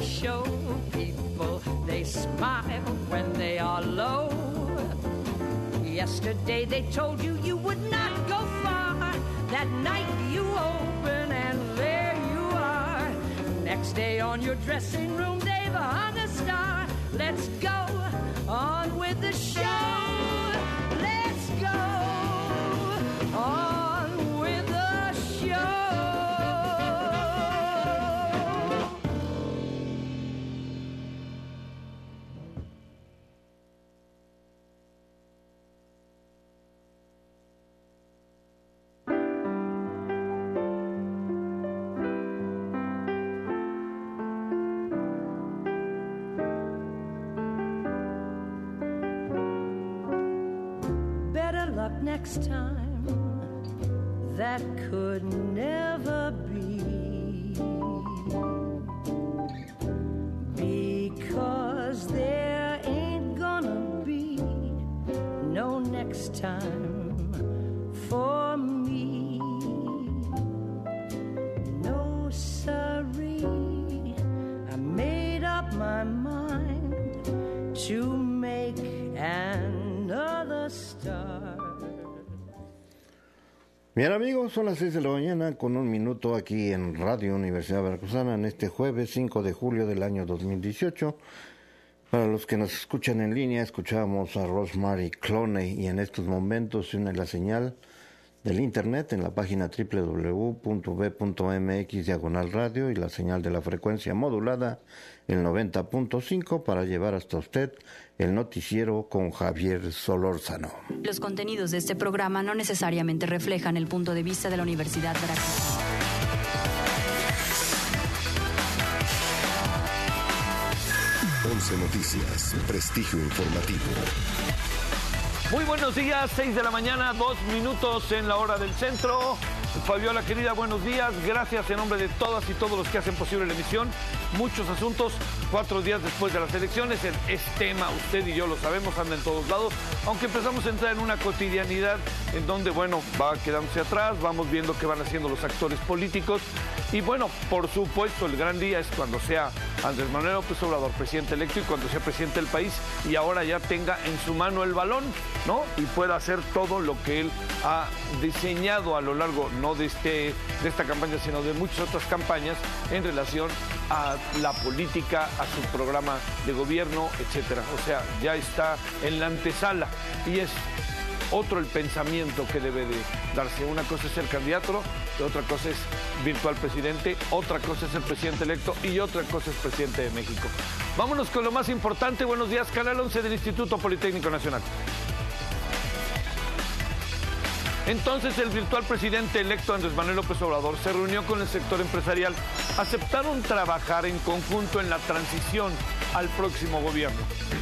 show. People, they smile when they are low. Yesterday they told you you would not go far. That night you open and there you are. Next day on your dressing room they've hung a star. Let's go on with the show. Let's go on with the show. Next time, that could never be, because there ain't gonna be no next time for me. No siree, I made up my mind to make another start. Bien amigos, son las 6 de la mañana con 1 minuto aquí en Radio Universidad Veracruzana en este jueves 5 de julio del año 2018. Para los que nos escuchan en línea, escuchamos a Rosemary Clooney y en estos momentos se une la señal del internet en la página www.b.mx/radio y la señal de la frecuencia modulada el 90.5 para llevar hasta usted el noticiero con Javier Solórzano. Los contenidos de este programa no necesariamente reflejan el punto de vista de la Universidad Veracruzana. 11 Noticias, prestigio informativo. Muy buenos días, 6 de la mañana, 2 minutos en la hora del centro. Fabiola querida, buenos días, gracias en nombre de todas y todos los que hacen posible la emisión. Muchos asuntos, 4 días después de las elecciones, es tema, usted y yo lo sabemos, anda en todos lados, aunque empezamos a entrar en una cotidianidad en donde, bueno, va quedándose atrás, vamos viendo qué van haciendo los actores políticos, y bueno, por supuesto, el gran día es cuando sea Andrés Manuel López Obrador presidente electo y cuando sea presidente del país, y ahora ya tenga en su mano el balón, ¿no? Y pueda hacer todo lo que él ha diseñado a lo largo, no de esta campaña, sino de muchas otras campañas en relación a la política, a su programa de gobierno, etcétera. O sea, ya está en la antesala y es otro el pensamiento que debe de darse. Una cosa es ser candidato, otra cosa es virtual presidente, otra cosa es el presidente electo y otra cosa es presidente de México. Vámonos con lo más importante. Buenos días, Canal 11 del Instituto Politécnico Nacional. Entonces el virtual presidente electo Andrés Manuel López Obrador se reunió con el sector empresarial. Aceptaron trabajar en conjunto en la transición al próximo gobierno.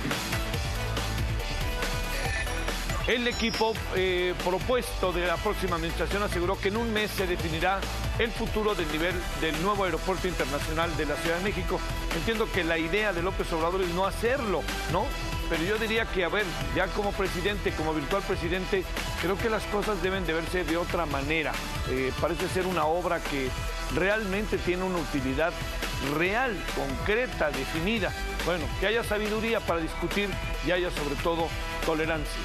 El equipo propuesto de la próxima administración aseguró que en un mes se definirá el futuro del nivel del nuevo aeropuerto internacional de la Ciudad de México. Entiendo que la idea de López Obrador es no hacerlo, ¿no? Pero yo diría que, a ver, ya como presidente, como virtual presidente, creo que las cosas deben de verse de otra manera. Parece ser una obra que realmente tiene una utilidad real, concreta, definida. Bueno, que haya sabiduría para discutir y haya sobre todo tolerancia.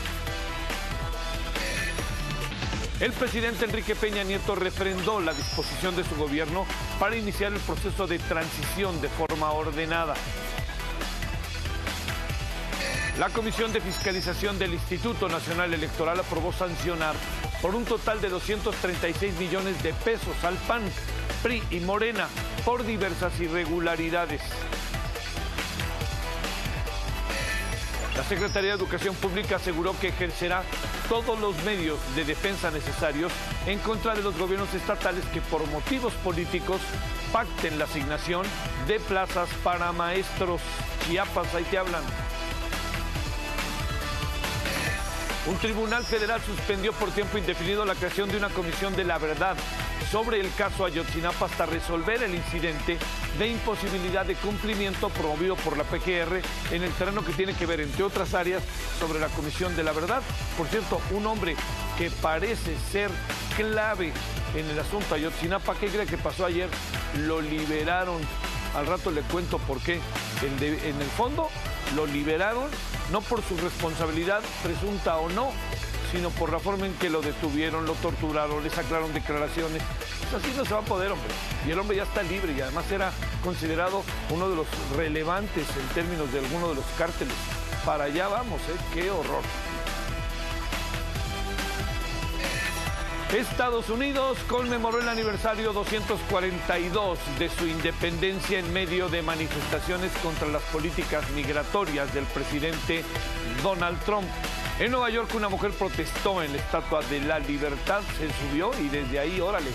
El presidente Enrique Peña Nieto refrendó la disposición de su gobierno para iniciar el proceso de transición de forma ordenada. La Comisión de Fiscalización del Instituto Nacional Electoral aprobó sancionar por un total de 236 millones de pesos al PAN, PRI y Morena por diversas irregularidades. La Secretaría de Educación Pública aseguró que ejercerá todos los medios de defensa necesarios en contra de los gobiernos estatales que por motivos políticos pacten la asignación de plazas para maestros. Chiapas, ahí te hablan. Un tribunal federal suspendió por tiempo indefinido la creación de una comisión de la verdad sobre el caso Ayotzinapa hasta resolver el incidente de imposibilidad de cumplimiento promovido por la PGR en el terreno que tiene que ver, entre otras áreas, sobre la Comisión de la Verdad. Por cierto, un hombre que parece ser clave en el asunto Ayotzinapa, ¿qué cree que pasó ayer? Lo liberaron Al rato le cuento por qué. En el fondo lo liberaron, no por su responsabilidad presunta o no, sino por la forma en que lo detuvieron, lo torturaron, le sacaron declaraciones. Pues así no se va a poder, hombre. Y el hombre ya está libre y además era considerado uno de los relevantes en términos de alguno de los cárteles. Para allá vamos, qué horror. Estados Unidos conmemoró el aniversario 242 de su independencia en medio de manifestaciones contra las políticas migratorias del presidente Donald Trump. En Nueva York una mujer protestó en la Estatua de la Libertad, se subió y desde ahí, órale.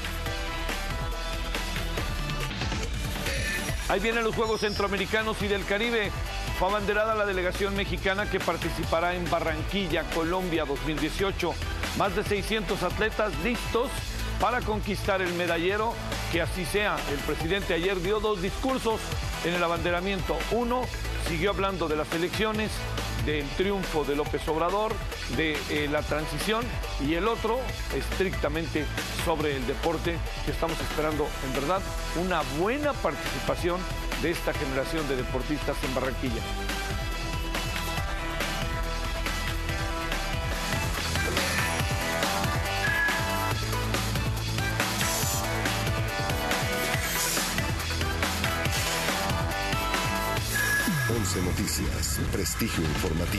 Ahí vienen los Juegos Centroamericanos y del Caribe. Fue abanderada la delegación mexicana que participará en Barranquilla, Colombia 2018. Más de 600 atletas listos para conquistar el medallero. Que así sea. El presidente ayer dio 2 discursos en el abanderamiento. Uno siguió hablando de las elecciones, del triunfo de López Obrador, de la transición, y el otro estrictamente sobre el deporte, que estamos esperando en verdad una buena participación de esta generación de deportistas en Barranquilla. Noticias, prestigio informativo.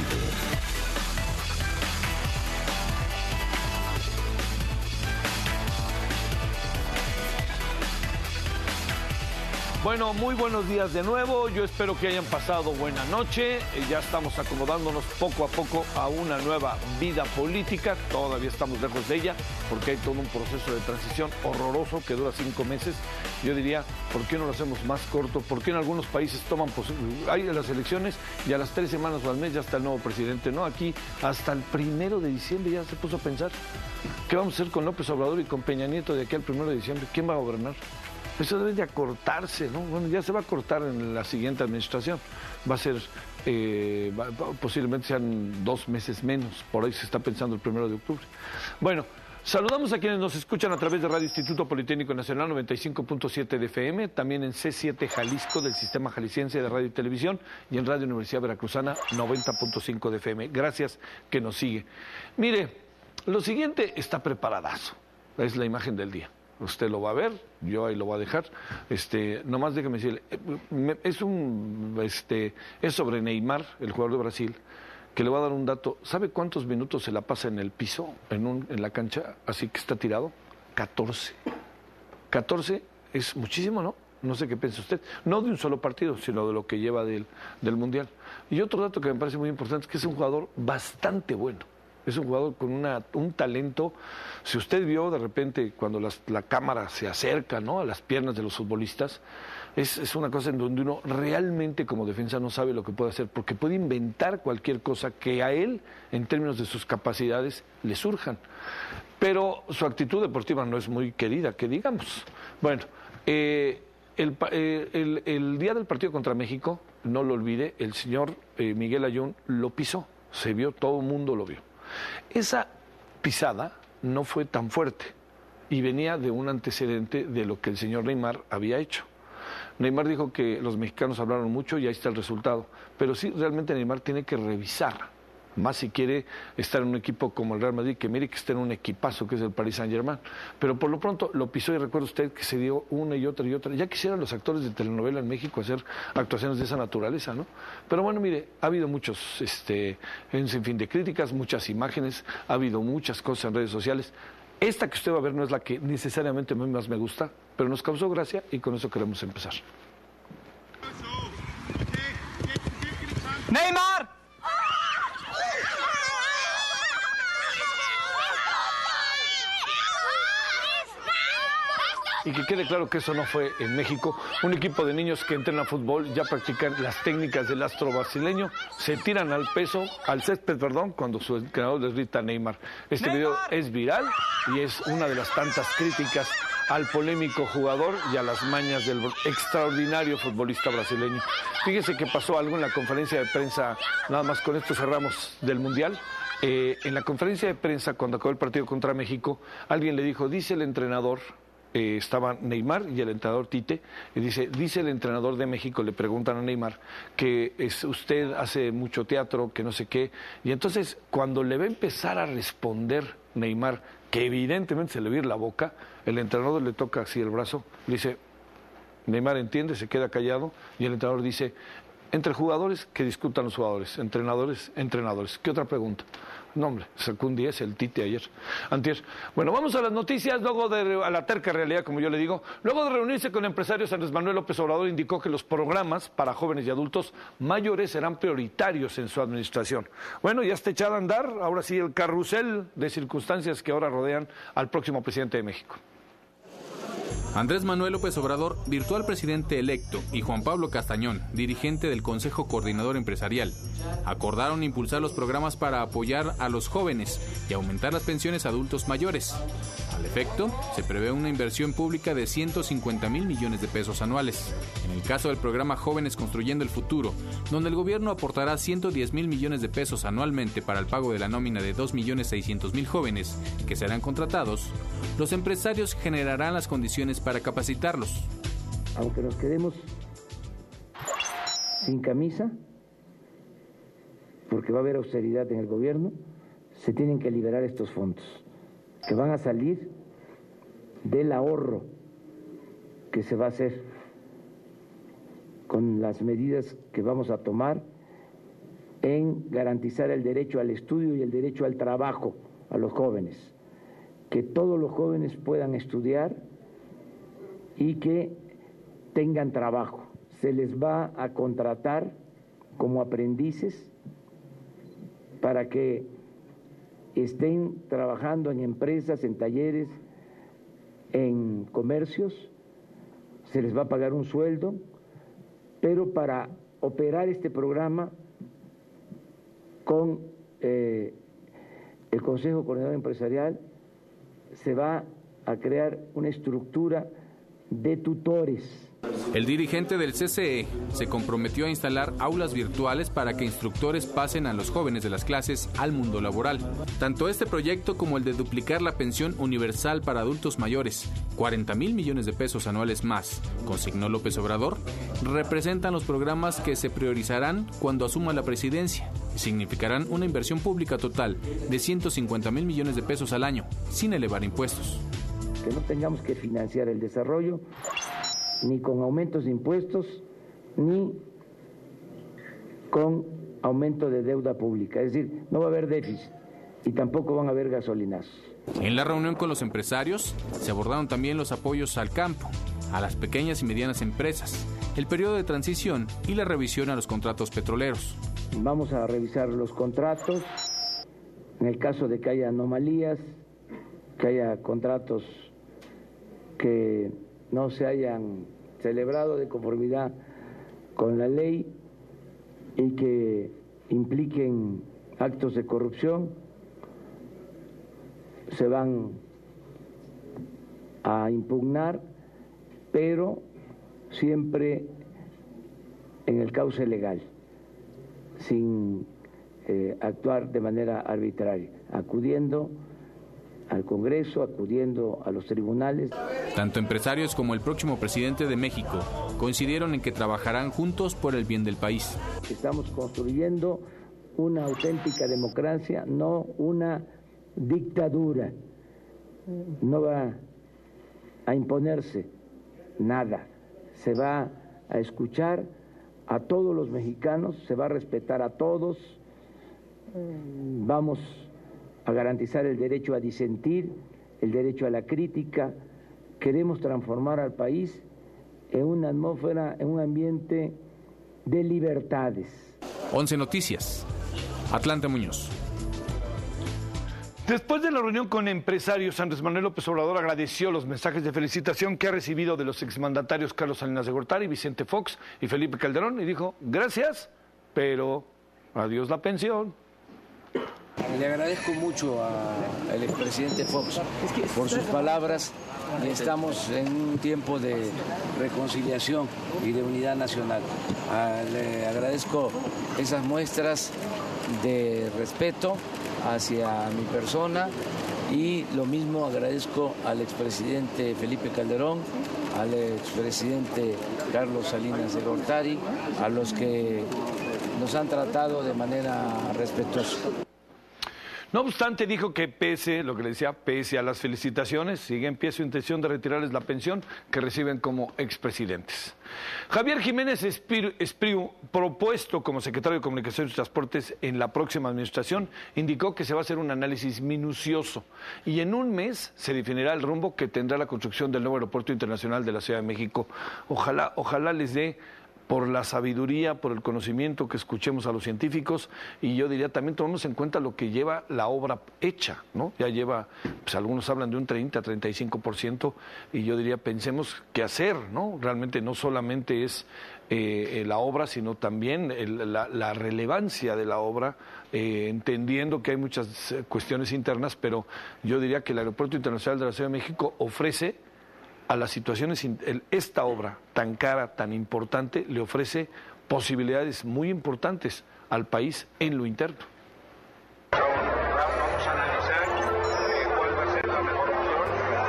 Bueno, muy buenos días de nuevo. Yo espero que hayan pasado buena noche. Ya estamos acomodándonos poco a poco a una nueva vida política. Todavía estamos lejos de ella porque hay todo un proceso de transición horroroso que dura 5 meses. Yo diría, ¿por qué no lo hacemos más corto? ¿Por qué en algunos países toman hay las elecciones y a las 3 semanas o al mes ya está el nuevo presidente? No, aquí hasta el 1 de diciembre ya se puso a pensar qué vamos a hacer con López Obrador y con Peña Nieto de aquí al 1 de diciembre. ¿Quién va a gobernar? Eso debe de acortarse, ¿no? Bueno, ya se va a cortar en la siguiente administración. Va a ser, posiblemente sean 2 meses menos. Por ahí se está pensando el 1 de octubre. Bueno, saludamos a quienes nos escuchan a través de Radio Instituto Politécnico Nacional 95.7 de FM, también en C7 Jalisco del Sistema Jalisciense de Radio y Televisión y en Radio Universidad Veracruzana 90.5 de FM. Gracias que nos sigue. Mire, lo siguiente está preparadazo. Es la imagen del día. Usted lo va a ver, yo ahí lo voy a dejar. Nomás déjeme decirle, es sobre Neymar, el jugador de Brasil, que le voy a dar un dato. ¿Sabe cuántos minutos se la pasa en el piso, en la cancha, así que está tirado? 14. 14 es muchísimo, ¿no? No sé qué piensa usted. No de un solo partido, sino de lo que lleva del Mundial. Y otro dato que me parece muy importante es que es un jugador bastante bueno. Es un jugador con un talento. Si usted vio de repente cuando la cámara se acerca, ¿no?, a las piernas de los futbolistas, es una cosa en donde uno realmente como defensa no sabe lo que puede hacer, porque puede inventar cualquier cosa que a él, en términos de sus capacidades, le surjan. Pero su actitud deportiva no es muy querida, que digamos. Bueno, el día del partido contra México, no lo olvide, el señor Miguel Ayun lo pisó, se vio, todo el mundo lo vio. Esa pisada no fue tan fuerte y venía de un antecedente de lo que el señor Neymar había hecho. Neymar dijo que los mexicanos hablaron mucho y ahí está el resultado, pero sí, realmente Neymar tiene que revisar, más si quiere estar en un equipo como el Real Madrid, que mire que está en un equipazo que es el Paris Saint-Germain, pero por lo pronto lo pisó y recuerda usted que se dio una y otra y otra. Ya quisieran los actores de telenovela en México hacer actuaciones de esa naturaleza, ¿no? Pero bueno, mire, ha habido muchos, un sinfín de críticas, muchas imágenes, ha habido muchas cosas en redes sociales. Esta que usted va a ver no es la que necesariamente a mí más me gusta, pero nos causó gracia y con eso queremos empezar. ¡Neymar! Y que quede claro que eso no fue en México. Un equipo de niños que entrena fútbol ya practican las técnicas del astro brasileño, se tiran al césped, cuando su entrenador les grita Neymar. Este video es viral y es una de las tantas críticas al polémico jugador y a las mañas del extraordinario futbolista brasileño. Fíjese que pasó algo en la conferencia de prensa, nada más con esto cerramos, del Mundial. En la conferencia de prensa, cuando acabó el partido contra México, alguien le dijo, dice el entrenador estaba Neymar y el entrenador Tite, y dice el entrenador de México, le preguntan a Neymar que usted hace mucho teatro, que no sé qué, y entonces cuando le va a empezar a responder Neymar, que evidentemente se le va a ir la boca, el entrenador le toca así el brazo, le dice, Neymar entiende, se queda callado, y el entrenador dice, entre jugadores, que discutan los jugadores, entrenadores, entrenadores. ¿Qué otra pregunta? No, hombre, sacó un 10 el Tite antier. Bueno, vamos a las noticias, a la terca realidad, como yo le digo. Luego de reunirse con empresarios, Andrés Manuel López Obrador indicó que los programas para jóvenes y adultos mayores serán prioritarios en su administración. Bueno, ya está echado a andar, ahora sí, el carrusel de circunstancias que ahora rodean al próximo presidente de México. Andrés Manuel López Obrador, virtual presidente electo, y Juan Pablo Castañón, dirigente del Consejo Coordinador Empresarial, acordaron impulsar los programas para apoyar a los jóvenes y aumentar las pensiones a adultos mayores. Al efecto, se prevé una inversión pública de 150,000 millones de pesos anuales. En el caso del programa Jóvenes Construyendo el Futuro, donde el gobierno aportará 110,000 millones de pesos anualmente para el pago de la nómina de 2,600,000 jóvenes que serán contratados, los empresarios generarán las condiciones para capacitarlos. Aunque nos quedemos sin camisa, porque va a haber austeridad en el gobierno, se tienen que liberar estos fondos, que van a salir del ahorro que se va a hacer con las medidas que vamos a tomar en garantizar el derecho al estudio y el derecho al trabajo a los jóvenes, que todos los jóvenes puedan estudiar y que tengan trabajo. Se les va a contratar como aprendices para que estén trabajando en empresas, en talleres, en comercios, se les va a pagar un sueldo, pero para operar este programa con el Consejo Coordinador Empresarial se va a crear una estructura de tutores. El dirigente del CCE se comprometió a instalar aulas virtuales para que instructores pasen a los jóvenes de las clases al mundo laboral. Tanto este proyecto como el de duplicar la pensión universal para adultos mayores, 40,000 millones de pesos anuales más, consignó López Obrador, representan los programas que se priorizarán cuando asuma la presidencia y significarán una inversión pública total de 150,000 millones de pesos al año, sin elevar impuestos. Que no tengamos que financiar el desarrollo ni con aumentos de impuestos, ni con aumento de deuda pública. Es decir, no va a haber déficit y tampoco van a haber gasolinazos. En la reunión con los empresarios se abordaron también los apoyos al campo, a las pequeñas y medianas empresas, el periodo de transición y la revisión a los contratos petroleros. Vamos a revisar los contratos, en el caso de que haya anomalías, que haya contratos que no se hayan celebrado de conformidad con la ley y que impliquen actos de corrupción, se van a impugnar, pero siempre en el cauce legal, sin actuar de manera arbitraria, acudiendo al Congreso, acudiendo a los tribunales. Tanto empresarios como el próximo presidente de México coincidieron en que trabajarán juntos por el bien del país. Estamos construyendo una auténtica democracia, no una dictadura. No va a imponerse nada, se va a escuchar a todos los mexicanos, se va a respetar a todos, vamos a garantizar el derecho a disentir, el derecho a la crítica. Queremos transformar al país en una atmósfera, en un ambiente de libertades. 11 Noticias, Atlante Muñoz. Después de la reunión con empresarios, Andrés Manuel López Obrador agradeció los mensajes de felicitación que ha recibido de los exmandatarios Carlos Salinas de Gortari, Vicente Fox y Felipe Calderón y dijo, gracias, pero adiós la pensión. Le agradezco mucho al expresidente Fox por sus palabras. Estamos en un tiempo de reconciliación y de unidad nacional. Le agradezco esas muestras de respeto hacia mi persona Y lo mismo agradezco al expresidente Felipe Calderón, al expresidente Carlos Salinas de Gortari, a los que nos han tratado de manera respetuosa. No obstante, dijo que pese a las felicitaciones, sigue en pie su intención de retirarles la pensión que reciben como expresidentes. Javier Jiménez Espriu, propuesto como secretario de Comunicaciones y Transportes en la próxima administración, indicó que se va a hacer un análisis minucioso y en un mes se definirá el rumbo que tendrá la construcción del nuevo aeropuerto internacional de la Ciudad de México. Ojalá les dé por la sabiduría, por el conocimiento que escuchemos a los científicos, y yo diría también tomemos en cuenta lo que lleva la obra hecha, ¿no? Ya lleva, pues algunos hablan de un 30-35%, y yo diría pensemos qué hacer, ¿no? Realmente no solamente es la obra, sino también la relevancia de la obra, entendiendo que hay muchas cuestiones internas, pero yo diría que el Aeropuerto Internacional de la Ciudad de México ofrece a las situaciones, esta obra tan cara, tan importante, le ofrece posibilidades muy importantes al país en lo interno. Vamos a analizar cuál va a ser la mejor opción.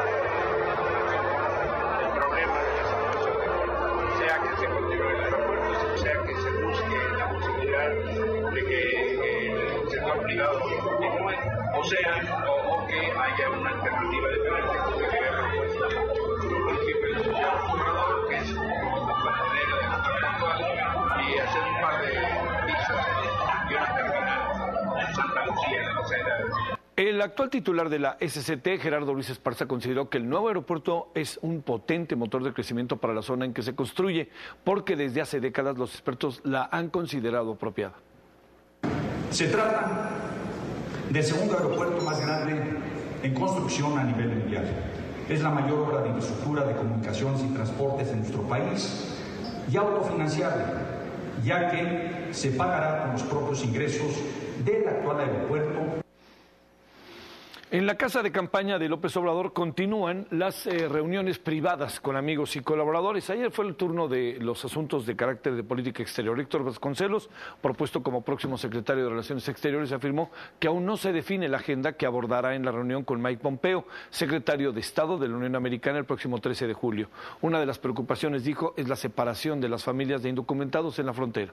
El problema de la situación, sea que se continúe el aeropuerto, sea que se busque la posibilidad de que el sector privado continúe, o que haya una alternativa diferente que se vea propuesta que es manera de actual y hacer un par de pistas y una terminal en Santa Lucía, en la Cera. El actual titular de la SCT, Gerardo Luis Esparza, consideró que el nuevo aeropuerto es un potente motor de crecimiento para la zona en que se construye, porque desde hace décadas los expertos la han considerado apropiada. Se trata del segundo aeropuerto más grande en construcción a nivel mundial. Es la mayor obra de infraestructura de comunicaciones y transportes en nuestro país y autofinanciable, ya que se pagará con los propios ingresos del actual aeropuerto. En la casa de campaña de López Obrador continúan las reuniones privadas con amigos y colaboradores. Ayer fue el turno de los asuntos de carácter de política exterior. Héctor Vasconcelos, propuesto como próximo secretario de Relaciones Exteriores, afirmó que aún no se define la agenda que abordará en la reunión con Mike Pompeo, secretario de Estado de la Unión Americana, el próximo 13 de julio. Una de las preocupaciones, dijo, es la separación de las familias de indocumentados en la frontera.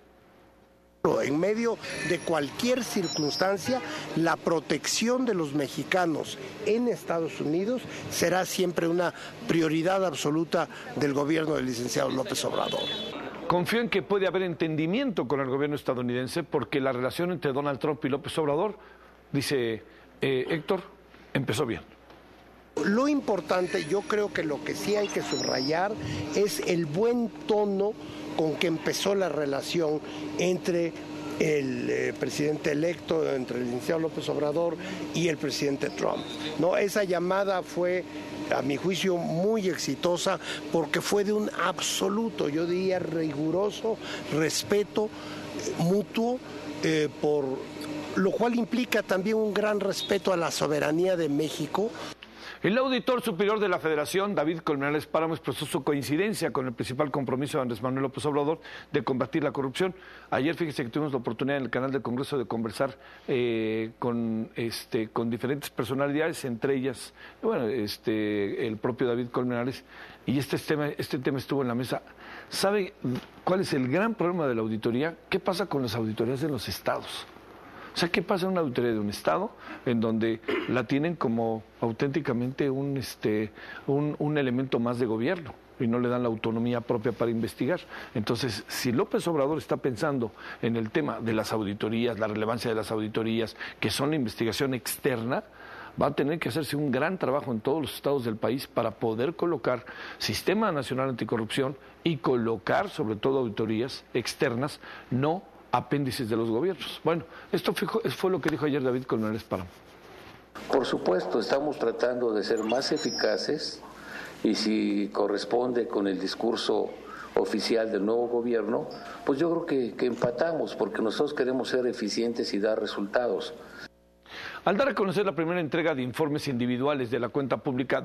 En medio de cualquier circunstancia, la protección de los mexicanos en Estados Unidos será siempre una prioridad absoluta del gobierno del licenciado López Obrador. Confío en que puede haber entendimiento con el gobierno estadounidense porque la relación entre Donald Trump y López Obrador, dice Héctor, empezó bien. Lo importante, yo creo que lo que sí hay que subrayar es el buen tono con que empezó la relación entre el presidente electo, entre el licenciado López Obrador y el presidente Trump. ¿No? Esa llamada fue, a mi juicio, muy exitosa porque fue de un absoluto, yo diría, riguroso respeto mutuo, por lo cual implica también un gran respeto a la soberanía de México. El auditor superior de la Federación, David Colmenares Páramo, expresó su coincidencia con el principal compromiso de Andrés Manuel López Obrador de combatir la corrupción. Ayer, fíjese que tuvimos la oportunidad en el canal del Congreso de conversar con diferentes personalidades, entre ellas, bueno, el propio David Colmenares, y este tema estuvo en la mesa. ¿Sabe cuál es el gran problema de la auditoría? ¿Qué pasa con las auditorías de los estados? O sea, ¿qué pasa en una auditoría de un estado en donde la tienen como auténticamente un elemento más de gobierno y no le dan la autonomía propia para investigar? Entonces, si López Obrador está pensando en el tema de las auditorías, la relevancia de las auditorías, que son la investigación externa, va a tener que hacerse un gran trabajo en todos los estados del país para poder colocar Sistema Nacional Anticorrupción y colocar sobre todo auditorías externas, no apéndices de los gobiernos. Bueno, esto fue lo que dijo ayer David Colmenares Páramo. Por supuesto, estamos tratando de ser más eficaces y si corresponde con el discurso oficial del nuevo gobierno, pues yo creo que empatamos porque nosotros queremos ser eficientes y dar resultados. Al dar a conocer la primera entrega de informes individuales de la cuenta pública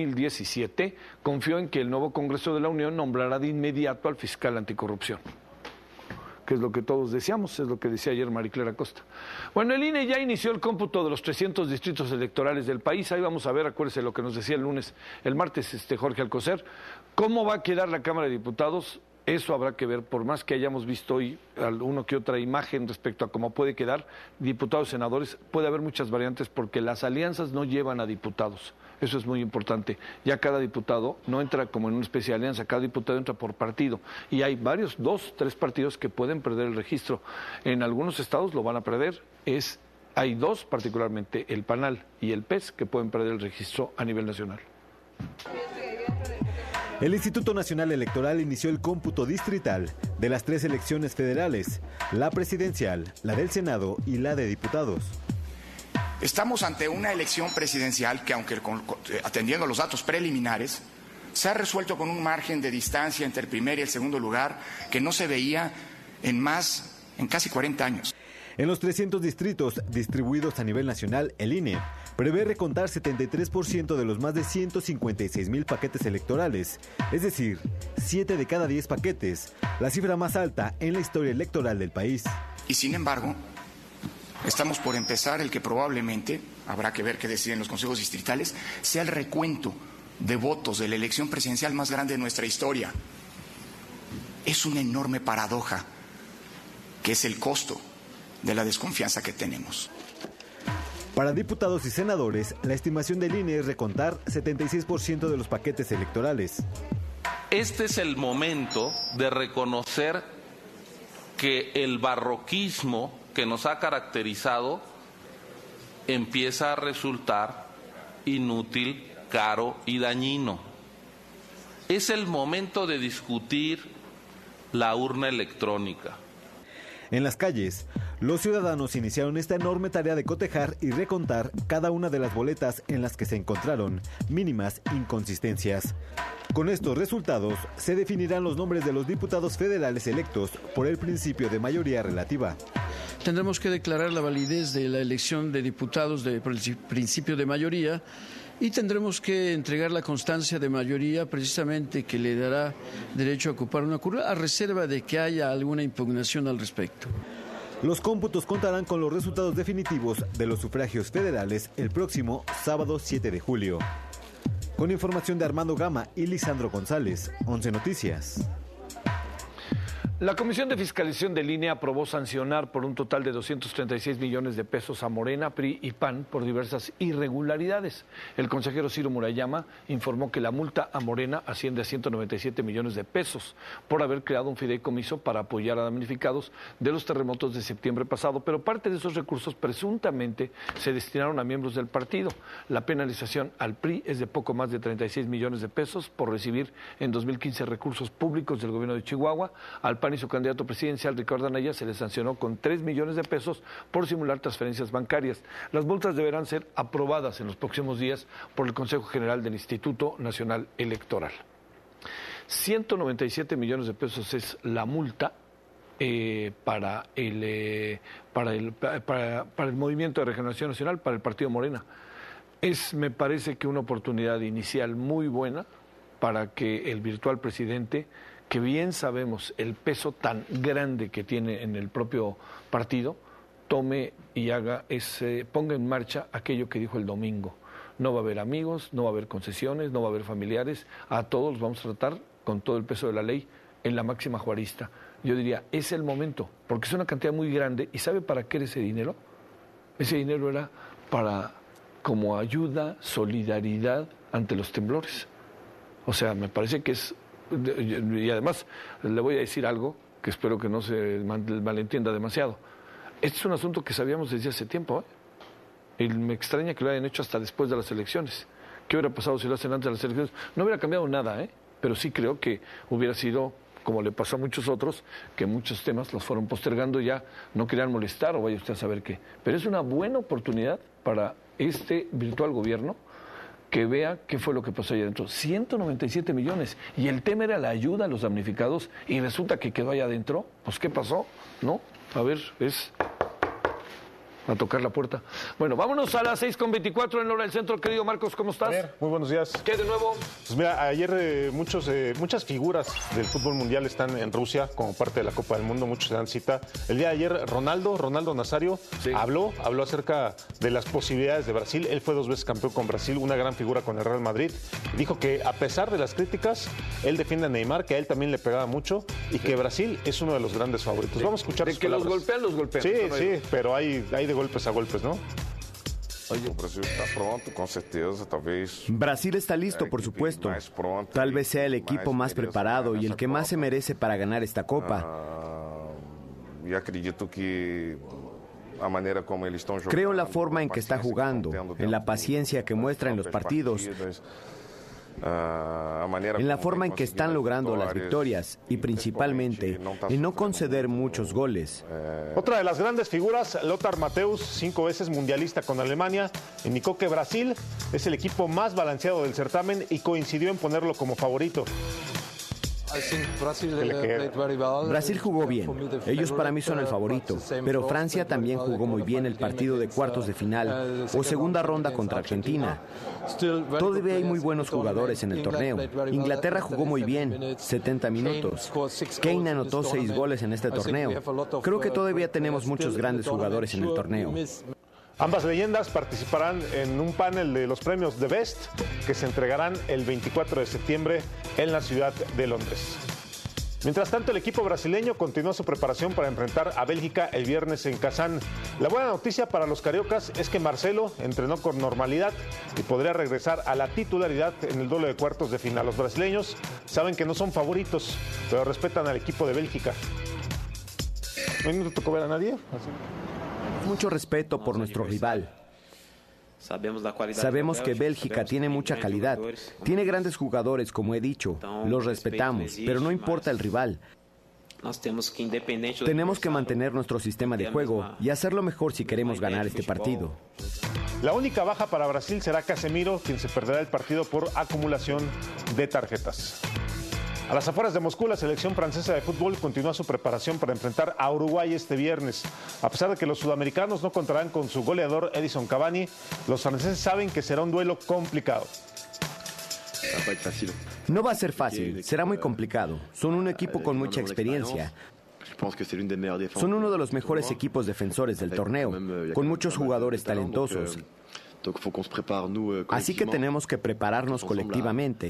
2017, confió en que el nuevo Congreso de la Unión nombrará de inmediato al fiscal anticorrupción. que es lo que todos deseamos, es lo que decía ayer Mariclera Costa. Bueno, el INE ya inició el cómputo de los 300 distritos electorales del país. Ahí vamos a ver, acuérdese lo que nos decía el martes Jorge Alcocer, cómo va a quedar la Cámara de Diputados. Eso habrá que ver, por más que hayamos visto hoy uno que otra imagen respecto a cómo puede quedar, diputados, senadores, puede haber muchas variantes porque las alianzas no llevan a diputados. Eso es muy importante. Ya cada diputado no entra como en una especie de alianza, cada diputado entra por partido. Y hay varios, 2, 3 partidos que pueden perder el registro. En algunos estados lo van a perder. Hay 2, particularmente el PANAL y el PES, que pueden perder el registro a nivel nacional. El Instituto Nacional Electoral inició el cómputo distrital de las 3 elecciones federales, la presidencial, la del Senado y la de diputados. Estamos ante una elección presidencial que, aunque atendiendo los datos preliminares, se ha resuelto con un margen de distancia entre el primer y el segundo lugar que no se veía en casi 40 años. En los 300 distritos distribuidos a nivel nacional, el INE prevé recontar 73% de los más de 156,000 paquetes electorales, es decir, 7 de cada 10 paquetes, la cifra más alta en la historia electoral del país. Y sin embargo, estamos por empezar el que probablemente, habrá que ver qué deciden los consejos distritales, sea el recuento de votos de la elección presidencial más grande de nuestra historia. Es una enorme paradoja, que es el costo de la desconfianza que tenemos. Para diputados y senadores, la estimación del INE es recontar 76% de los paquetes electorales. Este es el momento de reconocer que el barroquismo que nos ha caracterizado empieza a resultar inútil, caro y dañino. Es el momento de discutir la urna electrónica. En las calles, los ciudadanos iniciaron esta enorme tarea de cotejar y recontar cada una de las boletas en las que se encontraron mínimas inconsistencias. Con estos resultados, se definirán los nombres de los diputados federales electos por el principio de mayoría relativa. Tendremos que declarar la validez de la elección de diputados por el principio de mayoría y tendremos que entregar la constancia de mayoría precisamente que le dará derecho a ocupar una curul a reserva de que haya alguna impugnación al respecto. Los cómputos contarán con los resultados definitivos de los sufragios federales el próximo sábado 7 de julio. Con información de Armando Gama y Lisandro González, 11 Noticias. La Comisión de Fiscalización del INE aprobó sancionar por un total de 236 millones de pesos a Morena, PRI y PAN por diversas irregularidades. El consejero Ciro Murayama informó que la multa a Morena asciende a 197 millones de pesos por haber creado un fideicomiso para apoyar a damnificados de los terremotos de septiembre pasado, pero parte de esos recursos presuntamente se destinaron a miembros del partido. La penalización al PRI es de poco más de 36 millones de pesos por recibir en 2015 recursos públicos del gobierno de Chihuahua. Al PAN y su candidato presidencial, Ricardo Anaya, se le sancionó con 3 millones de pesos por simular transferencias bancarias. Las multas deberán ser aprobadas en los próximos días por el Consejo General del Instituto Nacional Electoral. 197 millones de pesos es la multa para el Movimiento de Regeneración Nacional, para el Partido Morena. Me parece que una oportunidad inicial muy buena para que el virtual presidente, que bien sabemos el peso tan grande que tiene en el propio partido, tome y ponga en marcha aquello que dijo el domingo. No va a haber amigos, no va a haber concesiones, no va a haber familiares, a todos los vamos a tratar con todo el peso de la ley en la máxima juarista. Yo diría, es el momento, porque es una cantidad muy grande. ¿Y sabe para qué era ese dinero? Ese dinero era como ayuda, solidaridad ante los temblores. O sea, me parece que es... Y además, le voy a decir algo que espero que no se malentienda demasiado. Este es un asunto que sabíamos desde hace tiempo, Y me extraña que lo hayan hecho hasta después de las elecciones. ¿Qué hubiera pasado si lo hacen antes de las elecciones? No hubiera cambiado nada, Pero sí creo que hubiera sido, como le pasó a muchos otros, que muchos temas los fueron postergando, ya no querían molestar o vaya usted a saber qué. Pero es una buena oportunidad para este virtual gobierno que vea qué fue lo que pasó allá adentro. 197 millones. Y el tema era la ayuda a los damnificados y resulta que quedó allá adentro. Pues, ¿qué pasó? ¿No? A ver, a tocar la puerta. Bueno, vámonos a las 6:24 en la hora del centro. Querido Marcos, ¿cómo estás? Muy buenos días. ¿Qué de nuevo? Pues mira, ayer muchas figuras del fútbol mundial están en Rusia como parte de la Copa del Mundo, muchos se dan cita. El día de ayer Ronaldo Nazario habló acerca de las posibilidades de Brasil. Él fue 2 veces campeón con Brasil, una gran figura con el Real Madrid. Dijo que a pesar de las críticas, él defiende a Neymar, que a él también le pegaba mucho y que Brasil es uno de los grandes favoritos. Vamos a escuchar sus palabras. Los golpean. Sí, pero hay de golpes a golpes, ¿no? O Brasil está pronto, con certeza, talvez. Brasil está listo, por supuesto. Tal vez sea el equipo más preparado y el que más se merece para ganar esta Copa. Y acredito que a manera como eles estão jogando. Creo en la forma en que está jugando, en la paciencia que muestra en los partidos, en la forma en que están logrando las victorias y principalmente en no conceder muchos goles. Otra de las grandes figuras, Lothar Matthäus, 5 veces mundialista con Alemania, indicó que Brasil es el equipo más balanceado del certamen y coincidió en ponerlo como favorito. Brasil jugó bien. Ellos para mí son el favorito. Pero Francia también jugó muy bien el partido de cuartos de final o segunda ronda contra Argentina. Todavía hay muy buenos jugadores en el torneo. Inglaterra jugó muy bien, 70 minutos. Kane anotó 6 goles en este torneo. Creo que todavía tenemos muchos grandes jugadores en el torneo. Ambas leyendas participarán en un panel de los premios The Best que se entregarán el 24 de septiembre en la ciudad de Londres. Mientras tanto, el equipo brasileño continúa su preparación para enfrentar a Bélgica el viernes en Kazán. La buena noticia para los cariocas es que Marcelo entrenó con normalidad y podría regresar a la titularidad en el duelo de cuartos de final. Los brasileños saben que no son favoritos, pero respetan al equipo de Bélgica. ¿No te tocó ver a nadie? Mucho respeto por nuestro rival. Sabemos que Bélgica tiene mucha calidad, tiene grandes jugadores, como he dicho, los respetamos, pero no importa el rival. Tenemos que mantener nuestro sistema de juego y hacerlo mejor si queremos ganar este partido. La única baja para Brasil será Casemiro, quien se perderá el partido por acumulación de tarjetas. A las afueras de Moscú, la selección francesa de fútbol continúa su preparación para enfrentar a Uruguay este viernes. A pesar de que los sudamericanos no contarán con su goleador Edison Cavani, los franceses saben que será un duelo complicado. No va a ser fácil, será muy complicado. Son un equipo con mucha experiencia. Son uno de los mejores equipos defensores del torneo, con muchos jugadores talentosos. Así que tenemos que prepararnos colectivamente.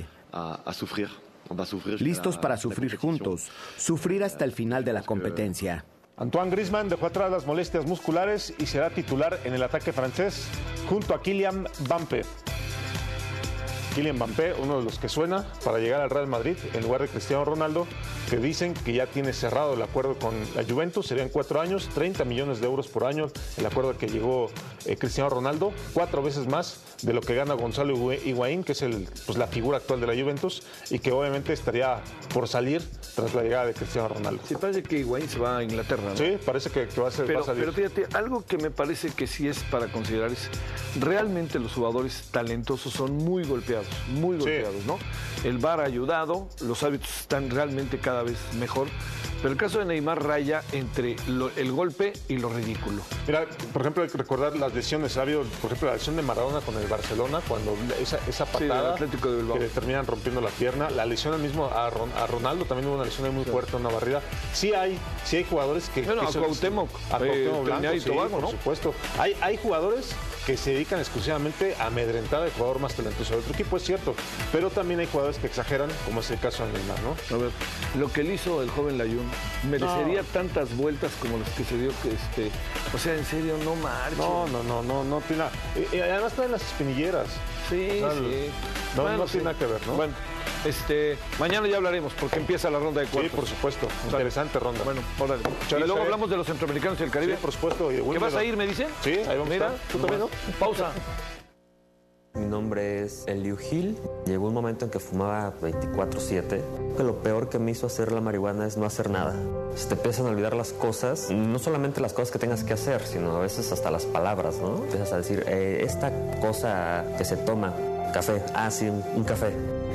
Listos para sufrir juntos, sufrir hasta el final de la competencia. Antoine Griezmann dejó atrás las molestias musculares y será titular en el ataque francés junto a Kylian Mbappé. Kylian Mbappé, uno de los que suena para llegar al Real Madrid en lugar de Cristiano Ronaldo, que dicen que ya tiene cerrado el acuerdo con la Juventus. Serían 4 años, 30 millones de euros por año, el acuerdo al que llegó Cristiano Ronaldo, 4 veces más de lo que gana Gonzalo Higuaín, que es la figura actual de la Juventus, y que obviamente estaría por salir tras la llegada de Cristiano Ronaldo. Sí, parece que Higuaín se va a Inglaterra, ¿no? Sí, parece que va a salir. Pero fíjate, algo que me parece que sí es para considerar es, realmente los jugadores talentosos son muy golpeados, ¿no? El VAR ha ayudado, los árbitros están realmente cada vez mejor, pero el caso de Neymar raya entre el golpe y lo ridículo. Mira, por ejemplo, hay que recordar las lesiones, ¿sabes? Por ejemplo, la lesión de Maradona con el Barcelona, cuando esa patada Atlético de Bilbao, que le terminan rompiendo la pierna, la lesión al mismo a Ronaldo, también hubo una lesión muy fuerte, una barrida. Sí hay jugadores que... Bueno, a Cuauhtémoc Blanco, y Tobago, ¿no? Por supuesto. Hay jugadores que se dedican exclusivamente a amedrentar al jugador más talentoso del otro equipo, es cierto, pero también hay jugadores que exageran, como es el caso de Neymar, ¿no? A ver, lo que le hizo el joven Layún merecería tantas vueltas como las que se dio, o sea, en serio, no marches. No tiene nada. Además traen las espinilleras. Sí, o sea, sí. No tiene nada que ver, ¿no? Bueno, mañana ya hablaremos porque empieza la ronda de cuartos. Sí, por supuesto. Interesante ronda. Bueno, órale. Y luego hablamos de los centroamericanos y el Caribe. Sí, por supuesto. ¿Qué vas a ir, me dicen? Sí, ahí vamos. Mira, ¿tú también, no? Pausa. Mi nombre es Eliu Gil. Llegó un momento en que fumaba 24/7. Que lo peor que me hizo hacer la marihuana es no hacer nada. Se te empiezan a olvidar las cosas, no solamente las cosas que tengas que hacer, sino a veces hasta las palabras, ¿no? Empiezas a decir, esta cosa que se toma, café, sí, un café.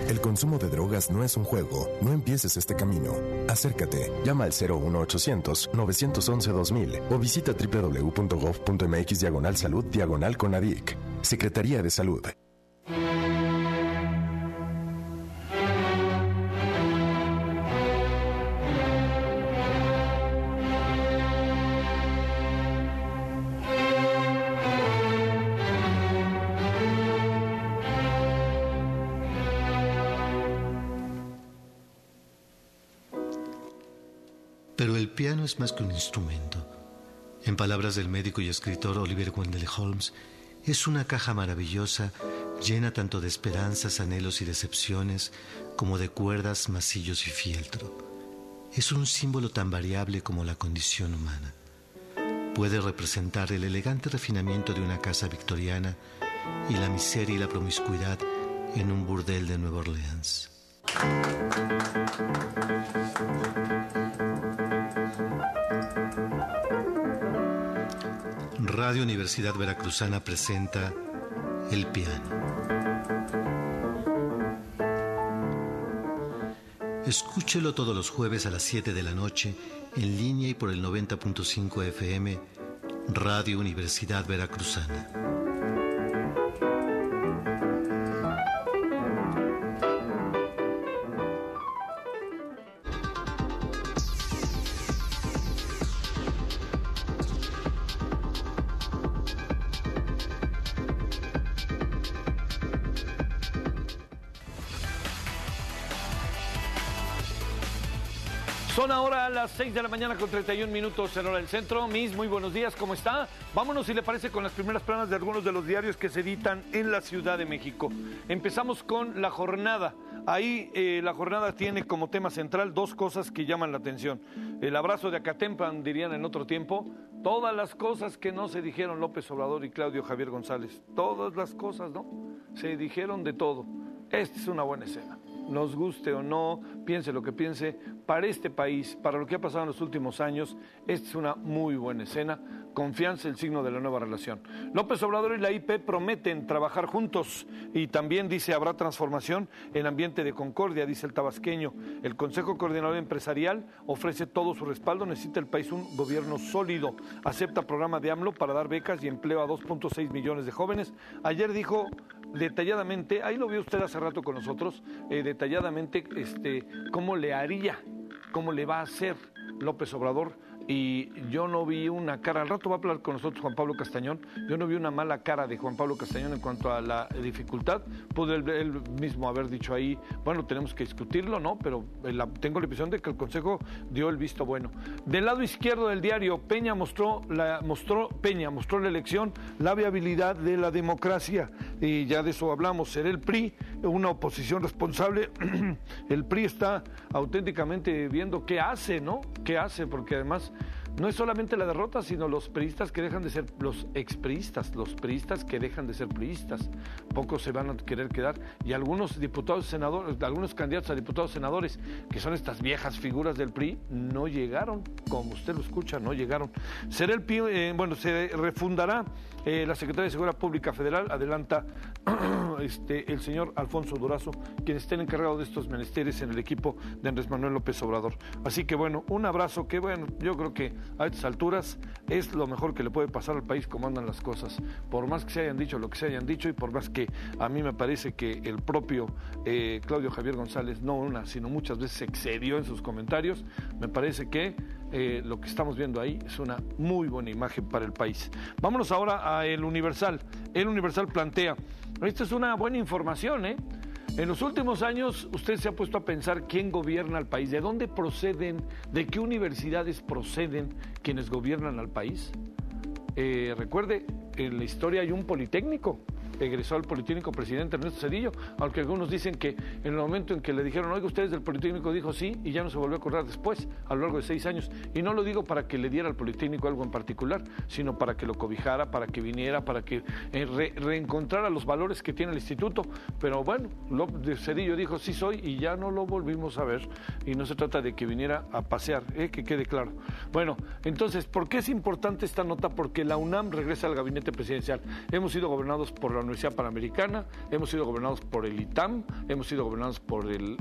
El consumo de drogas no es un juego. No empieces este camino. Acércate. Llama al 01800-911-2000 o visita www.gov.mx/salud/Conadic. Secretaría de Salud. Pero el piano es más que un instrumento. En palabras del médico y escritor Oliver Wendell Holmes, es una caja maravillosa, llena tanto de esperanzas, anhelos y decepciones, como de cuerdas, masillos y fieltro. Es un símbolo tan variable como la condición humana. Puede representar el elegante refinamiento de una casa victoriana y la miseria y la promiscuidad en un burdel de Nueva Orleans. Radio Universidad Veracruzana presenta El Piano. Escúchelo todos los jueves a las 7 de la noche, en línea y por el 90.5 FM, Radio Universidad Veracruzana. Son ahora las 6 de la mañana con 31 minutos en hora del centro. Miss, muy buenos días, ¿cómo está? Vámonos, si le parece, con las primeras planas de algunos de los diarios que se editan en la Ciudad de México. Empezamos con La Jornada. Ahí La Jornada tiene como tema central dos cosas que llaman la atención. El abrazo de Acatempan, dirían en otro tiempo. Todas las cosas que no se dijeron López Obrador y Claudio Javier González. Todas las cosas, ¿no? Se dijeron de todo. Esta es una buena escena. Nos guste o no, piense lo que piense, para este país, para lo que ha pasado en los últimos años, esta es una muy buena escena. Confianza, el signo de la nueva relación. López Obrador y la IP prometen trabajar juntos y también dice habrá transformación en ambiente de concordia, dice el tabasqueño. El Consejo Coordinador Empresarial ofrece todo su respaldo, necesita el país un gobierno sólido. Acepta programa de AMLO para dar becas y empleo a 2.6 millones de jóvenes. Ayer dijo detalladamente, ahí lo vio usted hace rato con nosotros, detalladamente cómo le haría, cómo le va a hacer López Obrador. Y yo no vi una cara, al rato va a hablar con nosotros Juan Pablo Castañón, yo no vi una mala cara de Juan Pablo Castañón en cuanto a la dificultad. Pudo él mismo haber dicho ahí, bueno, tenemos que discutirlo, ¿no? Pero tengo la impresión de que el Consejo dio el visto bueno. Del lado izquierdo del diario, Peña mostró la elección, la viabilidad de la democracia, y ya de eso hablamos. Será el PRI una oposición responsable. El PRI está auténticamente viendo qué hace, ¿no? ¿Qué hace? Porque además no es solamente la derrota, sino los priistas que dejan de ser los expriistas, los priistas que dejan de ser priistas. Pocos se van a querer quedar, y algunos diputados senadores, algunos candidatos a diputados senadores, que son estas viejas figuras del PRI, no llegaron, como usted lo escucha, no llegaron. Será el PRI, se refundará la Secretaría de Seguridad Pública Federal, adelanta el señor Alfonso Durazo, quien esté encargado de estos menesteres en el equipo de Andrés Manuel López Obrador. Así que bueno, un abrazo que bueno, yo creo que a estas alturas es lo mejor que le puede pasar al país como andan las cosas. Por más que se hayan dicho lo que se hayan dicho, y por más que a mí me parece que el propio Claudio Javier González, no una, sino muchas veces se excedió en sus comentarios, me parece que lo que estamos viendo ahí es una muy buena imagen para el país. Vámonos ahora a El Universal. El Universal plantea, esta es una buena información, En los últimos años usted se ha puesto a pensar quién gobierna al país, de dónde proceden, de qué universidades proceden quienes gobiernan al país. Recuerde, en la historia hay un politécnico, egresó al Politécnico presidente Ernesto Zedillo, aunque algunos dicen que en el momento en que le dijeron, oiga, ustedes del Politécnico, dijo sí, y ya no se volvió a acordar después, a lo largo de 6 años. Y no lo digo para que le diera al Politécnico algo en particular, sino para que lo cobijara, para que viniera, para que reencontrara los valores que tiene el instituto. Pero bueno, Zedillo dijo sí soy, y ya no lo volvimos a ver. y no se trata de que viniera a pasear, que quede claro. Bueno, entonces, ¿por qué es importante esta nota? Porque la UNAM regresa al gabinete presidencial. Hemos sido gobernados por la Universidad Panamericana, hemos sido gobernados por el ITAM, hemos sido gobernados por el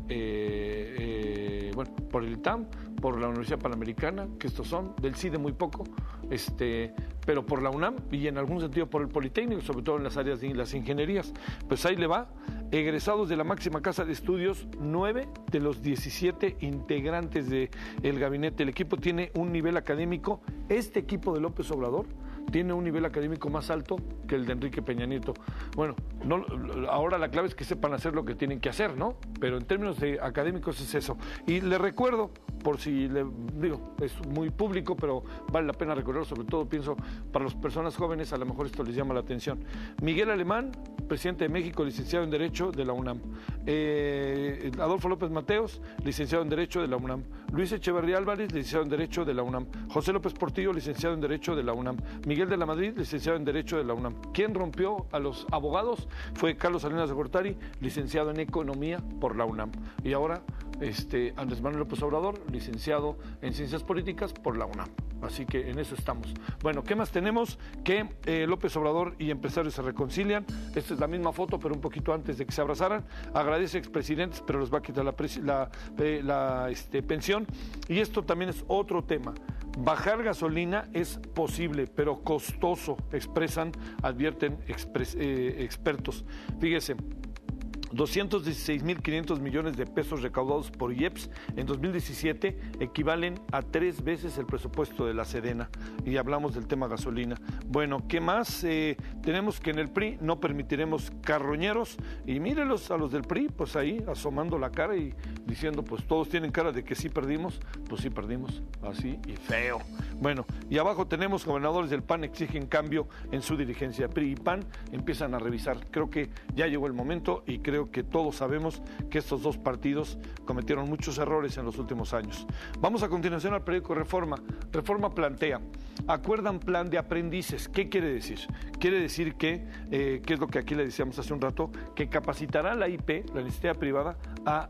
ITAM, por la Universidad Panamericana, que estos son del CIDE muy poco, pero por la UNAM y en algún sentido por el Politécnico, sobre todo en las áreas de las ingenierías. Pues ahí le va, egresados de la máxima casa de estudios, 9 de los 17 integrantes del gabinete. El equipo tiene un nivel académico, este equipo de López Obrador tiene un nivel académico más alto que el de Enrique Peña Nieto. Bueno, ahora la clave es que sepan hacer lo que tienen que hacer, ¿no? Pero en términos de académicos es eso. Y le recuerdo, por si le digo, es muy público, pero vale la pena recordarlo, sobre todo pienso para las personas jóvenes, a lo mejor esto les llama la atención. Miguel Alemán, presidente de México, licenciado en Derecho de la UNAM. Adolfo López Mateos, licenciado en Derecho de la UNAM. Luis Echeverría Álvarez, licenciado en Derecho de la UNAM. José López Portillo, licenciado en Derecho de la UNAM. Miguel de la Madrid, licenciado en Derecho de la UNAM. Quien rompió a los abogados fue Carlos Salinas de Gortari, licenciado en Economía por la UNAM. Y ahora Andrés Manuel López Obrador, licenciado en Ciencias Políticas por la UNAM. Así que en eso estamos. Bueno, ¿qué más tenemos? Que López Obrador y empresarios se reconcilian. Esta es la misma foto, pero un poquito antes de que se abrazaran. Agradece a expresidentes, pero les va a quitar la pensión. Y esto también es otro tema. Bajar gasolina es posible, pero costoso, advierten expertos. Fíjese, 216.500 millones de pesos recaudados por IEPS en 2017 equivalen a 3 veces el presupuesto de la Sedena. Y hablamos del tema gasolina. Bueno, ¿qué más? Tenemos que en el PRI no permitiremos carroñeros. Y mírenlos a los del PRI, pues ahí asomando la cara y diciendo, pues todos tienen cara de que sí perdimos. Pues sí perdimos, así y feo. Bueno, y abajo tenemos gobernadores del PAN exigen cambio en su dirigencia. PRI y PAN empiezan a revisar. Creo que ya llegó el momento y creo que todos sabemos que estos dos partidos cometieron muchos errores en los últimos años. Vamos a continuación al periódico Reforma. Reforma plantea, acuerdan plan de aprendices. ¿Qué quiere decir? Quiere decir que es lo que aquí le decíamos hace un rato, que capacitará la IP, la iniciativa privada, a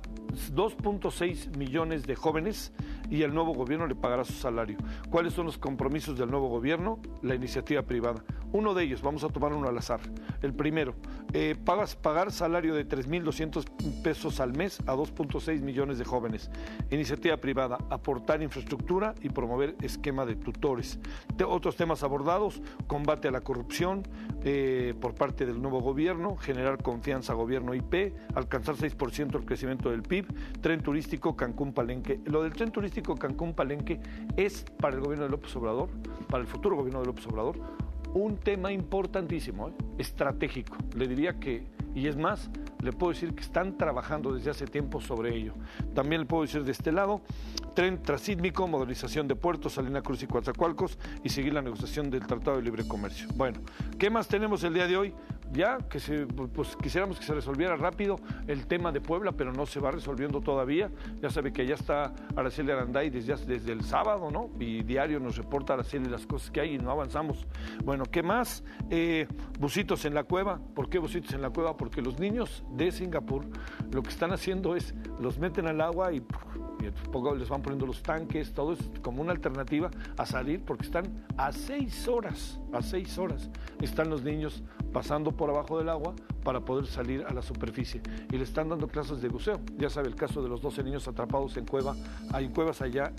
2.6 millones de jóvenes y el nuevo gobierno le pagará su salario. ¿Cuáles son los compromisos del nuevo gobierno? La iniciativa privada. Uno de ellos, vamos a tomar uno al azar. El primero, pagar salario de 3.200 pesos al mes a 2.6 millones de jóvenes. Iniciativa privada, aportar infraestructura y promover esquema de tutores. Otros temas abordados, combate a la corrupción por parte del nuevo gobierno, generar confianza gobierno IP, alcanzar 6% el crecimiento del PIB, tren turístico Cancún-Palenque. Lo del tren turístico Cancún-Palenque es para el gobierno de López Obrador, para el futuro gobierno de López Obrador, un tema importantísimo, estratégico. Le diría que, y es más, le puedo decir que están trabajando desde hace tiempo sobre ello. También le puedo decir de este lado, tren transísmico, modernización de puertos, Salina Cruz y Coatzacoalcos, y seguir la negociación del Tratado de Libre Comercio. Bueno, ¿qué más tenemos el día de hoy? Ya que quisiéramos que se resolviera rápido el tema de Puebla, pero no se va resolviendo todavía. Ya sabe que allá está Araceli Aranday desde el sábado, ¿no? Y diario nos reporta Araceli las cosas que hay y no avanzamos. Bueno, ¿qué más? Busitos en la cueva. ¿Por qué busitos en la cueva? Porque los niños de Singapur lo que están haciendo es, los meten al agua y les van poniendo los tanques, todo es como una alternativa a salir, porque están a 6 horas están los niños pasando por abajo del agua para poder salir a la superficie, y le están dando clases de buceo. Ya sabe el caso de los 12 niños atrapados en cuevas allá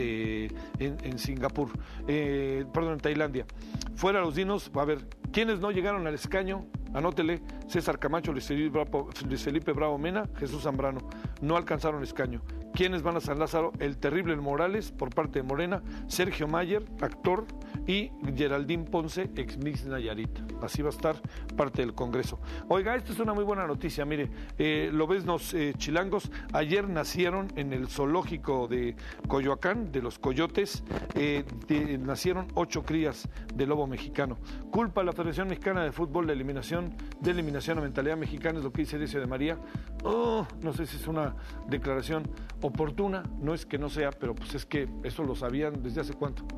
en Singapur, en Tailandia. Fuera los dinos, a ver, ¿quiénes no llegaron al escaño? Anótele: César Camacho, Luis Felipe Bravo Mena, Jesús Zambrano. No alcanzaron escaño. ¿Quiénes van a San Lázaro? El terrible Morales, por parte de Morena, Sergio Mayer, actor, y Geraldine Ponce, ex Miss Nayarit. Así va a estar parte del Congreso. Oiga, esta es una muy buena noticia, mire, lobesnos chilangos, ayer nacieron en el zoológico de Coyoacán, de los coyotes, nacieron 8 crías de lobo mexicano. Culpa a la Federación Mexicana de Fútbol de eliminación a mentalidad mexicana, es lo que dice Decio de María. No sé si es una declaración oportuna, no es que no sea, pero pues es que eso lo sabían desde hace cuánto.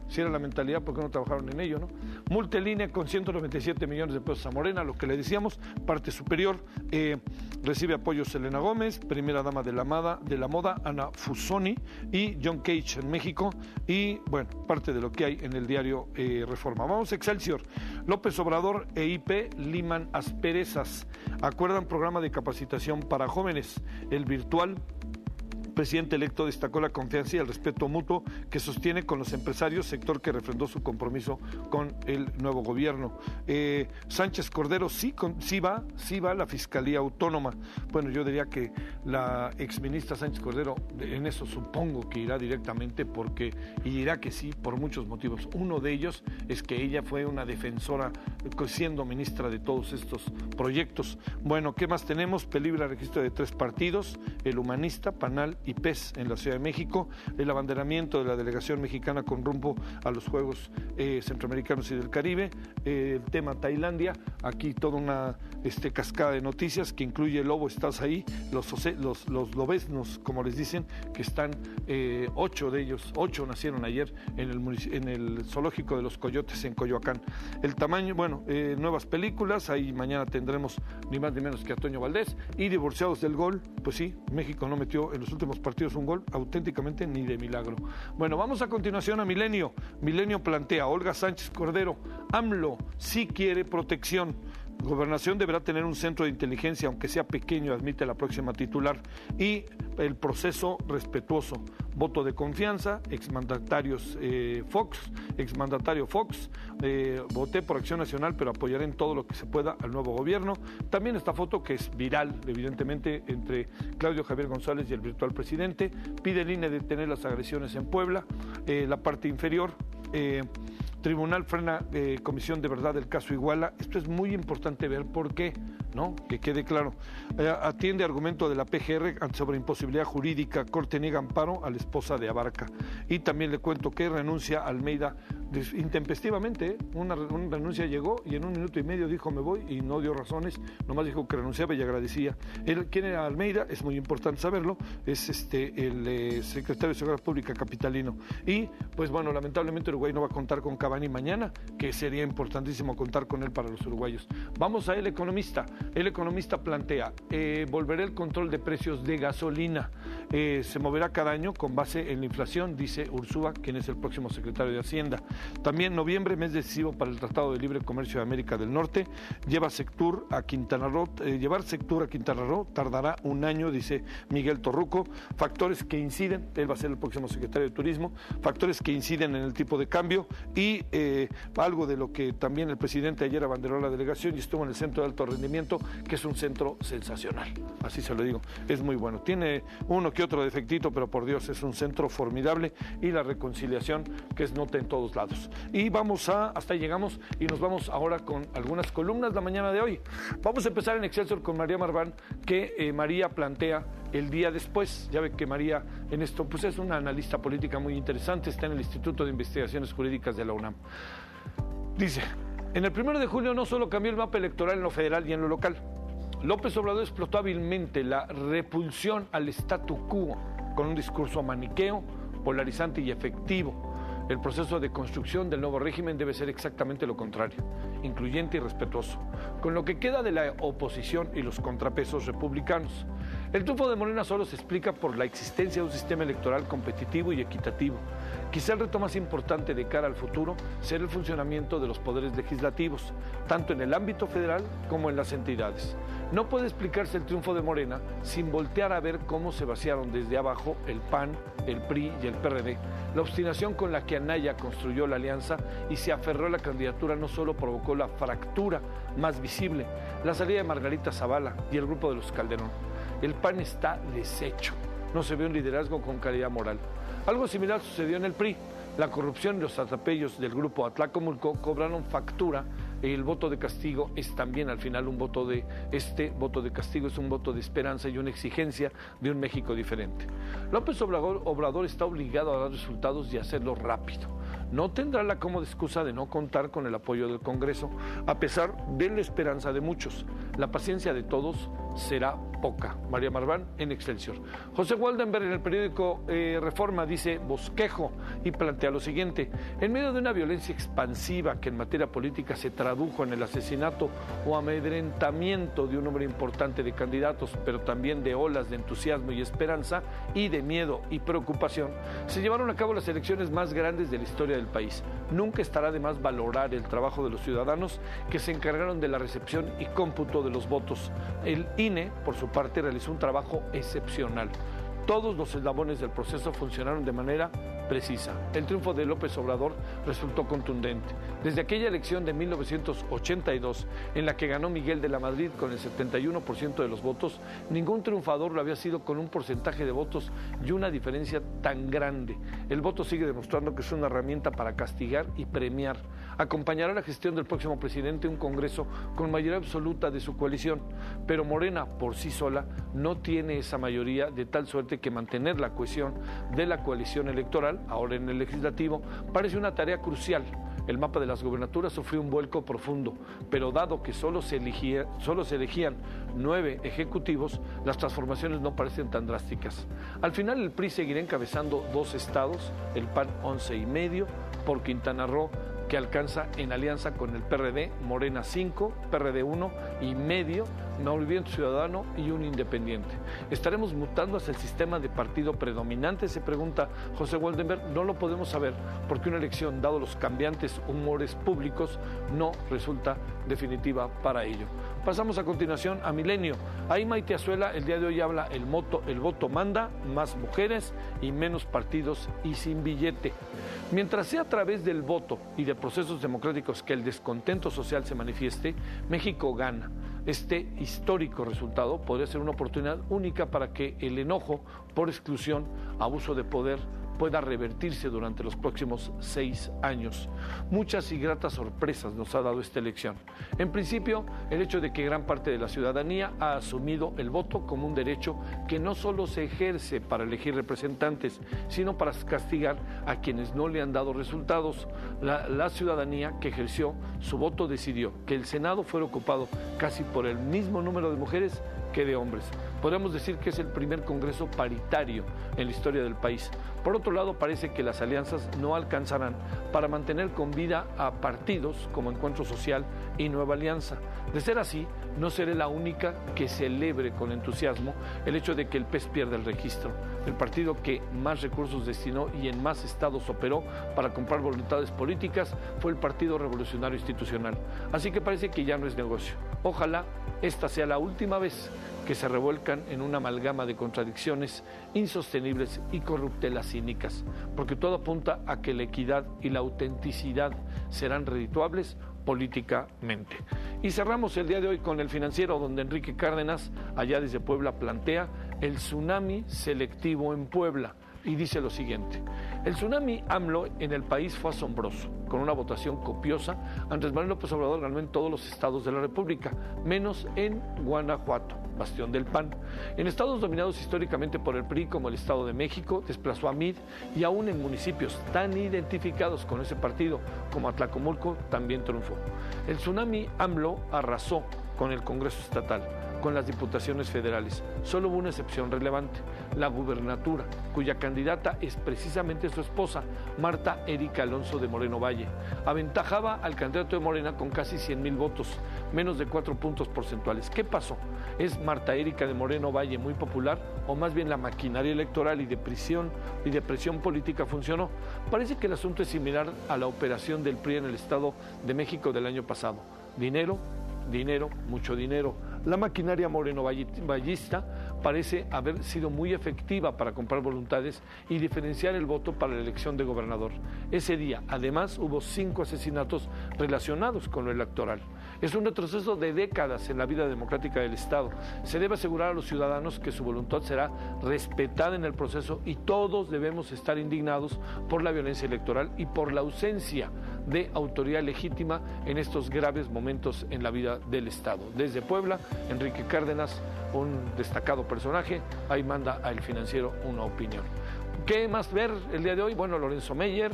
si era la mentalidad, ¿por qué no trabajaron en ello, no? Multa en línea con 197 millones de pesos a Morena, lo que le decíamos, parte superior, recibe apoyo Selena Gómez, primera dama de la moda, Ana Fusoni y John Cage en México, y bueno, parte de lo que hay en el diario Reforma. Vamos a Excelsior. López Obrador e IP liman asperezas, acuerdan programa de capacitación para jóvenes, el virtual. El presidente electo destacó la confianza y el respeto mutuo que sostiene con los empresarios, sector que refrendó su compromiso con el nuevo gobierno. Sánchez Cordero sí va a la Fiscalía Autónoma. Bueno, yo diría que la exministra Sánchez Cordero en eso supongo que irá directamente y dirá que sí por muchos motivos. Uno de ellos es que ella fue una defensora siendo ministra de todos estos proyectos. Bueno, ¿qué más tenemos? Peligro registro de 3 partidos, el Humanista, Panal y PES en la Ciudad de México, el abanderamiento de la delegación mexicana con rumbo a los Juegos Centroamericanos y del Caribe, el tema Tailandia, aquí toda una cascada de noticias que incluye Lobo, estás ahí, los lobesnos, como les dicen, que están 8 de ellos, 8 nacieron ayer en el zoológico de los Coyotes en Coyoacán. El tamaño, bueno, nuevas películas, ahí mañana tendremos ni más ni menos que a Toño Valdés, y divorciados del gol, pues sí, México no metió en los últimos partidos un gol, auténticamente ni de milagro. Bueno, vamos a continuación a Milenio. Milenio plantea, Olga Sánchez Cordero, AMLO sí quiere protección. Gobernación deberá tener un centro de inteligencia, aunque sea pequeño, admite la próxima titular, y el proceso respetuoso. Voto de confianza, exmandatario Fox, voté por Acción Nacional, pero apoyaré en todo lo que se pueda al nuevo gobierno. También esta foto que es viral, evidentemente, entre Claudio Javier González y el virtual presidente. Pide el INE detener las agresiones en Puebla. La parte inferior, Tribunal frena Comisión de Verdad del caso Iguala. Esto es muy importante ver por qué, ¿no? Que quede claro. Atiende argumento de la PGR sobre imposibilidad jurídica. Corte niega amparo a la esposa de Abarca. Y también le cuento que renuncia Almeida intempestivamente. Una renuncia llegó y en 1 minuto y medio dijo me voy y no dio razones, nomás dijo que renunciaba y agradecía. ¿Quién era Almeida? Es muy importante saberlo. Es el secretario de Seguridad Pública capitalino. Y pues bueno, lamentablemente Uruguay no va a contar con Cavani mañana, que sería importantísimo contar con él para los uruguayos. Vamos a El Economista. El Economista plantea, volverá el control de precios de gasolina. Se moverá cada año con base en la inflación, dice Ursúa, quien es el próximo secretario de Hacienda. También noviembre, mes decisivo para el Tratado de Libre Comercio de América del Norte. Llevar Sectur a Quintana Roo tardará 1 año, dice Miguel Torruco. Factores que inciden, él va a ser el próximo secretario de Turismo, factores que inciden en el tipo de cambio y algo de lo que también el presidente ayer abanderó la delegación y estuvo en el Centro de Alto Rendimiento, que es un centro sensacional, así se lo digo, es muy bueno. Tiene uno que otro defectito, pero por Dios es un centro formidable, y la reconciliación que es nota en todos lados. Y hasta ahí llegamos y nos vamos ahora con algunas columnas la mañana de hoy. Vamos a empezar en Excelsior con María Marván, que María plantea el día después. Ya ve que María en esto pues es una analista política muy interesante, está en el Instituto de Investigaciones Jurídicas de la UNAM. Dice, en el 1 de julio no solo cambió el mapa electoral en lo federal y en lo local. López Obrador explotó hábilmente la repulsión al statu quo con un discurso maniqueo, polarizante y efectivo. El proceso de construcción del nuevo régimen debe ser exactamente lo contrario, incluyente y respetuoso, con lo que queda de la oposición y los contrapesos republicanos. El triunfo de Morena solo se explica por la existencia de un sistema electoral competitivo y equitativo. Quizá el reto más importante de cara al futuro será el funcionamiento de los poderes legislativos, tanto en el ámbito federal como en las entidades. No puede explicarse el triunfo de Morena sin voltear a ver cómo se vaciaron desde abajo el PAN, el PRI y el PRD. La obstinación con la que Anaya construyó la alianza y se aferró a la candidatura no solo provocó la fractura más visible, la salida de Margarita Zavala y el grupo de los Calderón. El PAN está deshecho, no se ve un liderazgo con calidad moral. Algo similar sucedió en el PRI. La corrupción y los atropellos del grupo Atlacomulco cobraron factura. El voto de castigo es también al final un voto de castigo es un voto de esperanza y una exigencia de un México diferente. López Obrador está obligado a dar resultados y hacerlo rápido. No tendrá la cómoda excusa de no contar con el apoyo del Congreso, a pesar de la esperanza de muchos. La paciencia de todos será poca. María Marván en Excelsior. José Waldenberg en el periódico Reforma dice bosquejo y plantea lo siguiente: en medio de una violencia expansiva que en materia política se tradujo en el asesinato o amedrentamiento de un número importante de candidatos, pero también de olas de entusiasmo y esperanza y de miedo y preocupación, se llevaron a cabo las elecciones más grandes de la historia del país. Nunca estará de más valorar el trabajo de los ciudadanos que se encargaron de la recepción y cómputo de los votos. El INE, por su parte, realizó un trabajo excepcional. Todos los eslabones del proceso funcionaron de manera precisa. El triunfo de López Obrador resultó contundente. Desde aquella elección de 1982, en la que ganó Miguel de la Madrid con el 71% de los votos, ningún triunfador lo había sido con un porcentaje de votos y una diferencia tan grande. El voto sigue demostrando que es una herramienta para castigar y premiar. Acompañará la gestión del próximo presidente un Congreso con mayoría absoluta de su coalición, pero Morena por sí sola no tiene esa mayoría, de tal suerte que mantener la cohesión de la coalición electoral, ahora en el legislativo, parece una tarea crucial. El mapa de las gubernaturas sufrió un vuelco profundo, pero dado que solo se elegían 9 ejecutivos, las transformaciones no parecen tan drásticas. Al final el PRI seguirá encabezando 2 estados, el PAN 11,5, por Quintana Roo, que alcanza en alianza con el PRD, Morena 5, PRD 1,5, Movimiento Ciudadano y un independiente. ¿Estaremos mutando hacia el sistema de partido predominante?, se pregunta José Waldenberg. No lo podemos saber porque una elección, dado los cambiantes humores públicos, no resulta definitiva para ello. Pasamos a continuación a Milenio. Ahí Maite Azuela el día de hoy habla el voto manda, más mujeres y menos partidos y sin billete. Mientras sea a través del voto y de procesos democráticos que el descontento social se manifieste, México gana. Este histórico resultado podría ser una oportunidad única para que el enojo por exclusión, abuso de poder, pueda revertirse durante los próximos 6 años. Muchas y gratas sorpresas nos ha dado esta elección. En principio, el hecho de que gran parte de la ciudadanía ha asumido el voto como un derecho que no solo se ejerce para elegir representantes, sino para castigar a quienes no le han dado resultados. La ciudadanía que ejerció su voto decidió que el Senado fuera ocupado casi por el mismo número de mujeres que de hombres. Podríamos decir que es el primer Congreso paritario en la historia del país. Por otro lado, parece que las alianzas no alcanzarán para mantener con vida a partidos como Encuentro Social y Nueva Alianza. De ser así, no seré la única que celebre con entusiasmo el hecho de que el PES pierda el registro. El partido que más recursos destinó y en más estados operó para comprar voluntades políticas fue el Partido Revolucionario Institucional. Así que parece que ya no es negocio. Ojalá esta sea la última vez que se revuelcan en una amalgama de contradicciones insostenibles y corruptelas cínicas, porque todo apunta a que la equidad y la autenticidad serán redituables políticamente. Y cerramos el día de hoy con El Financiero, donde Enrique Cárdenas, allá desde Puebla, plantea el tsunami selectivo en Puebla. Y dice lo siguiente: el tsunami AMLO en el país fue asombroso. Con una votación copiosa, Andrés Manuel López Obrador ganó en todos los estados de la República, menos en Guanajuato, bastión del PAN. En estados dominados históricamente por el PRI, como el Estado de México, desplazó a MID, y aún en municipios tan identificados con ese partido como Atlacomulco, también triunfó. El tsunami AMLO arrasó con el Congreso Estatal, con las diputaciones federales. Solo hubo una excepción relevante: la gubernatura, cuya candidata es precisamente su esposa, Marta Erika Alonso de Moreno Valle. Aventajaba al candidato de Morena con casi 100,000 votos, menos de 4 puntos porcentuales. ¿Qué pasó? ¿Es Marta Erika de Moreno Valle muy popular, o más bien la maquinaria electoral y de presión política funcionó? Parece que el asunto es similar a la operación del PRI en el Estado de México del año pasado. Dinero, mucho dinero. La maquinaria moreno-vallista parece haber sido muy efectiva para comprar voluntades y diferenciar el voto para la elección de gobernador. Ese día, además, hubo 5 asesinatos relacionados con lo electoral. Es un retroceso de décadas en la vida democrática del Estado. Se debe asegurar a los ciudadanos que su voluntad será respetada en el proceso, y todos debemos estar indignados por la violencia electoral y por la ausencia de autoridad legítima en estos graves momentos en la vida del Estado. Desde Puebla, Enrique Cárdenas, un destacado personaje, ahí manda a El Financiero una opinión. ¿Qué más ver el día de hoy? Bueno, Lorenzo Meyer,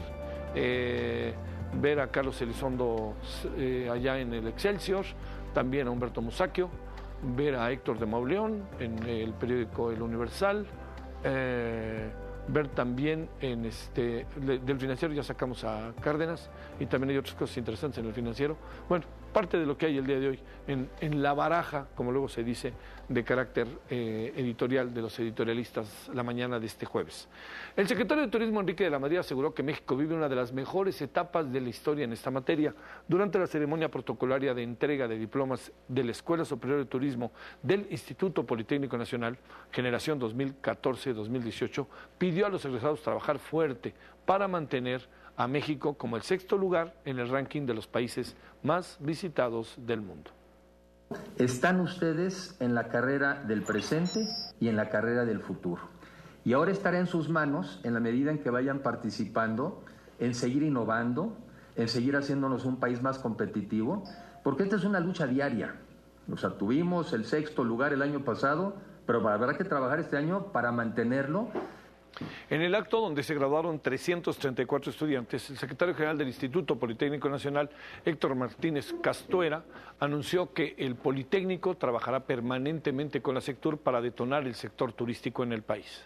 ver a Carlos Elizondo allá en el Excelsior, también a Humberto Musacchio, ver a Héctor de Mauleón en el periódico El Universal, ver también del Financiero ya sacamos a Cárdenas, y también hay otras cosas interesantes en el Financiero. Bueno, parte de lo que hay el día de hoy en la baraja, como luego se dice, de carácter editorial de los editorialistas la mañana de este jueves. El secretario de Turismo, Enrique de la Madrid, aseguró que México vive una de las mejores etapas de la historia en esta materia. Durante la ceremonia protocolaria de entrega de diplomas de la Escuela Superior de Turismo del Instituto Politécnico Nacional, generación 2014-2018, pidió a los egresados trabajar fuerte para mantener a México como el 6º lugar en el ranking de los países más visitados del mundo. Están ustedes en la carrera del presente y en la carrera del futuro. Y ahora estará en sus manos, en la medida en que vayan participando, en seguir innovando, en seguir haciéndonos un país más competitivo, porque esta es una lucha diaria. O sea, tuvimos el 6º lugar el año pasado, pero habrá que trabajar este año para mantenerlo. En el acto donde se graduaron 334 estudiantes, el secretario general del Instituto Politécnico Nacional, Héctor Martínez Castuera, anunció que el Politécnico trabajará permanentemente con la Sectur para detonar el sector turístico en el país.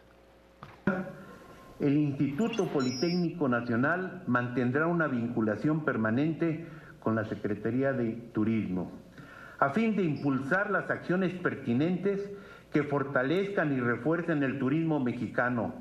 El Instituto Politécnico Nacional mantendrá una vinculación permanente con la Secretaría de Turismo, a fin de impulsar las acciones pertinentes que fortalezcan y refuercen el turismo mexicano.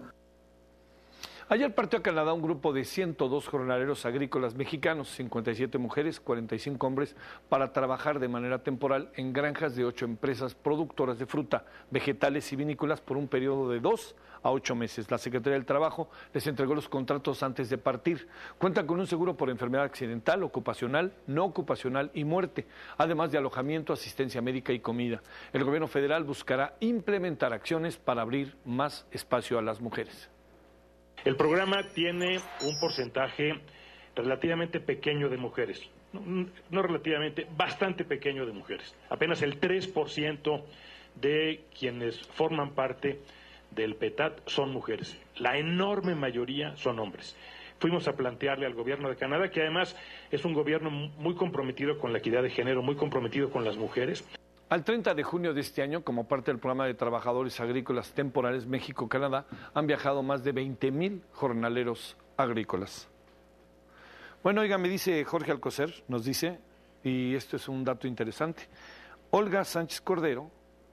Ayer partió a Canadá un grupo de 102 jornaleros agrícolas mexicanos, 57 mujeres, 45 hombres, para trabajar de manera temporal en granjas de 8 empresas productoras de fruta, vegetales y vinícolas por un periodo de 2 a 8 meses. La Secretaría del Trabajo les entregó los contratos antes de partir. Cuentan con un seguro por enfermedad accidental, ocupacional, no ocupacional y muerte, además de alojamiento, asistencia médica y comida. El gobierno federal buscará implementar acciones para abrir más espacio a las mujeres. El programa tiene un porcentaje relativamente pequeño de mujeres, no relativamente, bastante pequeño de mujeres. Apenas el 3% de quienes forman parte del PETAT son mujeres. La enorme mayoría son hombres. Fuimos a plantearle al gobierno de Canadá, que además es un gobierno muy comprometido con la equidad de género, muy comprometido con las mujeres. Al 30 de junio de este año, como parte del programa de trabajadores agrícolas temporales México-Canadá, han viajado más de 20,000 jornaleros agrícolas. Bueno, oiga, me dice Jorge Alcocer, nos dice, y esto es un dato interesante, Olga Sánchez Cordero,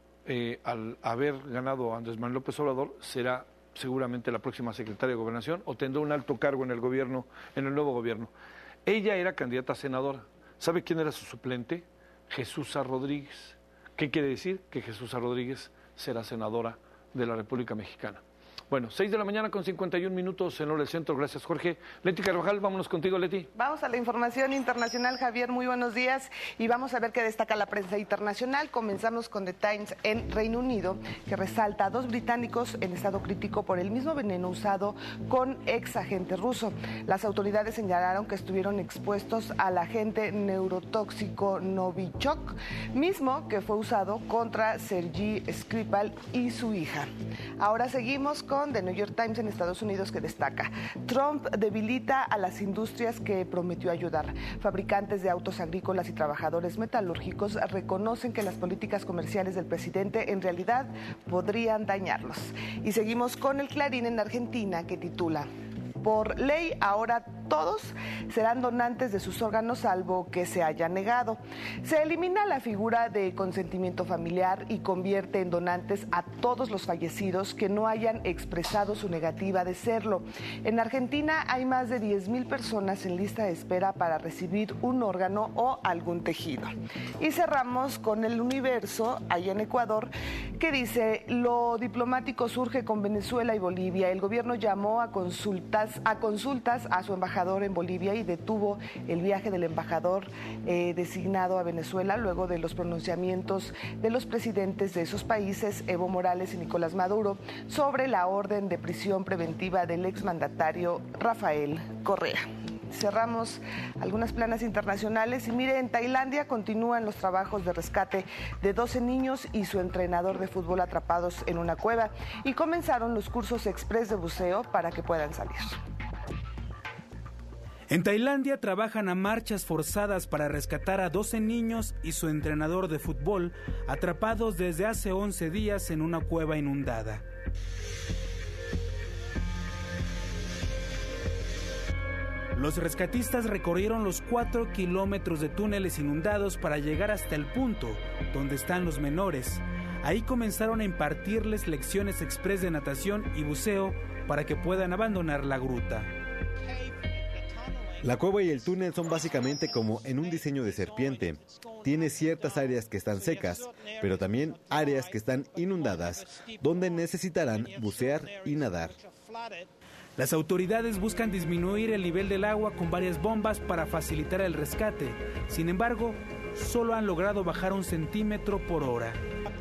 al haber ganado a Andrés Manuel López Obrador, será seguramente la próxima secretaria de Gobernación o tendrá un alto cargo en el gobierno, en el nuevo gobierno. Ella era candidata a senadora. ¿Sabe quién era su suplente? Jesús Rodríguez. ¿Qué quiere decir? Que Jesús Rodríguez será senadora de la República Mexicana. Bueno, 6 de la mañana con 51 minutos en hora del centro. Gracias, Jorge. Leti Carvajal, vámonos contigo, Leti. Vamos a la información internacional, Javier. Muy buenos días. Y vamos a ver qué destaca la prensa internacional. Comenzamos con The Times en Reino Unido, que resalta a 2 británicos en estado crítico por el mismo veneno usado con ex agente ruso. Las autoridades señalaron que estuvieron expuestos al agente neurotóxico Novichok, mismo que fue usado contra Sergei Skripal y su hija. Ahora seguimos con The New York Times en Estados Unidos, que destaca: Trump debilita a las industrias que prometió ayudar. Fabricantes de autos agrícolas y trabajadores metalúrgicos reconocen que las políticas comerciales del presidente en realidad podrían dañarlos. Y seguimos con el Clarín en Argentina, que titula: por ley, ahora todos serán donantes de sus órganos salvo que se haya negado. Se elimina la figura de consentimiento familiar y convierte en donantes a todos los fallecidos que no hayan expresado su negativa de serlo. En Argentina hay más de 10,000 personas en lista de espera para recibir un órgano o algún tejido. Y cerramos con El Universo, allá en Ecuador, que dice: lo diplomático surge con Venezuela y Bolivia. El gobierno llamó a consultas a su embajador en Bolivia y detuvo el viaje del embajador designado a Venezuela luego de los pronunciamientos de los presidentes de esos países, Evo Morales y Nicolás Maduro, sobre la orden de prisión preventiva del exmandatario Rafael Correa. Cerramos algunas planas internacionales y mire, en Tailandia continúan los trabajos de rescate de 12 niños y su entrenador de fútbol atrapados en una cueva, y comenzaron los cursos express de buceo para que puedan salir. En Tailandia trabajan a marchas forzadas para rescatar a 12 niños y su entrenador de fútbol atrapados desde hace 11 días en una cueva inundada. Los rescatistas recorrieron los 4 kilómetros de túneles inundados para llegar hasta el punto donde están los menores. Ahí comenzaron a impartirles lecciones express de natación y buceo para que puedan abandonar la gruta. La cueva y el túnel son básicamente como en un diseño de serpiente. Tiene ciertas áreas que están secas, pero también áreas que están inundadas, donde necesitarán bucear y nadar. Las autoridades buscan disminuir el nivel del agua con varias bombas para facilitar el rescate. Sin embargo, solo han logrado bajar 1 centímetro por hora.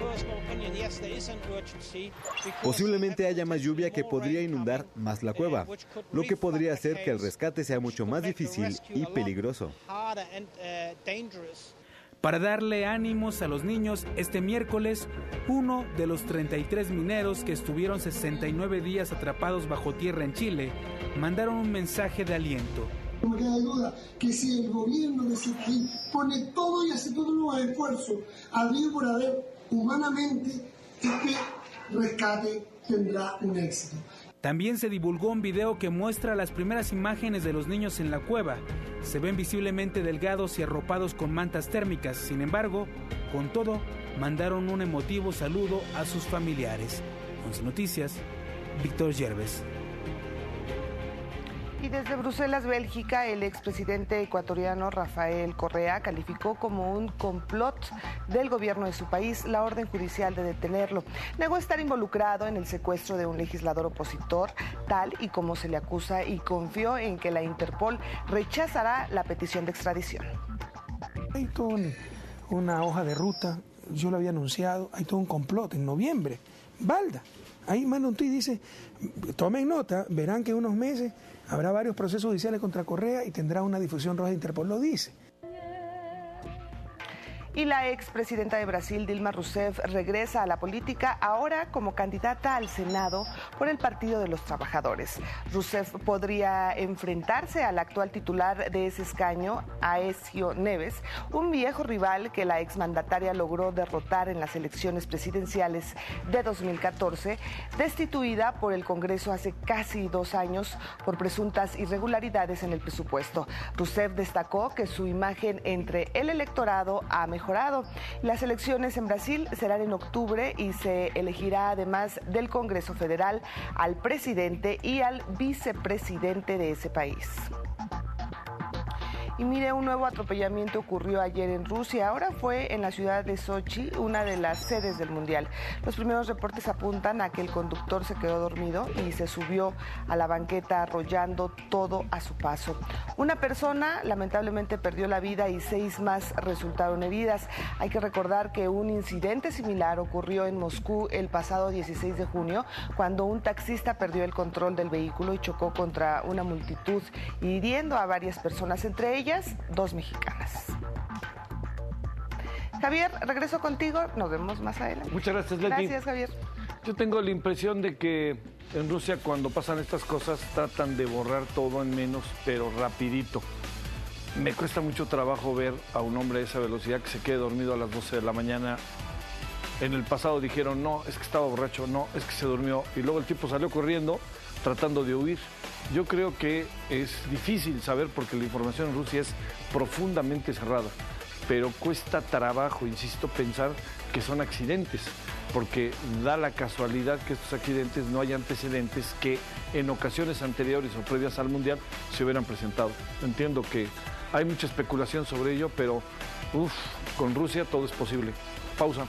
Posiblemente haya más lluvia que podría inundar más la cueva, lo que podría hacer que el rescate sea mucho más difícil y peligroso. Para darle ánimos a los niños, este miércoles, uno de los 33 mineros que estuvieron 69 días atrapados bajo tierra en Chile, mandaron un mensaje de aliento. No me queda duda que si el gobierno de ese país pone todo y hace todos los esfuerzos habido por haber humanamente, este rescate tendrá un éxito. También se divulgó un video que muestra las primeras imágenes de los niños en la cueva. Se ven visiblemente delgados y arropados con mantas térmicas. Sin embargo, con todo, mandaron un emotivo saludo a sus familiares. 11 Noticias, Víctor Yerves. Y desde Bruselas, Bélgica, el expresidente ecuatoriano Rafael Correa calificó como un complot del gobierno de su país la orden judicial de detenerlo. Negó estar involucrado en el secuestro de un legislador opositor, tal y como se le acusa, y confió en que la Interpol rechazará la petición de extradición. Hay toda una hoja de ruta, yo lo había anunciado, hay todo un complot en noviembre. Balda, ahí manda un tuit y dice, tomen nota, verán que en unos meses habrá varios procesos judiciales contra Correa y tendrá una difusión roja de Interpol, lo dice. Y la expresidenta de Brasil, Dilma Rousseff, regresa a la política ahora como candidata al Senado por el Partido de los Trabajadores. Rousseff podría enfrentarse al actual titular de ese escaño, Aécio Neves, un viejo rival que la exmandataria logró derrotar en las elecciones presidenciales de 2014, destituida por el Congreso hace casi 2 años por presuntas irregularidades en el presupuesto. Rousseff destacó que su imagen entre el electorado ha mejorado. Las elecciones en Brasil serán en octubre y se elegirá, además del Congreso Federal, al presidente y al vicepresidente de ese país. Y mire, un nuevo atropellamiento ocurrió ayer en Rusia. Ahora fue en la ciudad de Sochi, una de las sedes del Mundial. Los primeros reportes apuntan a que el conductor se quedó dormido y se subió a la banqueta arrollando todo a su paso. Una persona lamentablemente perdió la vida y 6 más resultaron heridas. Hay que recordar que un incidente similar ocurrió en Moscú el pasado 16 de junio, cuando un taxista perdió el control del vehículo y chocó contra una multitud, hiriendo a varias personas, entre ellas 2 mexicanas. Javier, regreso contigo, nos vemos más adelante. Muchas gracias, Leti. Gracias, Javier. Yo tengo la impresión de que en Rusia, cuando pasan estas cosas, tratan de borrar todo en menos, pero rapidito. Me cuesta mucho trabajo ver a un hombre de esa velocidad que se quede dormido a las 12 de la mañana. En el pasado dijeron, no, es que estaba borracho, no, es que se durmió. Y luego el tipo salió corriendo tratando de huir. Yo creo que es difícil saber porque la información en Rusia es profundamente cerrada, pero cuesta trabajo, insisto, pensar que son accidentes, porque da la casualidad que estos accidentes no hay antecedentes que en ocasiones anteriores o previas al Mundial se hubieran presentado. Entiendo que hay mucha especulación sobre ello, pero con Rusia todo es posible. Pausa.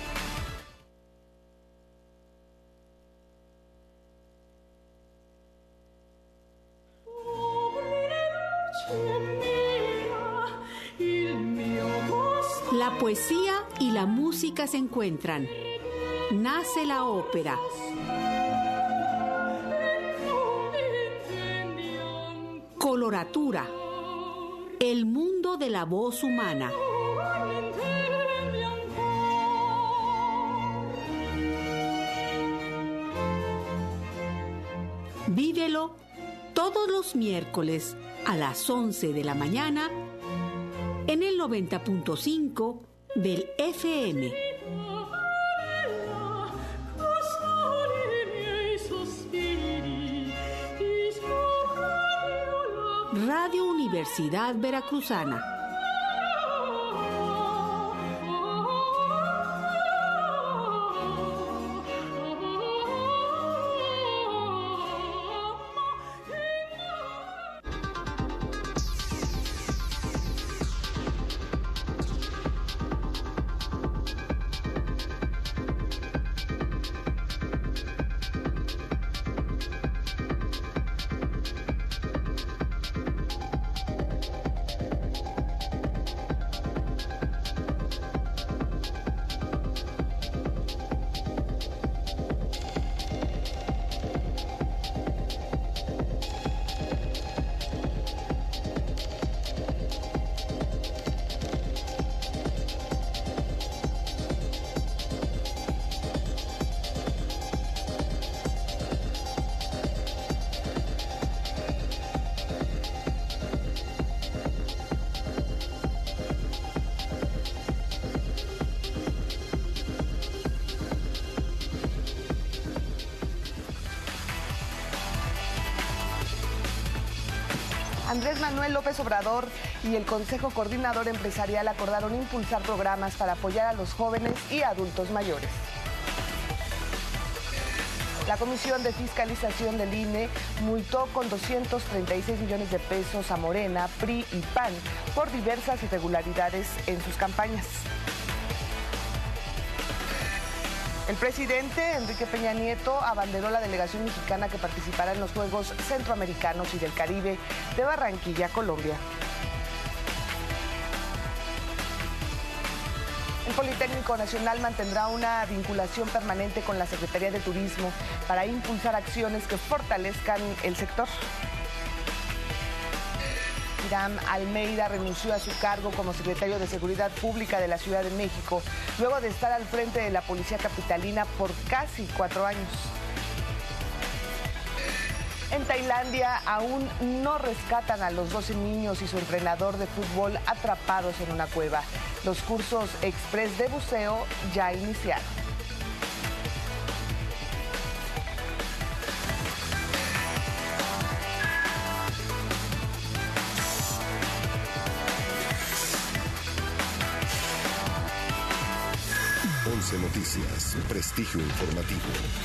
La poesía y la música se encuentran. Nace la ópera. Coloratura. El mundo de la voz humana. Vívelo Todos los miércoles a las 11 de la mañana en el 90.5 del FM. Radio Universidad Veracruzana. Andrés Manuel López Obrador y el Consejo Coordinador Empresarial acordaron impulsar programas para apoyar a los jóvenes y adultos mayores. La Comisión de Fiscalización del INE multó con 236 millones de pesos a Morena, PRI y PAN por diversas irregularidades en sus campañas. El presidente Enrique Peña Nieto abanderó la delegación mexicana que participará en los Juegos Centroamericanos y del Caribe de Barranquilla, Colombia. El Politécnico Nacional mantendrá una vinculación permanente con la Secretaría de Turismo para impulsar acciones que fortalezcan el sector. Hiram Almeida renunció a su cargo como secretario de Seguridad Pública de la Ciudad de México, luego de estar al frente de la Policía Capitalina por casi 4 años. En Tailandia aún no rescatan a los 12 niños y su entrenador de fútbol atrapados en una cueva. Los cursos express de buceo ya iniciaron. Noticias, prestigio informativo.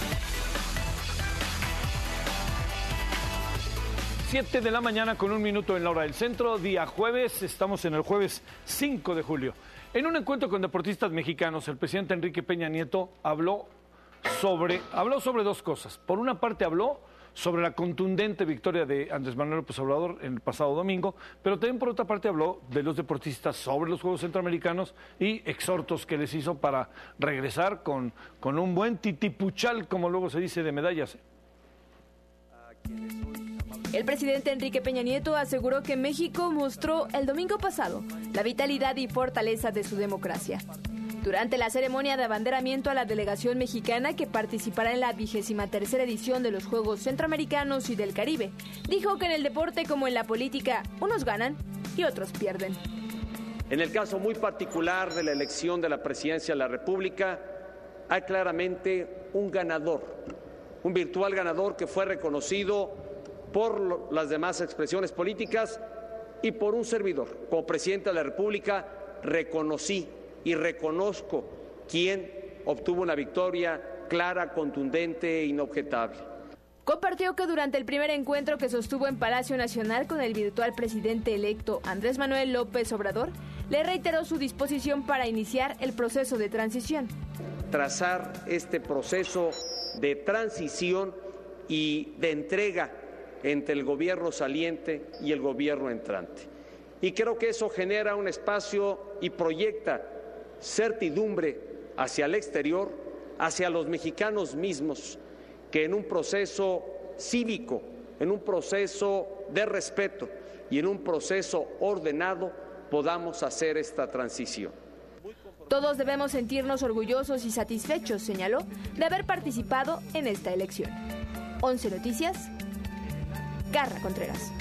7 de la mañana con 1 minuto en la hora del centro, día jueves, estamos en el jueves 5 de julio. En un encuentro con deportistas mexicanos, el presidente Enrique Peña Nieto habló sobre 2 cosas. Por una parte habló sobre la contundente victoria de Andrés Manuel López Obrador en el pasado domingo, pero también por otra parte habló de los deportistas sobre los Juegos Centroamericanos y exhortos que les hizo para regresar con un buen titipuchal, como luego se dice, de medallas. El presidente Enrique Peña Nieto aseguró que México mostró el domingo pasado la vitalidad y fortaleza de su democracia. Durante la ceremonia de abanderamiento a la delegación mexicana que participará en la 23ª edición de los Juegos Centroamericanos y del Caribe, dijo que en el deporte como en la política, unos ganan y otros pierden. En el caso muy particular de la elección de la presidencia de la República, hay claramente un ganador, un virtual ganador que fue reconocido por las demás expresiones políticas y por un servidor. Como presidente de la República reconocí y reconozco quién obtuvo una victoria clara, contundente e inobjetable. Compartió que durante el primer encuentro que sostuvo en Palacio Nacional con el virtual presidente electo Andrés Manuel López Obrador, le reiteró su disposición para iniciar el proceso de transición. Trazar este proceso de transición y de entrega entre el gobierno saliente y el gobierno entrante. Y creo que eso genera un espacio y proyecta certidumbre hacia el exterior, hacia los mexicanos mismos, que en un proceso cívico, en un proceso de respeto y en un proceso ordenado podamos hacer esta transición. Todos debemos sentirnos orgullosos y satisfechos, señaló, de haber participado en esta elección. 11 Noticias, Carla Contreras.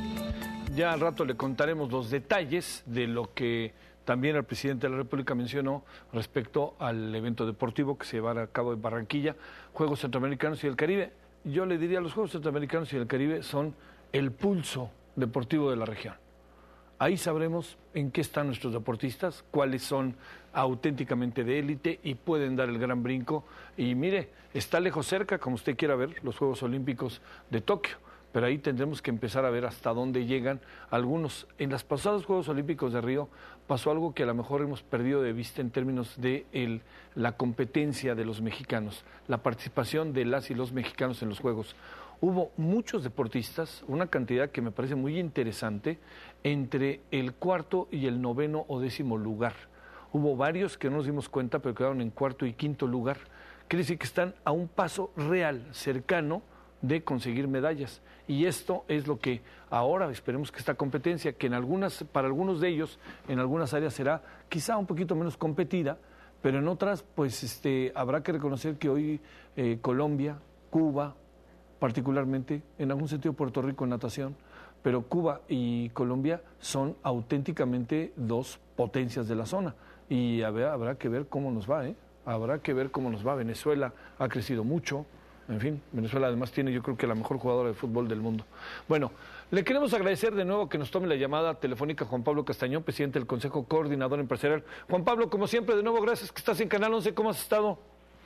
Ya al rato le contaremos los detalles de lo que también el presidente de la República mencionó respecto al evento deportivo que se llevará a cabo en Barranquilla, Juegos Centroamericanos y del Caribe. Yo le diría, los Juegos Centroamericanos y del Caribe son el pulso deportivo de la región. Ahí sabremos en qué están nuestros deportistas, cuáles son auténticamente de élite y pueden dar el gran brinco. Y mire, está lejos cerca, como usted quiera ver, los Juegos Olímpicos de Tokio. Pero ahí tendremos que empezar a ver hasta dónde llegan algunos. En los pasados Juegos Olímpicos de Río pasó algo que a lo mejor hemos perdido de vista en términos de la competencia de los mexicanos, la participación de las y los mexicanos en los Juegos. Hubo muchos deportistas, una cantidad que me parece muy interesante, entre el 4º y el 9º o 10º lugar. Hubo varios que no nos dimos cuenta, pero quedaron en 4º y 5º lugar. Quiere decir que están a un paso real, cercano, de conseguir medallas. Y esto es lo que ahora esperemos que esta competencia, que para algunos de ellos, en algunas áreas será quizá un poquito menos competida, pero en otras, pues habrá que reconocer que hoy Colombia, Cuba, particularmente, en algún sentido Puerto Rico en natación, pero Cuba y Colombia son auténticamente dos potencias de la zona. Y habrá que ver cómo nos va, Habrá que ver cómo nos va. Venezuela ha crecido mucho. En fin, Venezuela además tiene, yo creo que la mejor jugadora de fútbol del mundo. Bueno, le queremos agradecer de nuevo que nos tome la llamada telefónica Juan Pablo Castañón, presidente del Consejo Coordinador Empresarial. Juan Pablo, como siempre, de nuevo, gracias que estás en Canal 11. ¿Cómo has estado?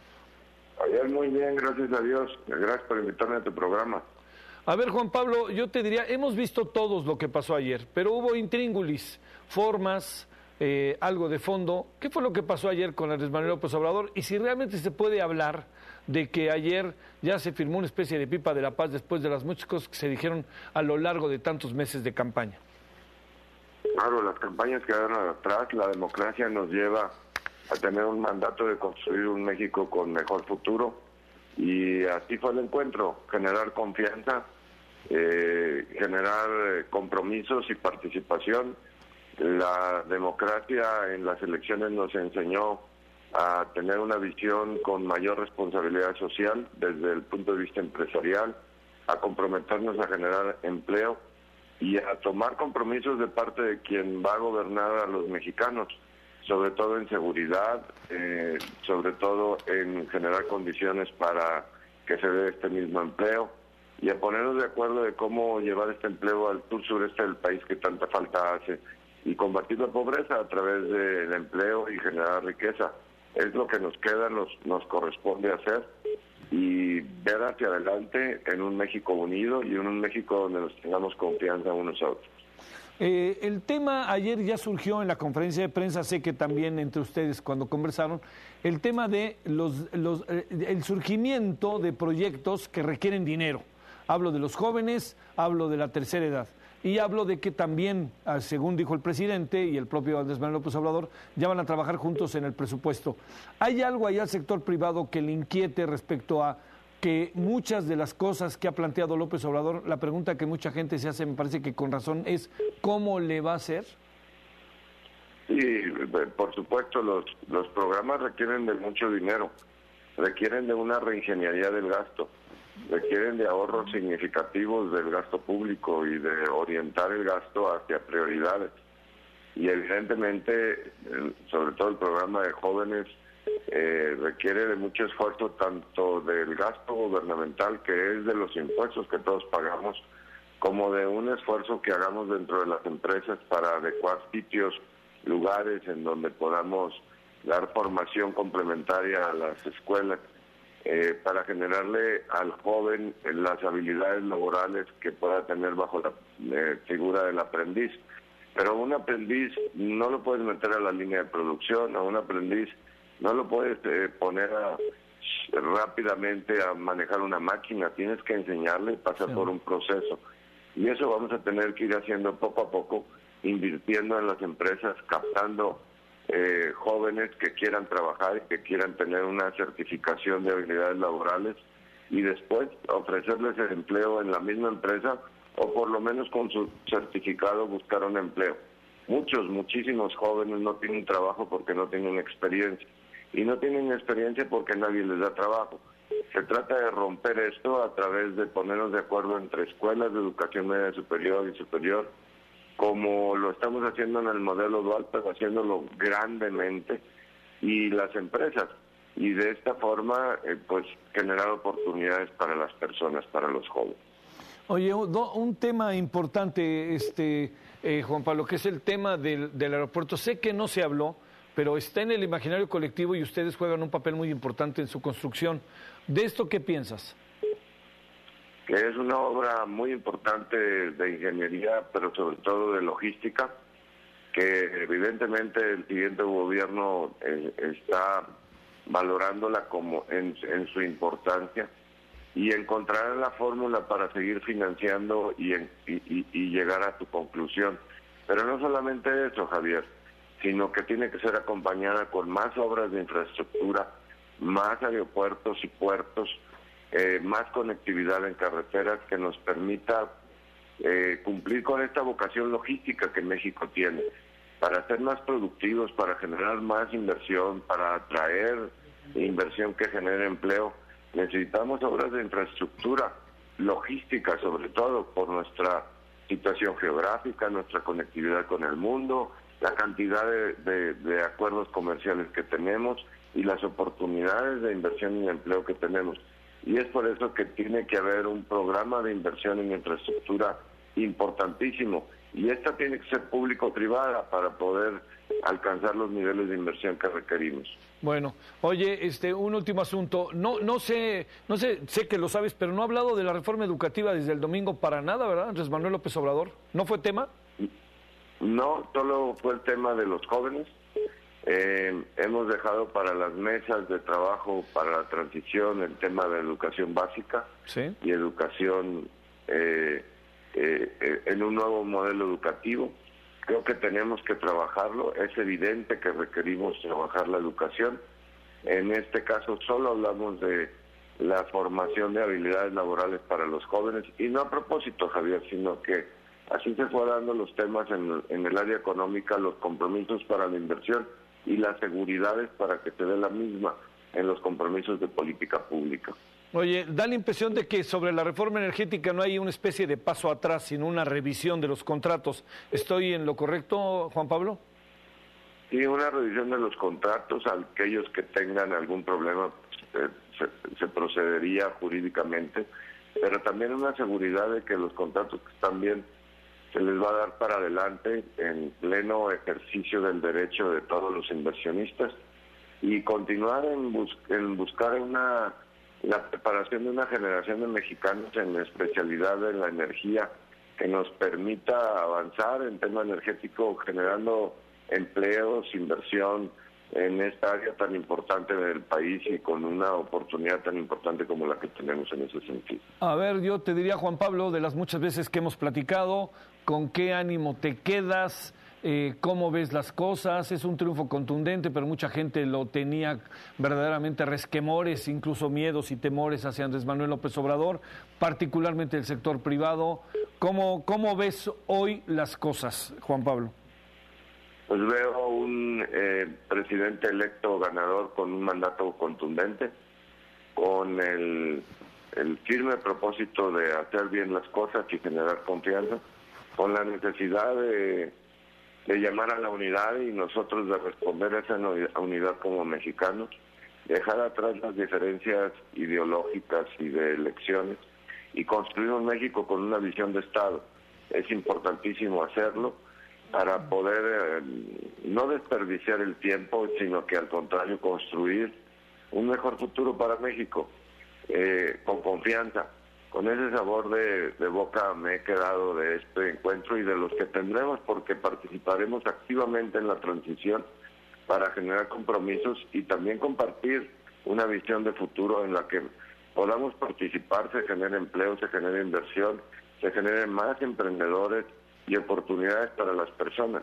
Ayer muy bien, gracias a Dios. Gracias por invitarme a tu programa. A ver, Juan Pablo, yo te diría, hemos visto todos lo que pasó ayer, pero hubo intríngulis, formas, algo de fondo. ¿Qué fue lo que pasó ayer con Andrés Manuel López Obrador? Y si realmente se puede hablar de que ayer ya se firmó una especie de pipa de la paz después de las muchas cosas que se dijeron a lo largo de tantos meses de campaña. Claro, las campañas quedaron atrás, la democracia nos lleva a tener un mandato de construir un México con mejor futuro y así fue el encuentro, generar confianza, generar compromisos y participación. La democracia en las elecciones nos enseñó a tener una visión con mayor responsabilidad social desde el punto de vista empresarial, a comprometernos a generar empleo y a tomar compromisos de parte de quien va a gobernar a los mexicanos, sobre todo en seguridad, sobre todo en generar condiciones para que se dé este mismo empleo y a ponernos de acuerdo de cómo llevar este empleo al sur-sureste del país que tanta falta hace y combatir la pobreza a través del empleo y generar riqueza. Es lo que nos queda, nos corresponde hacer y ver hacia adelante en un México unido y en un México donde nos tengamos confianza unos a otros. El tema ayer ya surgió en la conferencia de prensa, sé que también entre ustedes cuando conversaron, el tema de el surgimiento de proyectos que requieren dinero. Hablo de los jóvenes, hablo de la tercera edad. Y hablo de que también, según dijo el presidente y el propio Andrés Manuel López Obrador, ya van a trabajar juntos en el presupuesto. ¿Hay algo ahí al sector privado que le inquiete respecto a que muchas de las cosas que ha planteado López Obrador, la pregunta que mucha gente se hace, me parece que con razón, es ¿cómo le va a hacer? Sí, por supuesto, los programas requieren de mucho dinero, requieren de una reingeniería del gasto, requieren de ahorros significativos del gasto público y de orientar el gasto hacia prioridades. Y evidentemente, sobre todo el programa de jóvenes, requiere de mucho esfuerzo tanto del gasto gubernamental, que es de los impuestos que todos pagamos, como de un esfuerzo que hagamos dentro de las empresas para adecuar sitios, lugares en donde podamos dar formación complementaria a las escuelas, para generarle al joven las habilidades laborales que pueda tener bajo la figura del aprendiz. Pero un aprendiz no lo puedes meter a la línea de producción, a un aprendiz no lo puedes poner rápidamente a manejar una máquina, tienes que enseñarle, pasar por un proceso. Y eso vamos a tener que ir haciendo poco a poco, invirtiendo en las empresas, captando jóvenes que quieran trabajar y que quieran tener una certificación de habilidades laborales y después ofrecerles el empleo en la misma empresa o por lo menos con su certificado buscar un empleo. Muchísimos jóvenes no tienen trabajo porque no tienen experiencia y no tienen experiencia porque nadie les da trabajo Se trata de romper esto a través de ponernos de acuerdo entre escuelas de educación media superior y superior, como lo estamos haciendo en el modelo dual, pero haciéndolo grandemente, y las empresas. Y de esta forma, pues, generar oportunidades para las personas, para los jóvenes. Oye, un tema importante, Juan Pablo, que es el tema del aeropuerto. Sé que no se habló, pero está en el imaginario colectivo y ustedes juegan un papel muy importante en su construcción. ¿De esto qué piensas? Que es una obra muy importante de ingeniería, pero sobre todo de logística, que evidentemente el siguiente gobierno está valorándola como en su importancia, y encontrarán la fórmula para seguir financiando y llegar a tu conclusión. Pero no solamente eso, Javier, sino que tiene que ser acompañada con más obras de infraestructura, más aeropuertos y puertos, más conectividad en carreteras que nos permita cumplir con esta vocación logística que México tiene, para ser más productivos, para generar más inversión, para atraer inversión que genere empleo. Necesitamos obras de infraestructura, logística sobre todo, por nuestra situación geográfica, nuestra conectividad con el mundo, la cantidad de acuerdos comerciales que tenemos y las oportunidades de inversión y empleo que tenemos. Y es por eso que tiene que haber un programa de inversión en infraestructura importantísimo. Y esta tiene que ser público-privada para poder alcanzar los niveles de inversión que requerimos. Bueno, oye, un último asunto. No sé que lo sabes, pero no ha hablado de la reforma educativa desde el domingo para nada, ¿verdad, Andrés Manuel López Obrador? ¿No fue tema? No, solo fue el tema de los jóvenes. Hemos dejado para las mesas de trabajo para la transición el tema de educación básica, ¿sí?, y educación en un nuevo modelo educativo. Creo que tenemos que trabajarlo. Es evidente que requerimos trabajar la educación. En este caso solo hablamos de la formación de habilidades laborales para los jóvenes, y no a propósito, Javier, sino que así se fue dando los temas en el área económica, los compromisos para la inversión y las seguridades para que se dé la misma en los compromisos de política pública. Oye, da la impresión de que sobre la reforma energética no hay una especie de paso atrás, sino una revisión de los contratos. ¿Estoy en lo correcto, Juan Pablo? Sí, una revisión de los contratos. Aquellos que tengan algún problema se procedería jurídicamente, pero también una seguridad de que los contratos que están bien se les va a dar para adelante en pleno ejercicio del derecho de todos los inversionistas, y continuar en buscar la preparación de una generación de mexicanos en especialidad en la energía que nos permita avanzar en tema energético, generando empleos, inversión en esta área tan importante del país y con una oportunidad tan importante como la que tenemos en ese sentido. A ver, yo te diría, Juan Pablo, de las muchas veces que hemos platicado, ¿con qué ánimo te quedas? ¿Cómo ves las cosas? Es un triunfo contundente, pero mucha gente lo tenía verdaderamente resquemores, incluso miedos y temores hacia Andrés Manuel López Obrador, particularmente el sector privado. ¿Cómo ves hoy las cosas, Juan Pablo? Pues veo un presidente electo ganador con un mandato contundente, con el firme propósito de hacer bien las cosas y generar confianza, con la necesidad de llamar a la unidad y nosotros de responder a esa unidad como mexicanos, dejar atrás las diferencias ideológicas y de elecciones y construir un México con una visión de Estado. Es importantísimo hacerlo para poder no desperdiciar el tiempo, sino que al contrario construir un mejor futuro para México, con confianza. Con ese sabor de boca me he quedado de este encuentro y de los que tendremos, porque participaremos activamente en la transición para generar compromisos y también compartir una visión de futuro en la que podamos participar, se genere empleo, se genere inversión, se generen más emprendedores y oportunidades para las personas.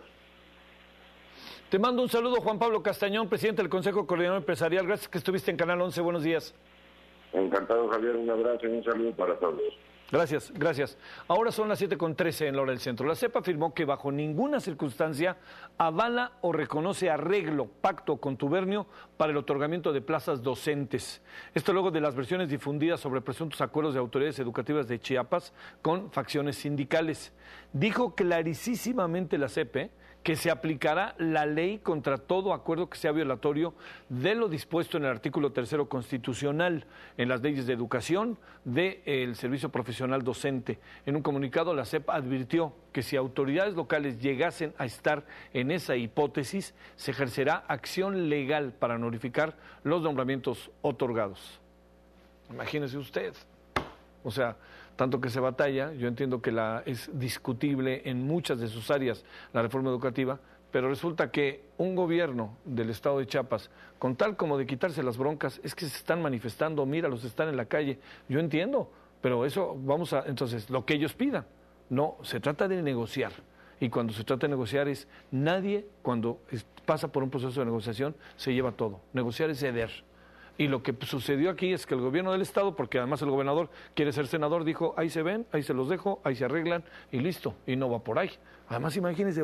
Te mando un saludo, Juan Pablo Castañón, presidente del Consejo Coordinador Empresarial. Gracias que estuviste en Canal 11. Buenos días. Encantado, Javier. Un abrazo y un saludo para todos. Gracias, gracias. Ahora son las 7:13 en la hora del centro. La CEP afirmó que bajo ninguna circunstancia avala o reconoce arreglo, pacto o contubernio para el otorgamiento de plazas docentes. Esto luego de las versiones difundidas sobre presuntos acuerdos de autoridades educativas de Chiapas con facciones sindicales. Dijo clarísimamente la CEP que se aplicará la ley contra todo acuerdo que sea violatorio de lo dispuesto en el artículo 3 constitucional en las leyes de educación del servicio profesional docente. En un comunicado, la CEP advirtió que si autoridades locales llegasen a estar en esa hipótesis, se ejercerá acción legal para notificar los nombramientos otorgados. Imagínese usted. O sea, tanto que se batalla, yo entiendo que es discutible en muchas de sus áreas la reforma educativa, pero resulta que un gobierno del estado de Chiapas, con tal como de quitarse las broncas, es que se están manifestando, míralos, están en la calle. Yo entiendo, pero eso entonces, lo que ellos pidan. No, se trata de negociar. Y cuando se trata de negociar nadie, cuando pasa por un proceso de negociación, se lleva todo. Negociar es ceder. Y lo que sucedió aquí es que el gobierno del estado, porque además el gobernador quiere ser senador, dijo, ahí se ven, ahí se los dejo, ahí se arreglan y listo, y no va por ahí. Además, imagínense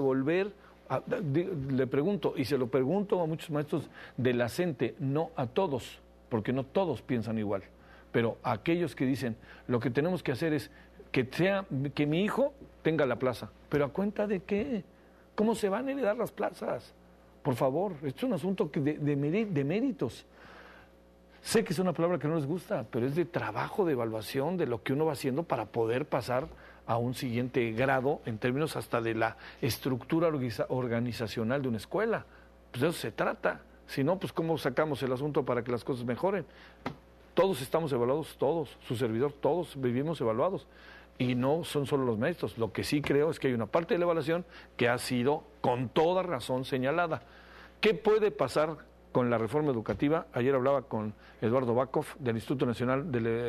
le pregunto, y se lo pregunto a muchos maestros de la CENTE, no a todos, porque no todos piensan igual, pero a aquellos que dicen, lo que tenemos que hacer es que mi hijo tenga la plaza, pero ¿a cuenta de qué? ¿Cómo se van a heredar las plazas? Por favor, esto es un asunto de méritos. Sé que es una palabra que no les gusta, pero es de trabajo, de evaluación, de lo que uno va haciendo para poder pasar a un siguiente grado en términos hasta de la estructura organizacional de una escuela. Pues de eso se trata. Si no, pues ¿cómo sacamos el asunto para que las cosas mejoren? Todos estamos evaluados, todos, su servidor, todos vivimos evaluados. Y no son solo los maestros. Lo que sí creo es que hay una parte de la evaluación que ha sido con toda razón señalada. ¿Qué puede pasar con la reforma educativa? Ayer hablaba con Eduardo Bakov del Instituto Nacional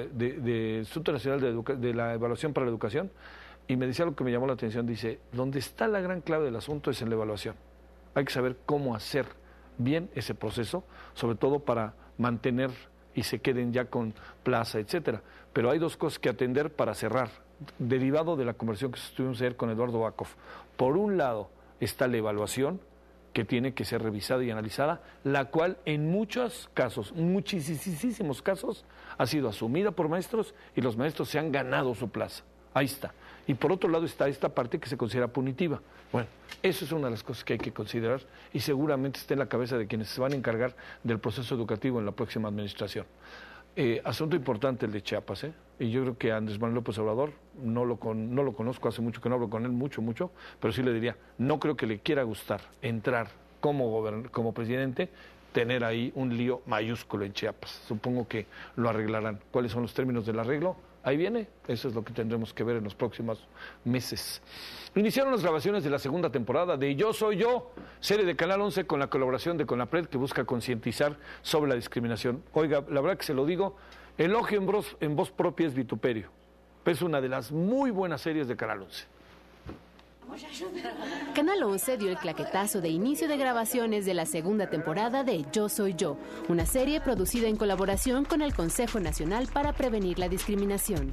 de la Evaluación para la Educación y me decía algo que me llamó la atención. Dice, donde está la gran clave del asunto es en la evaluación. Hay que saber cómo hacer bien ese proceso, sobre todo para mantener y se queden ya con plaza, etcétera. Pero hay dos cosas que atender para cerrar, derivado de la conversación que estuvimos ayer con Eduardo Bakov. Por un lado está la evaluación, que tiene que ser revisada y analizada, la cual en muchos casos, muchísimos casos, ha sido asumida por maestros y los maestros se han ganado su plaza. Ahí está. Y por otro lado está esta parte que se considera punitiva. Bueno, eso es una de las cosas que hay que considerar y seguramente está en la cabeza de quienes se van a encargar del proceso educativo en la próxima administración. Asunto importante el de Chiapas, y yo creo que Andrés Manuel López Obrador, no lo conozco, hace mucho que no hablo con él, mucho, pero sí le diría, no creo que le quiera gustar entrar como presidente, tener ahí un lío mayúsculo en Chiapas. Supongo que lo arreglarán. ¿Cuáles son los términos del arreglo? Ahí viene, eso es lo que tendremos que ver en los próximos meses. Iniciaron las grabaciones de la segunda temporada de Yo Soy Yo, serie de Canal 11 con la colaboración de CONAPRED que busca concientizar sobre la discriminación. Oiga, la verdad que se lo digo, elogio en voz propia es vituperio. Es una de las muy buenas series de Canal 11. Canal 11 dio el claquetazo de inicio de grabaciones de la segunda temporada de Yo Soy Yo, una serie producida en colaboración con el Consejo Nacional para Prevenir la Discriminación.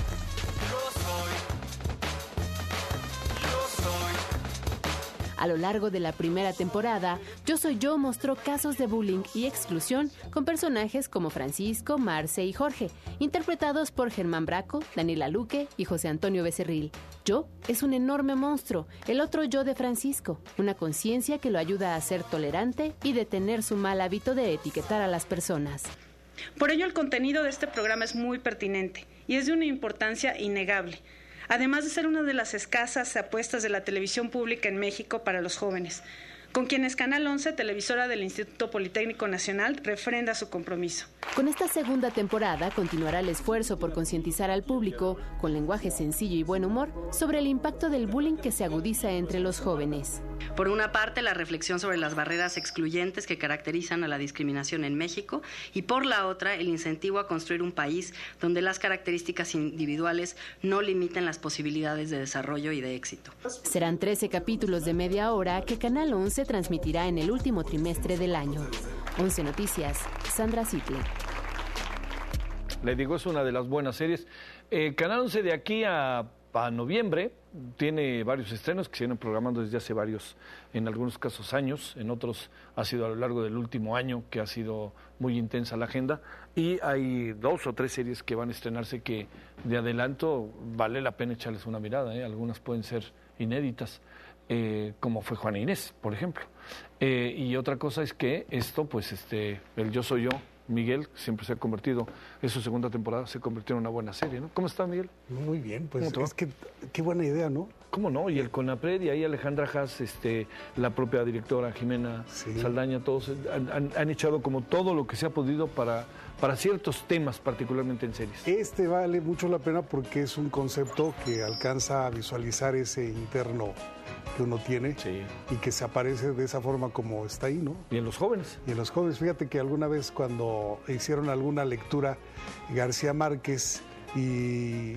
A lo largo de la primera temporada, Yo Soy Yo mostró casos de bullying y exclusión con personajes como Francisco, Marce y Jorge, interpretados por Germán Braco, Daniela Luque y José Antonio Becerril. Yo es un enorme monstruo, el otro yo de Francisco, una conciencia que lo ayuda a ser tolerante y detener su mal hábito de etiquetar a las personas. Por ello, el contenido de este programa es muy pertinente y es de una importancia innegable. Además de ser una de las escasas apuestas de la televisión pública en México para los jóvenes, con quienes Canal 11, televisora del Instituto Politécnico Nacional, refrenda su compromiso. Con esta segunda temporada continuará el esfuerzo por concientizar al público, con lenguaje sencillo y buen humor, sobre el impacto del bullying que se agudiza entre los jóvenes. Por una parte, la reflexión sobre las barreras excluyentes que caracterizan a la discriminación en México y por la otra, el incentivo a construir un país donde las características individuales no limiten las posibilidades de desarrollo y de éxito. Serán 13 capítulos de media hora que Canal 11 transmitirá en el último trimestre del año. 11 Noticias, Sandra Ziegler. Le digo, es una de las buenas series. Canal 11 de aquí a noviembre tiene varios estrenos que se vienen programando desde hace varios, en algunos casos años, en otros ha sido a lo largo del último año, que ha sido muy intensa la agenda, y hay 2 o 3 series que van a estrenarse que de adelanto vale la pena echarles una mirada, algunas pueden ser inéditas, como fue Juana Inés, por ejemplo. Y otra cosa es que esto, pues el Yo Soy Yo, Miguel, siempre se ha convertido, en su segunda temporada, se convirtió en una buena serie, ¿no? ¿Cómo está, Miguel? Muy bien, pues es que qué buena idea, ¿no? ¿Cómo no? Y el CONAPRED, y ahí Alejandra Haas, la propia directora Jimena Saldaña, todos han echado como todo lo que se ha podido para ciertos temas, particularmente en series. Vale mucho la pena porque es un concepto que alcanza a visualizar ese interno que uno tiene y que se aparece de esa forma como está ahí, ¿no? Y en los jóvenes. Y en los jóvenes. Fíjate que alguna vez cuando hicieron alguna lectura, García Márquez y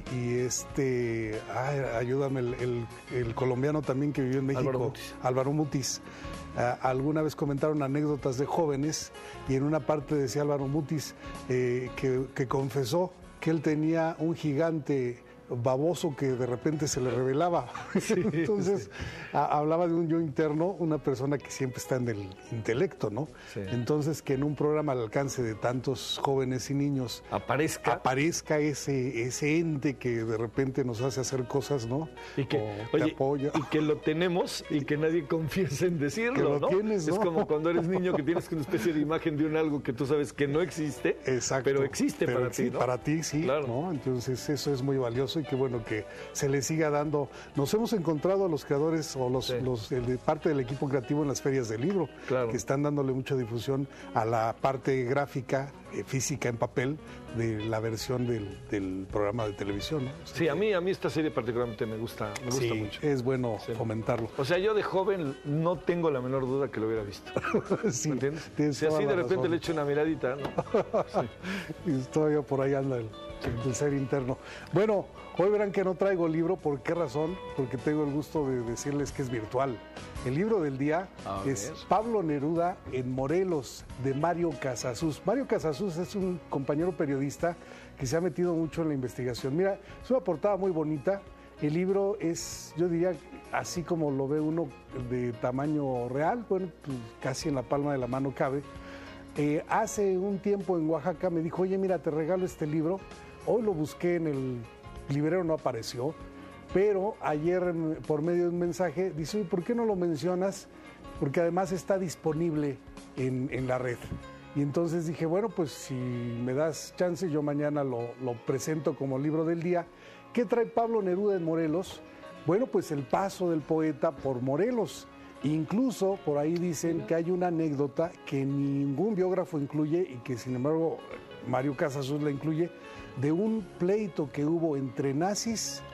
ayúdame, el colombiano también que vivió en México, Álvaro Mutis. Alguna vez comentaron anécdotas de jóvenes y en una parte decía Álvaro Mutis que confesó que él tenía un gigante baboso que de repente se le revelaba. Entonces, hablaba de un yo interno, una persona que siempre está en el intelecto, ¿no? Sí. Entonces, que en un programa al alcance de tantos jóvenes y niños aparezca ese ente que de repente nos hace hacer cosas, ¿no? Y que, te apoya. Y que lo tenemos y que nadie confiesa en decirlo, ¿no? Tienes, ¿no? Es como cuando eres niño que tienes una especie de imagen de un algo que tú sabes que no existe, pero existe para ti, ¿no? Para ti, sí, claro. ¿No? Entonces, eso es muy valioso y qué bueno que se le siga dando. Nos hemos encontrado a los creadores o parte del equipo creativo en las ferias del libro, que están dándole mucha difusión a la parte gráfica, física en papel de la versión del programa de televisión, ¿no? Sí, a mí esta serie particularmente me gusta mucho. Es bueno fomentarlo. O sea, yo de joven no tengo la menor duda que lo hubiera visto. Sí, ¿me entiendes? Si así de repente le echo una miradita, ¿no? Y todavía por ahí anda el ser interno. Bueno, hoy verán que no traigo libro. ¿Por qué razón? Porque tengo el gusto de decirles que es virtual. El libro del día es Pablo Neruda en Morelos, de Mario Casasus. Mario Casasus es un compañero periodista que se ha metido mucho en la investigación. Mira, es una portada muy bonita. El libro es, yo diría, así como lo ve uno, de tamaño real, bueno, pues casi en la palma de la mano cabe. Hace un tiempo en Oaxaca me dijo, oye, mira, te regalo este libro. Hoy lo busqué en el librero, no apareció, pero ayer por medio de un mensaje dice, oye, ¿por qué no lo mencionas? Porque además está disponible en la red. Y entonces dije, bueno, pues si me das chance, yo mañana lo presento como libro del día. ¿Qué trae Pablo Neruda en Morelos? Bueno, pues el paso del poeta por Morelos. Incluso por ahí dicen que hay una anécdota que ningún biógrafo incluye y que sin embargo Mario Casasus la incluye, de un pleito que hubo entre nazis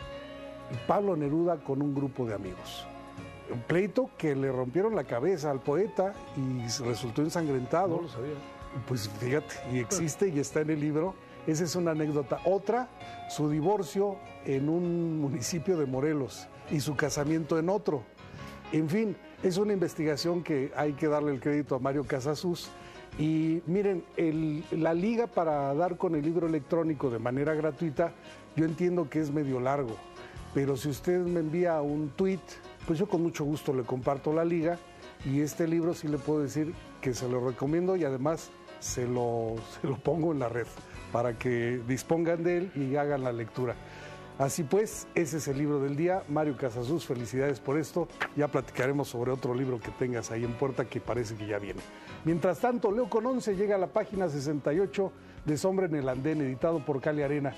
y Pablo Neruda con un grupo de amigos. Un pleito que le rompieron la cabeza al poeta y resultó ensangrentado. No lo sabía. Pues fíjate, y existe y está en el libro. Esa es una anécdota. Otra, su divorcio en un municipio de Morelos y su casamiento en otro. En fin, es una investigación que hay que darle el crédito a Mario Casasus. Y miren, la liga para dar con el libro electrónico de manera gratuita, yo entiendo que es medio largo, pero si usted me envía un tweet, pues yo con mucho gusto le comparto la liga y este libro sí le puedo decir que se lo recomiendo y además se lo pongo en la red para que dispongan de él y hagan la lectura. Así pues, ese es el libro del día. Mario Casasus, felicidades por esto. Ya platicaremos sobre otro libro que tengas ahí en puerta que parece que ya viene. Mientras tanto, Leo con 11 llega a la página 68 de Sombra en el Andén, editado por Cali Arena.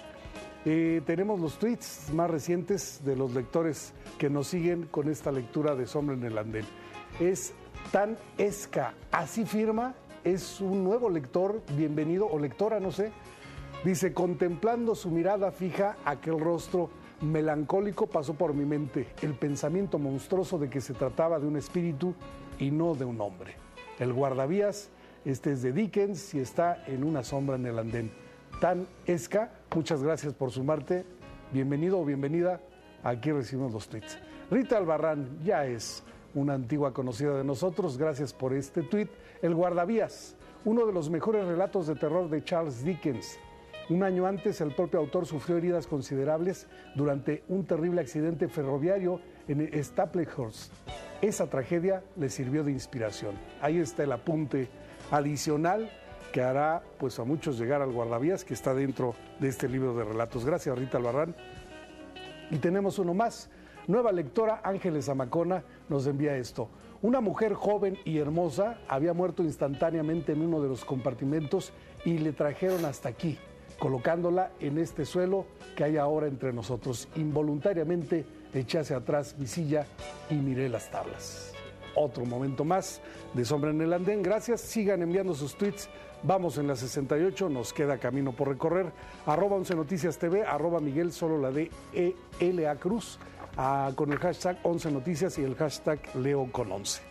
Tenemos los tweets más recientes de los lectores que nos siguen con esta lectura de Sombra en el Andén. Es Tan Esca, así firma, es un nuevo lector, bienvenido, o lectora, no sé. Dice, contemplando su mirada fija, aquel rostro melancólico pasó por mi mente el pensamiento monstruoso de que se trataba de un espíritu y no de un hombre. El guardavías, es de Dickens y está en Una sombra en el andén. Tan Esca, muchas gracias por sumarte. Bienvenido o bienvenida. Aquí recibimos los tweets. Rita Albarrán ya es una antigua conocida de nosotros. Gracias por este tweet. El guardavías, uno de los mejores relatos de terror de Charles Dickens. Un año antes, el propio autor sufrió heridas considerables durante un terrible accidente ferroviario en Staplehurst. Esa tragedia le sirvió de inspiración. Ahí está el apunte adicional que hará pues a muchos llegar al guardavías que está dentro de este libro de relatos. Gracias, Rita Albarrán. Y tenemos uno más. Nueva lectora, Ángeles Zamacona, nos envía esto. Una mujer joven y hermosa había muerto instantáneamente en uno de los compartimentos y le trajeron hasta aquí, colocándola en este suelo que hay ahora entre nosotros. Involuntariamente eché hacia atrás mi silla y miré las tablas. Otro momento más de Sombra en el Andén. Gracias, sigan enviando sus tweets. Vamos en la 68, nos queda camino por recorrer. @11 Noticias TV, @Miguel solo la de ELA Cruz, con el hashtag 11 Noticias y el hashtag Leo con 11.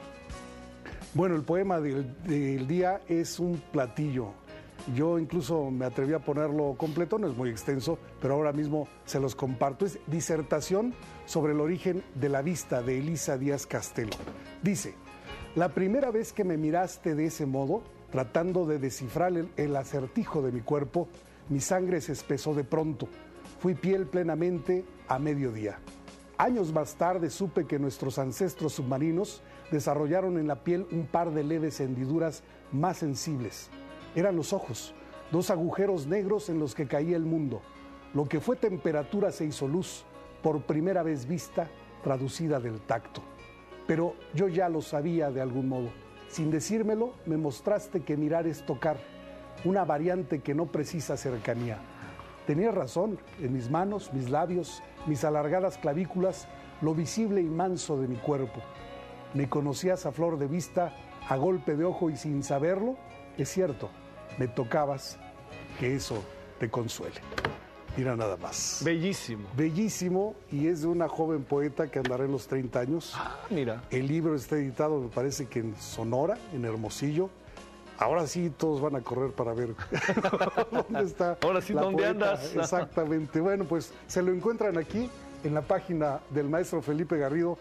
Bueno, el poema del día es un platillo. Yo incluso me atreví a ponerlo completo, no es muy extenso, pero ahora mismo se los comparto. Es disertación sobre el origen de la vista de Elisa Díaz Castelo. Dice: la primera vez que me miraste de ese modo, tratando de descifrar el acertijo de mi cuerpo, mi sangre se espesó de pronto. Fui piel plenamente a mediodía. Años más tarde supe que nuestros ancestros submarinos desarrollaron en la piel un par de leves hendiduras más sensibles. Eran los ojos, 2 agujeros negros en los que caía el mundo. Lo que fue temperatura se hizo luz, por primera vez vista, traducida del tacto. Pero yo ya lo sabía de algún modo. Sin decírmelo, me mostraste que mirar es tocar, una variante que no precisa cercanía. Tenías razón, en mis manos, mis labios, mis alargadas clavículas, lo visible y manso de mi cuerpo. Me conocías a flor de vista, a golpe de ojo y sin saberlo, es cierto, me tocabas, que eso te consuele. Mira nada más. Bellísimo. Bellísimo, y es de una joven poeta que andará en los 30 años. Mira. El libro está editado, me parece que en Sonora, en Hermosillo. Ahora sí todos van a correr para ver dónde está. Ahora sí, ¿dónde andas? Exactamente. Bueno, pues se lo encuentran aquí en la página del maestro Felipe Garrido,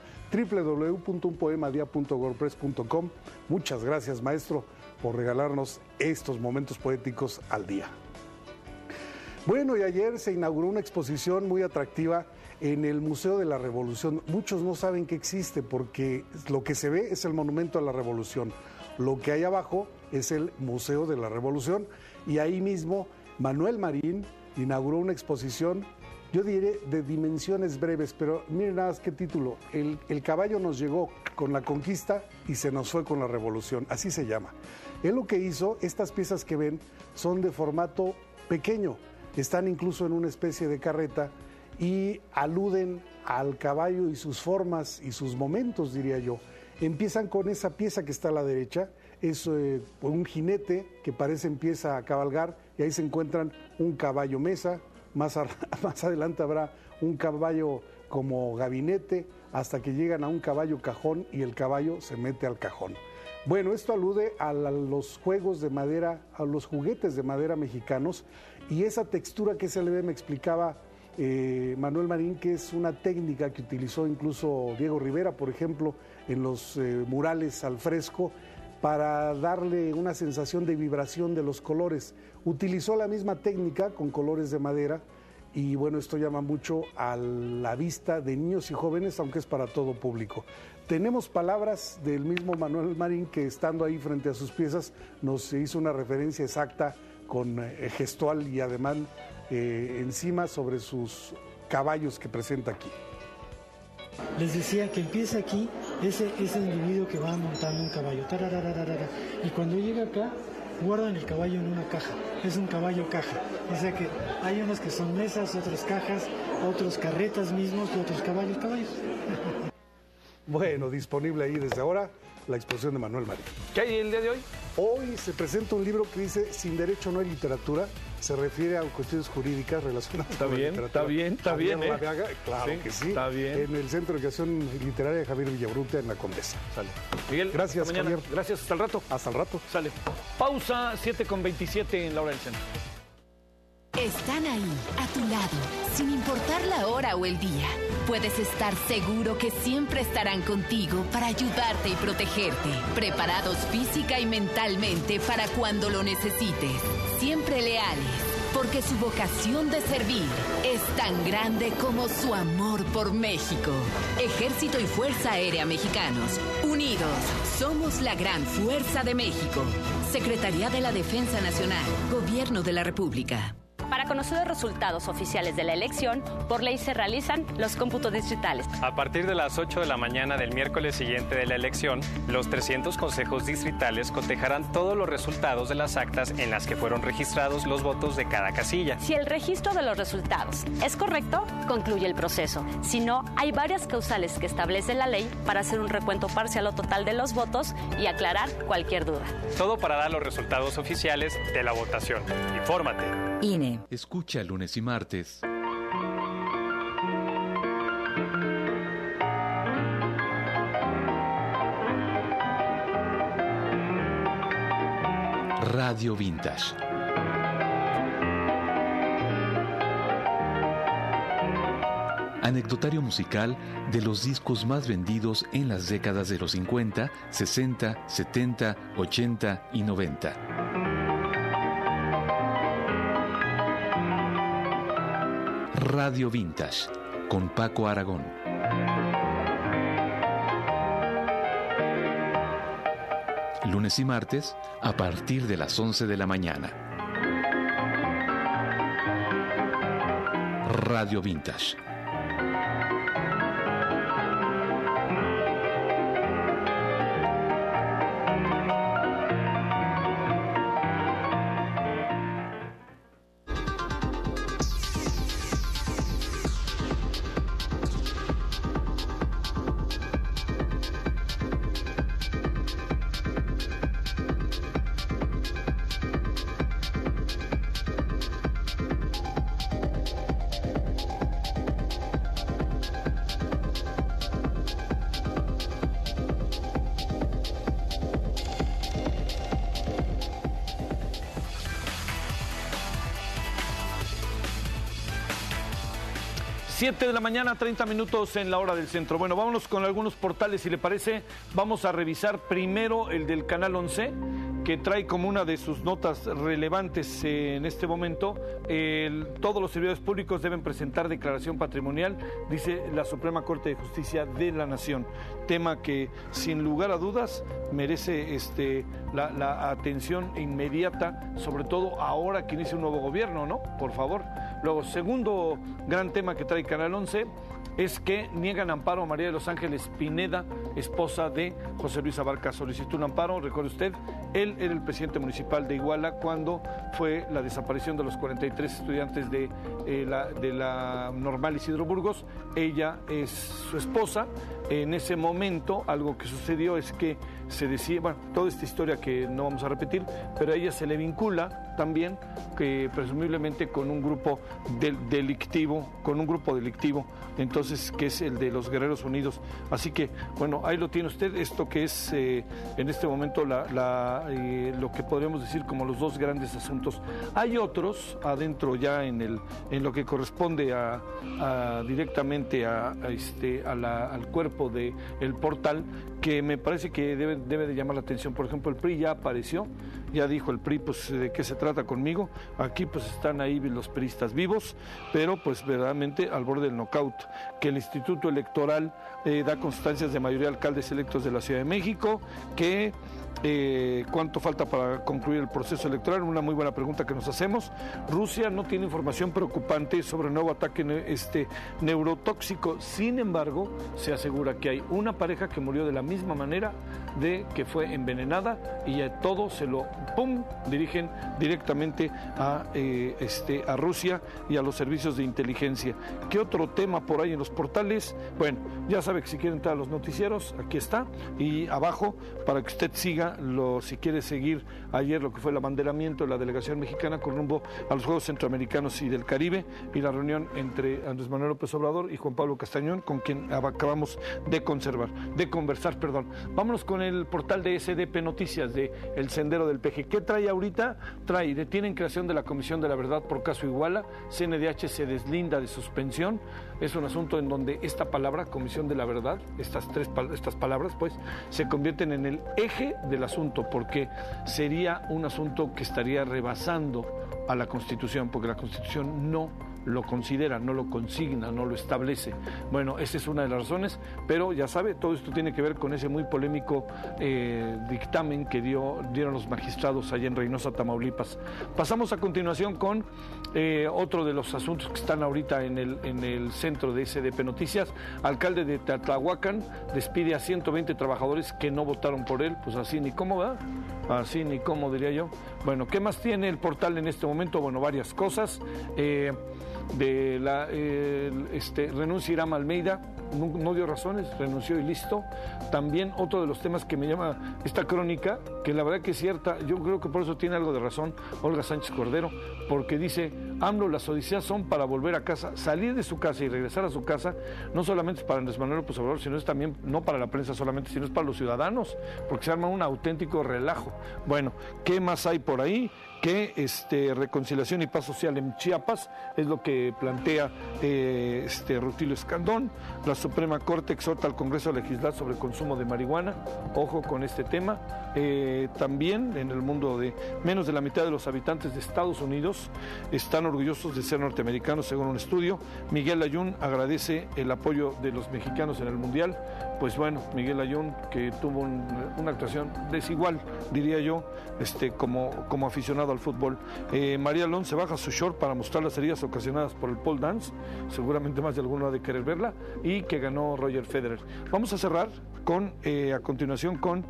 www.unpoemadia.wordpress.com. Muchas gracias, maestro, por regalarnos estos momentos poéticos al día. Bueno, y ayer se inauguró una exposición muy atractiva en el Museo de la Revolución. Muchos no saben que existe porque lo que se ve es el Monumento a la Revolución. Lo que hay abajo es el Museo de la Revolución, y ahí mismo Manuel Marín inauguró una exposición, yo diré de dimensiones breves, pero miren nada más qué título. El caballo nos llegó con la conquista y se nos fue con la revolución, así se llama. Él lo que hizo, estas piezas que ven son de formato pequeño, están incluso en una especie de carreta y aluden al caballo y sus formas y sus momentos, diría yo. Empiezan con esa pieza que está a la derecha, es un jinete que parece empieza a cabalgar, y ahí se encuentran un caballo mesa, más adelante habrá un caballo como gabinete, hasta que llegan a un caballo cajón y el caballo se mete al cajón. Bueno, esto alude a los juegos de madera, a los juguetes de madera mexicanos, y esa textura que se le ve, me explicaba Manuel Marín, que es una técnica que utilizó incluso Diego Rivera, por ejemplo, en los murales al fresco, para darle una sensación de vibración de los colores. Utilizó la misma técnica con colores de madera, y bueno, esto llama mucho a la vista de niños y jóvenes, aunque es para todo público. Tenemos palabras del mismo Manuel Marín, que estando ahí frente a sus piezas nos hizo una referencia exacta con gestual y ademán encima sobre sus caballos que presenta aquí. Les decía que empieza aquí ese individuo que va montando un caballo, y cuando llega acá guardan el caballo en una caja, es un caballo caja, o sea que hay unos que son mesas, otros cajas, otros carretas mismos y otros caballos. Bueno, disponible ahí desde ahora la exposición de Manuel Marín. ¿Qué hay el día de hoy? Hoy se presenta un libro que dice Sin derecho no hay literatura. Se refiere a cuestiones jurídicas relacionadas con la literatura. Está bien. Claro sí, que sí. Está bien. En el Centro de Creación Literaria de Javier Villabrute, en la Condesa. Sale. Miguel, gracias, hasta mañana. Javier. Gracias, hasta el rato. Hasta el rato. Sale. Pausa, 7:27 en la hora del centro. Están ahí, a tu lado, sin importar la hora o el día. Puedes estar seguro que siempre estarán contigo para ayudarte y protegerte. Preparados física y mentalmente para cuando lo necesites. Siempre leales, porque su vocación de servir es tan grande como su amor por México. Ejército y Fuerza Aérea Mexicanos, unidos, somos la gran fuerza de México. Secretaría de la Defensa Nacional, Gobierno de la República. Para conocer los resultados oficiales de la elección, por ley se realizan los cómputos distritales. A partir de las 8 de la mañana del miércoles siguiente de la elección, los 300 consejos distritales cotejarán todos los resultados de las actas en las que fueron registrados los votos de cada casilla. Si el registro de los resultados es correcto, concluye el proceso. Si no, hay varias causales que establece la ley para hacer un recuento parcial o total de los votos y aclarar cualquier duda. Todo para dar los resultados oficiales de la votación. Infórmate. INE. Escucha lunes y martes. Radio Vintage. Anecdotario musical de los discos más vendidos en las décadas de los 50, 60, 70, 80 y 90. Radio Vintage, con Paco Aragón. Lunes y martes, a partir de las 11 de la mañana. Radio Vintage. Siete de la mañana, 30 minutos en la hora del centro. Bueno, vámonos con algunos portales, si le parece. Vamos a revisar primero el del Canal 11, que trae como una de sus notas relevantes en este momento. Todos los servidores públicos deben presentar declaración patrimonial, dice la Suprema Corte de Justicia de la Nación. Tema que, sin lugar a dudas, merece la atención inmediata, sobre todo ahora que inicia un nuevo gobierno, ¿no? Por favor. Luego, segundo gran tema que trae Canal 11 es que niegan amparo a María de los Ángeles Pineda, esposa de José Luis Abarca. Solicitó un amparo, recuerde usted, él era el presidente municipal de Iguala cuando fue la desaparición de los 43 estudiantes de la Normal Isidro Burgos. Ella es su esposa. En ese momento, algo que sucedió es que se decía, bueno, toda esta historia que no vamos a repetir, pero a ella se le vincula también que presumiblemente con un grupo delictivo, entonces, que es el de los Guerreros Unidos. Así que, bueno, ahí lo tiene usted, esto que es en este momento lo que podríamos decir como los dos grandes asuntos. Hay otros adentro ya en lo que corresponde directamente al cuerpo del portal, que me parece que debe de llamar la atención. Por ejemplo, el PRI ya apareció, ya dijo el PRI, pues, ¿de qué se trata conmigo? Aquí pues están ahí los priistas vivos, pero pues verdaderamente al borde del knockout. Que el Instituto Electoral da constancias de mayoría de alcaldes electos de la Ciudad de México, que ¿cuánto falta para concluir el proceso electoral? Una muy buena pregunta que nos hacemos. Rusia no tiene información preocupante sobre el nuevo ataque neurotóxico. Sin embargo, se asegura que hay una pareja que murió de la misma manera, de que fue envenenada, y a todo se lo dirigen directamente a Rusia y a los servicios de inteligencia. ¿Qué otro tema por ahí en los portales? Bueno, ya sabe que si quiere entrar a los noticieros, aquí está, y abajo para que usted siga si quiere seguir ayer lo que fue el abanderamiento de la delegación mexicana con rumbo a los Juegos Centroamericanos y del Caribe, y la reunión entre Andrés Manuel López Obrador y Juan Pablo Castañón, con quien acabamos de conversar. Vámonos con el portal de SDP Noticias, de El Sendero del Peje. ¿Qué trae ahorita? Detienen creación de la Comisión de la Verdad por caso Iguala, CNDH se deslinda de suspensión. Es un asunto en donde esta palabra, Comisión de la Verdad, estas palabras, pues, se convierten en el eje del asunto, porque sería un asunto que estaría rebasando a la Constitución, porque la Constitución no lo considera, no lo consigna, no lo establece. Bueno, esa es una de las razones, pero ya sabe, todo esto tiene que ver con ese muy polémico dictamen que dieron los magistrados allá en Reynosa, Tamaulipas. Pasamos a continuación con otro de los asuntos que están ahorita en el centro de SDP Noticias. Alcalde de Tlahuacán despide a 120 trabajadores que no votaron por él. Pues así ni cómo, ¿verdad? Así ni cómo, diría yo. Bueno, ¿qué más tiene el portal en este momento? Bueno, varias cosas. Renuncia Irán Almeida, no dio razones, renunció y listo. También otro de los temas que me llama esta crónica, que la verdad que es cierta, yo creo que por eso tiene algo de razón Olga Sánchez Cordero, porque dice, AMLO, las odisías son para volver a casa, salir de su casa y regresar a su casa, no solamente es para Andrés Manuel López Obrador, sino es también, no para la prensa solamente, sino es para los ciudadanos, porque se arma un auténtico relajo. Bueno, ¿qué más hay por ahí? Que reconciliación y paz social en Chiapas es lo que plantea Rutilio Escandón. La Suprema Corte exhorta al Congreso a legislar sobre consumo de marihuana. Ojo con este tema. También en el mundo de menos de la mitad de los habitantes de Estados Unidos están orgullosos de ser norteamericanos, según un estudio. Miguel Ayun agradece el apoyo de los mexicanos en el Mundial. Pues bueno, Miguel Ayun, que tuvo una actuación desigual, diría yo, como aficionado al fútbol. María Alonso se baja su short para mostrar las heridas ocasionadas por el pole dance, seguramente más de alguno ha de querer verla, y que ganó Roger Federer. Vamos a cerrar a continuación con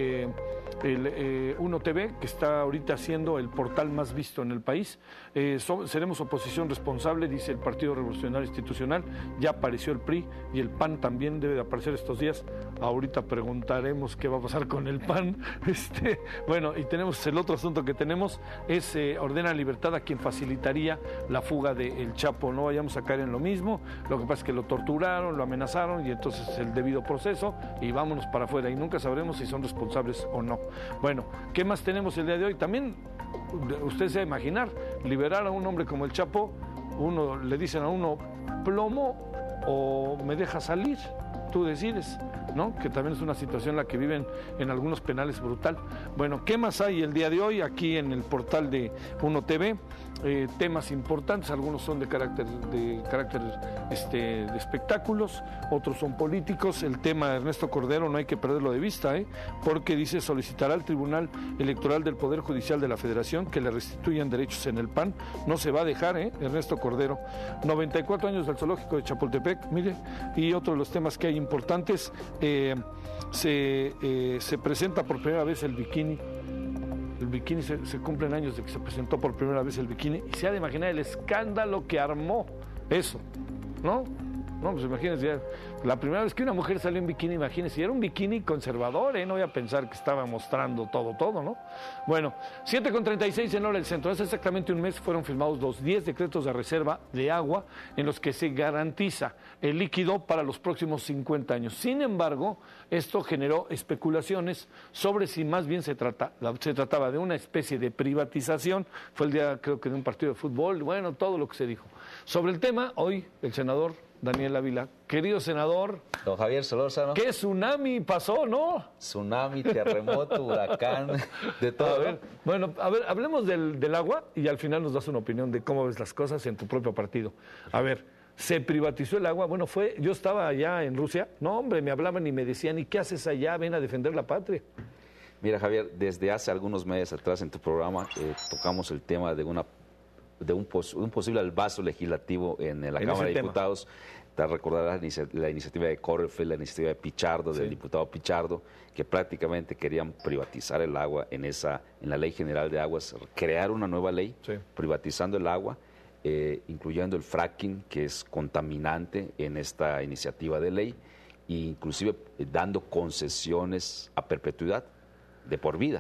el Uno TV, que está ahorita siendo el portal más visto en el país. Seremos oposición responsable, dice el Partido Revolucionario Institucional. Ya apareció el PRI y el PAN también debe de aparecer estos días. Ahorita preguntaremos qué va a pasar con el PAN. Bueno, y tenemos el otro asunto que tenemos es ordena libertad a quien facilitaría la fuga del Chapo. No vayamos a caer en lo mismo. Lo que pasa es que lo torturaron, lo amenazaron y entonces el debido proceso y vámonos para afuera y nunca sabremos si son responsables o no. Bueno, ¿qué más tenemos el día de hoy? También, usted se va a imaginar, liberar a un hombre como el Chapo, le dicen a uno, plomo o me deja salir, tú decides, ¿no? Que también es una situación en la que viven en algunos penales brutal. Bueno, ¿qué más hay el día de hoy aquí en el portal de Uno TV? Temas importantes, algunos son de carácter de espectáculos, otros son políticos. El tema de Ernesto Cordero no hay que perderlo de vista, porque dice solicitará al Tribunal Electoral del Poder Judicial de la Federación que le restituyan derechos en el PAN. No se va a dejar, Ernesto Cordero. 94 años del zoológico de Chapultepec, mire, y otro de los temas que hay importantes, se presenta por primera vez el bikini. El bikini, se cumplen años de que se presentó por primera vez el bikini y se ha de imaginar el escándalo que armó eso, ¿no? No, pues imagínense, la primera vez que una mujer salió en bikini, imagínense, y era un bikini conservador, no voy a pensar que estaba mostrando todo, ¿no? Bueno, 7:36 en hora del centro, hace exactamente un mes fueron firmados los 10 decretos de reserva de agua en los que se garantiza el líquido para los próximos 50 años. Sin embargo, esto generó especulaciones sobre si más bien se trataba de una especie de privatización, fue el día creo que de un partido de fútbol, bueno, todo lo que se dijo. Sobre el tema, hoy el senador Daniel Ávila. Querido senador. Don Javier Solórzano. ¿Qué tsunami pasó, no? Tsunami, terremoto, huracán, de todo. A ver, hablemos del agua y al final nos das una opinión de cómo ves las cosas en tu propio partido. A ver, se privatizó el agua. Bueno, yo estaba allá en Rusia. No, hombre, me hablaban y me decían, ¿y qué haces allá? Ven a defender la patria. Mira, Javier, desde hace algunos meses atrás en tu programa tocamos el tema de un posible vaso legislativo en la Cámara de Diputados. Te recordarás la iniciativa de Correfield, la iniciativa de Pichardo, del diputado Pichardo, que prácticamente querían privatizar el agua en la Ley General de Aguas, crear una nueva ley privatizando el agua, incluyendo el fracking, que es contaminante en esta iniciativa de ley, e inclusive dando concesiones a perpetuidad, de por vida.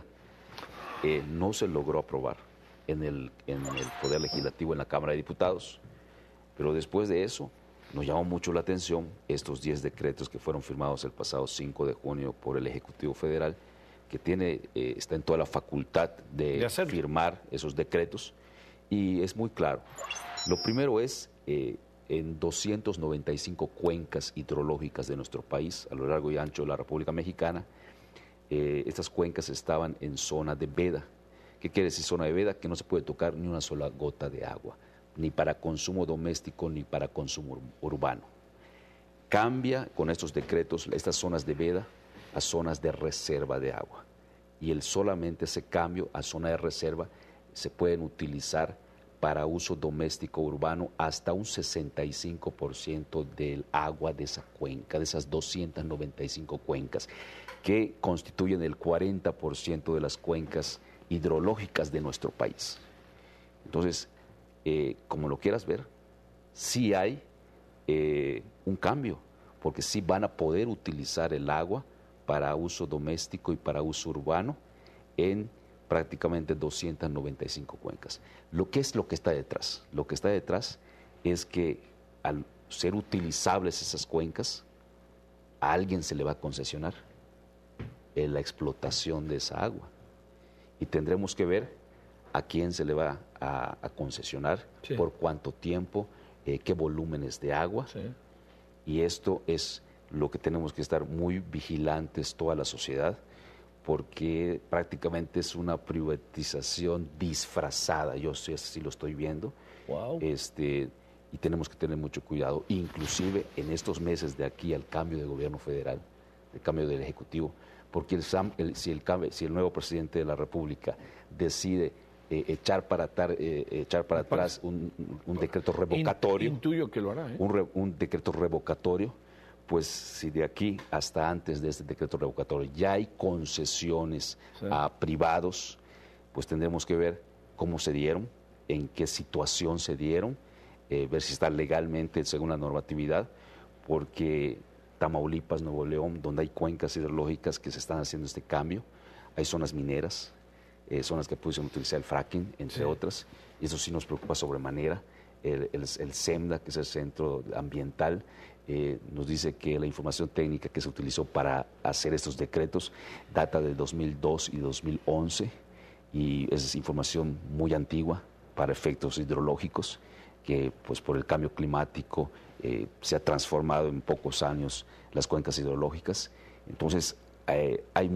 No se logró aprobar en el Poder Legislativo, en la Cámara de Diputados, pero después de eso nos llamó mucho la atención estos 10 decretos que fueron firmados el pasado 5 de junio por el Ejecutivo Federal, que está en toda la facultad de firmar esos decretos, y es muy claro. Lo primero es, en 295 cuencas hidrológicas de nuestro país, a lo largo y ancho de la República Mexicana, estas cuencas estaban en zona de veda. ¿Qué quiere decir zona de veda? Que no se puede tocar ni una sola gota de agua, ni para consumo doméstico ni para consumo urbano. Cambia con estos decretos estas zonas de veda a zonas de reserva de agua. Y solamente ese cambio a zona de reserva se pueden utilizar para uso doméstico urbano hasta un 65% del agua de esa cuenca, de esas 295 cuencas, que constituyen el 40% de las cuencas hidrológicas de nuestro país. Entonces, como lo quieras ver, sí hay un cambio, porque sí van a poder utilizar el agua para uso doméstico y para uso urbano en prácticamente 295 cuencas. ¿Qué es lo que está detrás? Lo que está detrás es que al ser utilizables esas cuencas, a alguien se le va a concesionar la explotación de esa agua. Y tendremos que ver a quién se le va a concesionar, sí, por cuánto tiempo, qué volúmenes de agua. Sí. Y esto es lo que tenemos que estar muy vigilantes toda la sociedad, porque prácticamente es una privatización disfrazada. Yo sí lo estoy viendo. Wow. Y tenemos que tener mucho cuidado, inclusive en estos meses de aquí al cambio de gobierno federal, el cambio del Ejecutivo, porque si el nuevo presidente de la República decide echar para atrás un decreto revocatorio. Intuyo que lo hará. Un decreto revocatorio, pues si de aquí hasta antes de este decreto revocatorio ya hay concesiones, sí, a privados, pues tendremos que ver cómo se dieron, en qué situación se dieron, ver si está legalmente según la normatividad, porque Tamaulipas, Nuevo León, donde hay cuencas hidrológicas que se están haciendo este cambio, hay zonas mineras, zonas que pueden utilizar el fracking, entre, sí, otras, y eso sí nos preocupa sobremanera. El SEMDA, que es el Centro Ambiental, nos dice que la información técnica que se utilizó para hacer estos decretos data de 2002 y 2011, y es información muy antigua para efectos hidrológicos, que pues por el cambio climático se ha transformado en pocos años las cuencas hidrológicas. Entonces hay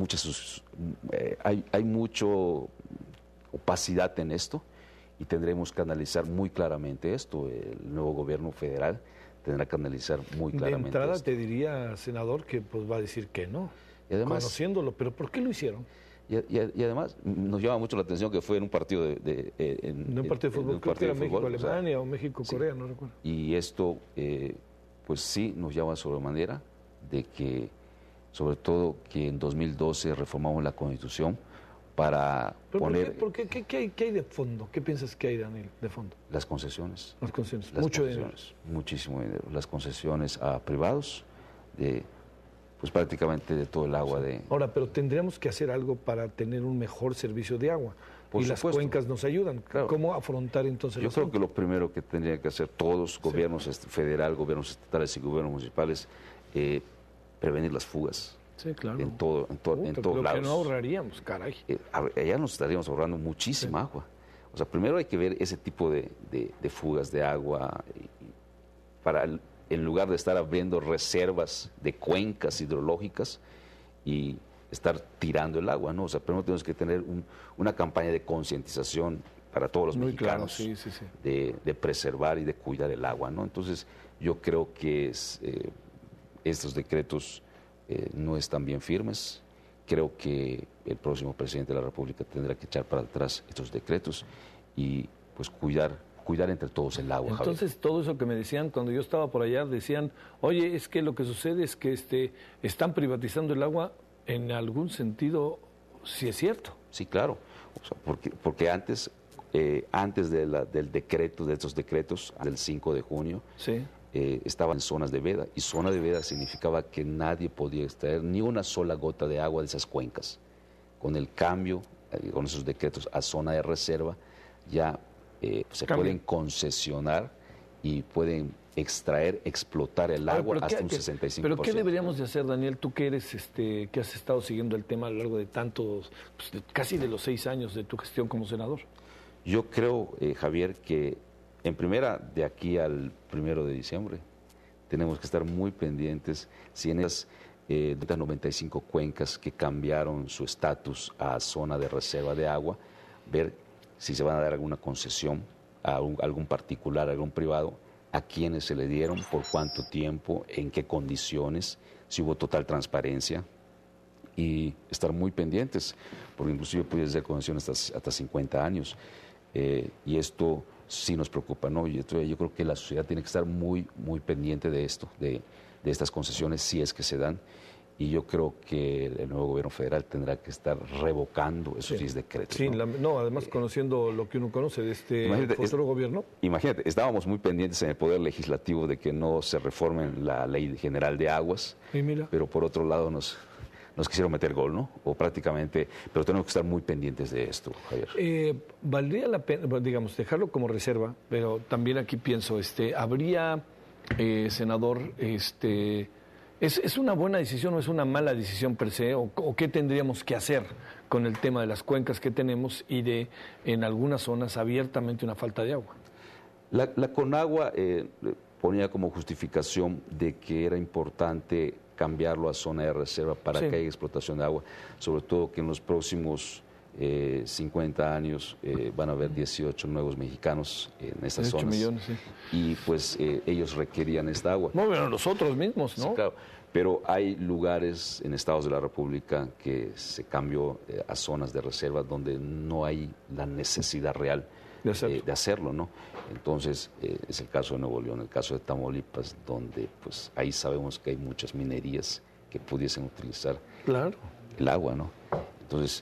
mucha opacidad en esto, y tendremos que analizar muy claramente esto. El nuevo gobierno federal tendrá que analizar muy claramente. De entrada te diría, senador, que pues va a decir que no, y además, conociéndolo, pero ¿por qué lo hicieron? Y además nos llama mucho la atención que fue en un partido un partido de fútbol, creo que era México-Alemania o México-Corea, sí, no recuerdo. Y esto, pues sí, nos llama sobremanera de que, sobre todo, que en 2012 reformamos la Constitución para poner... ¿Qué hay de fondo? ¿Qué piensas que hay, Daniel, de fondo? Las concesiones. Las concesiones, mucho dinero. Muchísimo dinero. Las concesiones a privados, pues prácticamente de todo el agua de... Ahora, pero tendríamos que hacer algo para tener un mejor servicio de agua. Por y supuesto, las cuencas nos ayudan. Claro. ¿Cómo afrontar entonces? Yo creo que lo primero que tendrían que hacer todos, gobiernos, sí, federal, gobiernos estatales y gobiernos municipales, prevenir las fugas. Sí, claro. En todos lados. Que no ahorraríamos, caray. Allá nos estaríamos ahorrando muchísima, sí, agua. O sea, primero hay que ver ese tipo de fugas de agua en lugar de estar abriendo reservas de cuencas hidrológicas y estar tirando el agua, ¿no? O sea, primero tenemos que tener una campaña de concientización para todos los mexicanos, claro, sí. De preservar y de cuidar el agua, ¿no? Entonces, yo creo que estos decretos no están bien firmes. Creo que el próximo presidente de la República tendrá que echar para atrás estos decretos y pues cuidar entre todos el agua. Entonces, Javier, todo eso que me decían cuando yo estaba por allá, decían, oye, es que lo que sucede es que están privatizando el agua. En algún sentido, sí es cierto. Sí, claro. O sea, porque antes del decreto, de estos decretos, del 5 de junio, sí, estaban en zonas de veda, y zona de veda significaba que nadie podía extraer ni una sola gota de agua de esas cuencas. Con el cambio, con esos decretos a zona de reserva, ya se pueden concesionar y pueden extraer, explotar el agua hasta un 65%. ¿Pero qué deberíamos de hacer, Daniel? Tú que eres, que has estado siguiendo el tema a lo largo de tantos, casi de los 6 años de tu gestión como senador. Yo creo, Javier, que en primera, de aquí al 1 de diciembre, tenemos que estar muy pendientes si en esas 95 cuencas que cambiaron su estatus a zona de reserva de agua, ver si se van a dar alguna concesión a algún particular, a algún privado, a quiénes se le dieron, por cuánto tiempo, en qué condiciones, si hubo total transparencia, y estar muy pendientes, porque inclusive puede ser concesión hasta 50 años. Y esto sí nos preocupa, ¿no? Yo creo que la sociedad tiene que estar muy, muy pendiente de esto, de estas concesiones, si es que se dan. Y yo creo que el nuevo gobierno federal tendrá que estar revocando esos 10 decretos. Sí, ¿no? Además conociendo lo que uno conoce de este futuro gobierno. Imagínate, estábamos muy pendientes en el Poder Legislativo de que no se reforme la Ley General de Aguas, pero por otro lado nos quisieron meter gol, ¿no? O prácticamente, pero tenemos que estar muy pendientes de esto, Javier. Valdría la pena, digamos, dejarlo como reserva, pero también aquí pienso, habría, senador, ¿es una buena decisión o es una mala decisión per se? ¿O qué tendríamos que hacer con el tema de las cuencas que tenemos y de, en algunas zonas, abiertamente una falta de agua? La Conagua ponía como justificación de que era importante cambiarlo a zona de reserva para que haya explotación de agua, sobre todo que en los próximos 50 años van a haber 18 nuevos mexicanos en estas zonas. 18 millones, y pues ellos requerían esta agua. No, pero nosotros mismos, ¿no? Sí, claro. Pero hay lugares en estados de la República que se cambió a zonas de reserva donde no hay la necesidad real de hacerlo, ¿no? Entonces, es el caso de Nuevo León, el caso de Tamaulipas, donde pues ahí sabemos que hay muchas minerías que pudiesen utilizar el agua, ¿no? Entonces,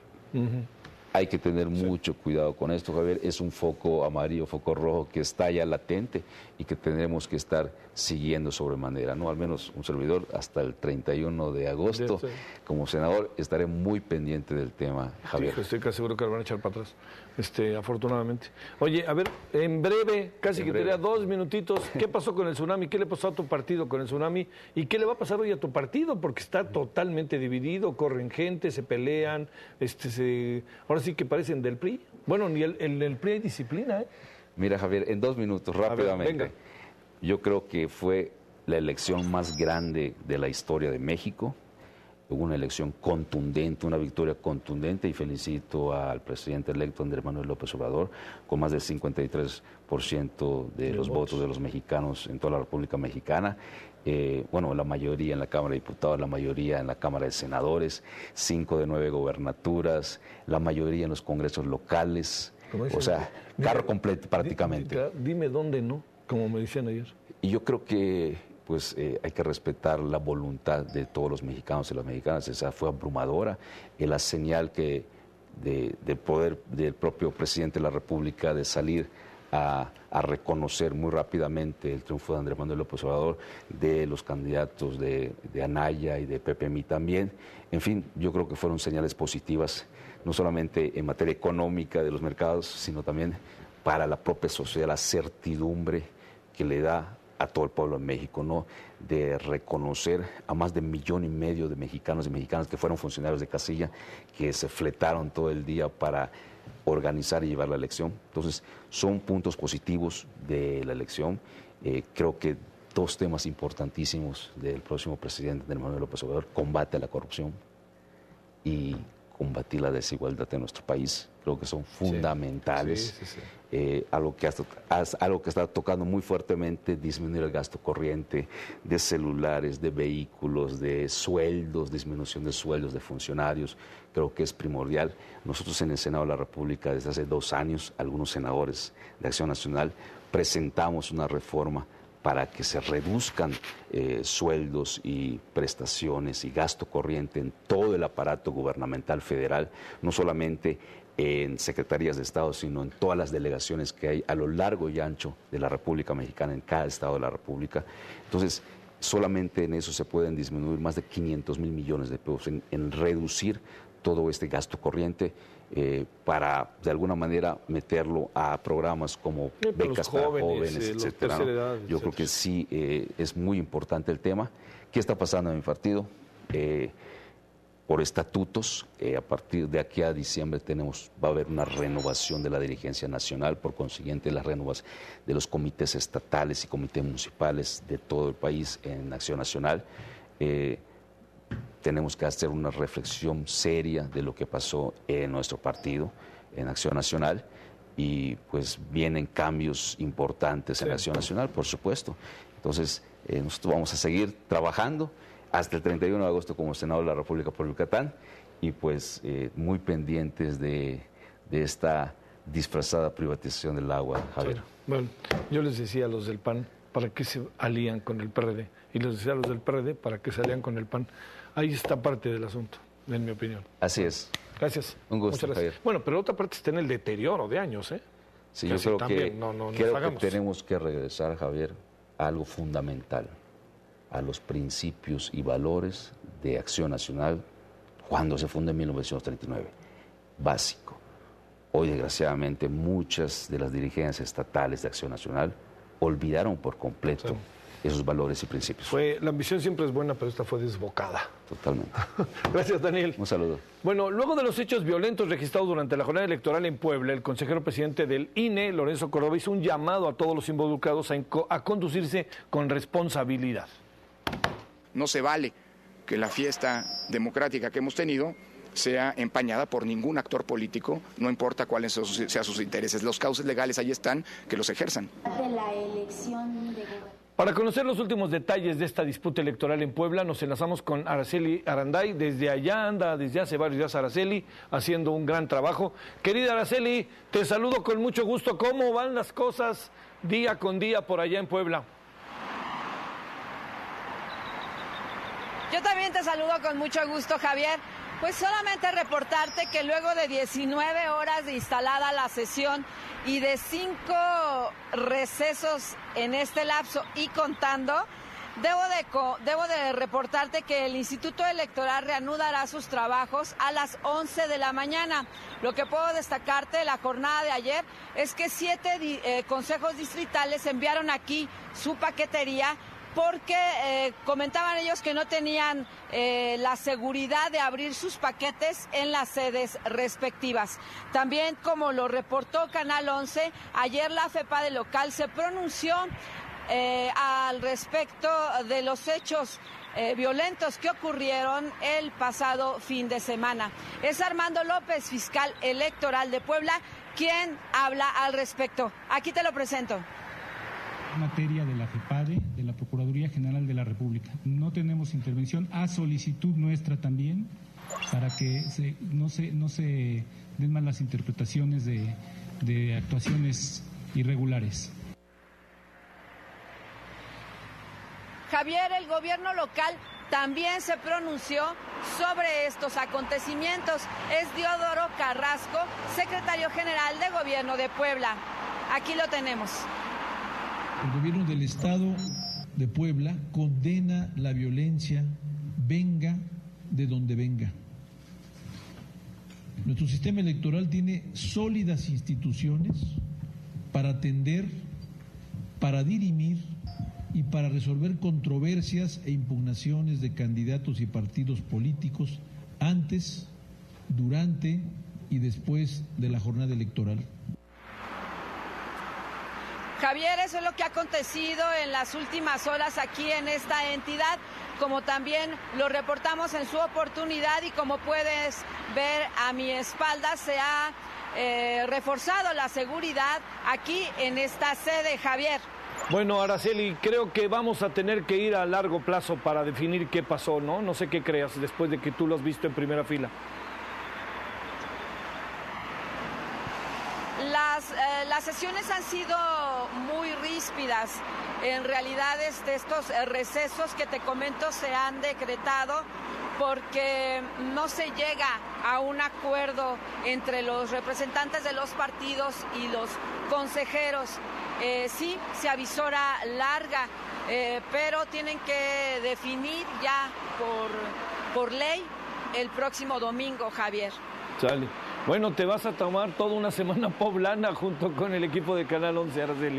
hay que tener mucho cuidado con esto, Javier. Es un foco amarillo, foco rojo que está ya latente y que tendremos que estar siguiendo sobremanera, ¿no? Al menos un servidor hasta el 31 de agosto. Como senador estaré muy pendiente del tema, Javier. Sí, estoy casi seguro que lo van a echar para atrás, afortunadamente. Oye, a ver, en breve, casi que tendría 2 minutitos, ¿qué pasó con el tsunami? ¿Qué le pasó a tu partido con el tsunami? ¿Y qué le va a pasar hoy a tu partido? Porque está totalmente dividido, corren gente, se pelean, ahora sí que parecen del PRI. Bueno, ni el PRI hay disciplina, ¿eh? Mira, Javier, en 2 minutos, rápidamente. Venga. Yo creo que fue la elección más grande de la historia de México. Hubo una elección contundente, una victoria contundente, y felicito al presidente electo Andrés Manuel López Obrador, con más del 53% de los votos de los mexicanos en toda la República Mexicana. La mayoría en la Cámara de Diputados, la mayoría en la Cámara de Senadores, 5 de 9 gobernaturas, la mayoría en los congresos locales. O sea, carro completo prácticamente. Dime dónde no, como me decían ayer. Y yo creo que hay que respetar la voluntad de todos los mexicanos y las mexicanas. Esa fue abrumadora. La señal del poder del propio presidente de la República de salir a reconocer muy rápidamente el triunfo de Andrés Manuel López Obrador, de los candidatos de Anaya y de Pepe Mí también. En fin, yo creo que fueron señales positivas, no solamente en materia económica de los mercados, sino también para la propia sociedad, la certidumbre que le da a todo el pueblo de México, ¿no? De reconocer a más de 1,5 millones de mexicanos y mexicanas que fueron funcionarios de casilla, que se fletaron todo el día para organizar y llevar la elección. Entonces, son puntos positivos de la elección. Creo que 2 temas importantísimos del próximo presidente Andrés Manuel López Obrador: combate a la corrupción y combatir la desigualdad en nuestro país. Creo que son fundamentales. Algo que está tocando muy fuertemente: disminuir el gasto corriente de celulares, de vehículos, de sueldos, disminución de sueldos de funcionarios. Creo que es primordial. Nosotros en el Senado de la República, desde hace 2 años, algunos senadores de Acción Nacional presentamos una reforma para que se reduzcan sueldos y prestaciones y gasto corriente en todo el aparato gubernamental federal, no solamente en secretarías de Estado, sino en todas las delegaciones que hay a lo largo y ancho de la República Mexicana, en cada estado de la República. Entonces, solamente en eso se pueden disminuir más de 500,000 millones de pesos en reducir todo este gasto corriente, para de alguna manera meterlo a programas como becas para jóvenes, etcétera, ¿no? Yo creo que sí es muy importante el tema. ¿Qué está pasando en mi partido? Por estatutos, a partir de aquí a diciembre va a haber una renovación de la dirigencia nacional, por consiguiente las renovaciones de los comités estatales y comités municipales de todo el país en Acción Nacional. Tenemos que hacer una reflexión seria de lo que pasó en nuestro partido. en Acción Nacional y pues vienen cambios importantes en Acción Nacional, por supuesto. Entonces, nosotros vamos a seguir trabajando hasta el 31 de agosto como senador de la República por Yucatán y pues muy pendientes de esta disfrazada privatización del agua, Javier. Sí. Bueno, yo les decía a los del PAN, ¿para qué se alían con el PRD? Y les decía a los del PRD, ¿para qué se alían con el PAN? Ahí está parte del asunto, en mi opinión. Así es. Gracias. Un gusto, Javier. Bueno, pero otra parte está en el deterioro de años, ¿eh? Sí, yo creo que tenemos que regresar, Javier, a algo fundamental, a los principios y valores de Acción Nacional cuando se fundó en 1939. Básico. Hoy, desgraciadamente, muchas de las dirigencias estatales de Acción Nacional olvidaron por completo esos valores y principios. La ambición siempre es buena, pero esta fue desbocada. Totalmente. Gracias, Daniel. Un saludo. Bueno, luego de los hechos violentos registrados durante la jornada electoral en Puebla, el consejero presidente del INE, Lorenzo Córdoba, hizo un llamado a todos los involucrados a conducirse con responsabilidad. No se vale que la fiesta democrática que hemos tenido sea empañada por ningún actor político, no importa cuáles sean sus intereses. Los cauces legales ahí están, que los ejerzan. Para conocer los últimos detalles de esta disputa electoral en Puebla, nos enlazamos con Araceli Aranday. Desde allá anda, desde hace varios días, Araceli, haciendo un gran trabajo. Querida Araceli, te saludo con mucho gusto. ¿Cómo van las cosas día con día por allá en Puebla? Yo también te saludo con mucho gusto, Javier. Pues solamente reportarte que luego de 19 horas de instalada la sesión y de 5 recesos en este lapso y contando, debo de reportarte que el Instituto Electoral reanudará sus trabajos a las 11 de la mañana. Lo que puedo destacarte de la jornada de ayer es que 7 consejos distritales enviaron aquí su paquetería porque comentaban ellos que no tenían la seguridad de abrir sus paquetes en las sedes respectivas. También, como lo reportó Canal 11, ayer la FEPADE local se pronunció al respecto de los hechos violentos que ocurrieron el pasado fin de semana. Es Armando López, fiscal electoral de Puebla, quien habla al respecto. Aquí te lo presento. Materia de la FEPADE, de la Procuraduría General de la República. No tenemos intervención, a solicitud nuestra también, para que no se den malas interpretaciones de actuaciones irregulares. Javier, el gobierno local también se pronunció sobre estos acontecimientos. Es Diodoro Carrasco, secretario general de Gobierno de Puebla. Aquí lo tenemos. El gobierno del Estado de Puebla condena la violencia, venga de donde venga. Nuestro sistema electoral tiene sólidas instituciones para atender, para dirimir y para resolver controversias e impugnaciones de candidatos y partidos políticos antes, durante y después de la jornada electoral. Javier, eso es lo que ha acontecido en las últimas horas aquí en esta entidad, como también lo reportamos en su oportunidad y como puedes ver a mi espalda se ha reforzado la seguridad aquí en esta sede, Javier. Bueno, Araceli, creo que vamos a tener que ir a largo plazo para definir qué pasó, ¿no? No sé qué creas después de que tú lo has visto en primera fila. Las sesiones han sido muy ríspidas. En realidad estos recesos que te comento se han decretado porque no se llega a un acuerdo entre los representantes de los partidos y los consejeros. Sí, se avisora larga, pero tienen que definir ya por ley el próximo domingo, Javier. Sale. Bueno, te vas a tomar toda una semana poblana junto con el equipo de Canal 11, Araceli.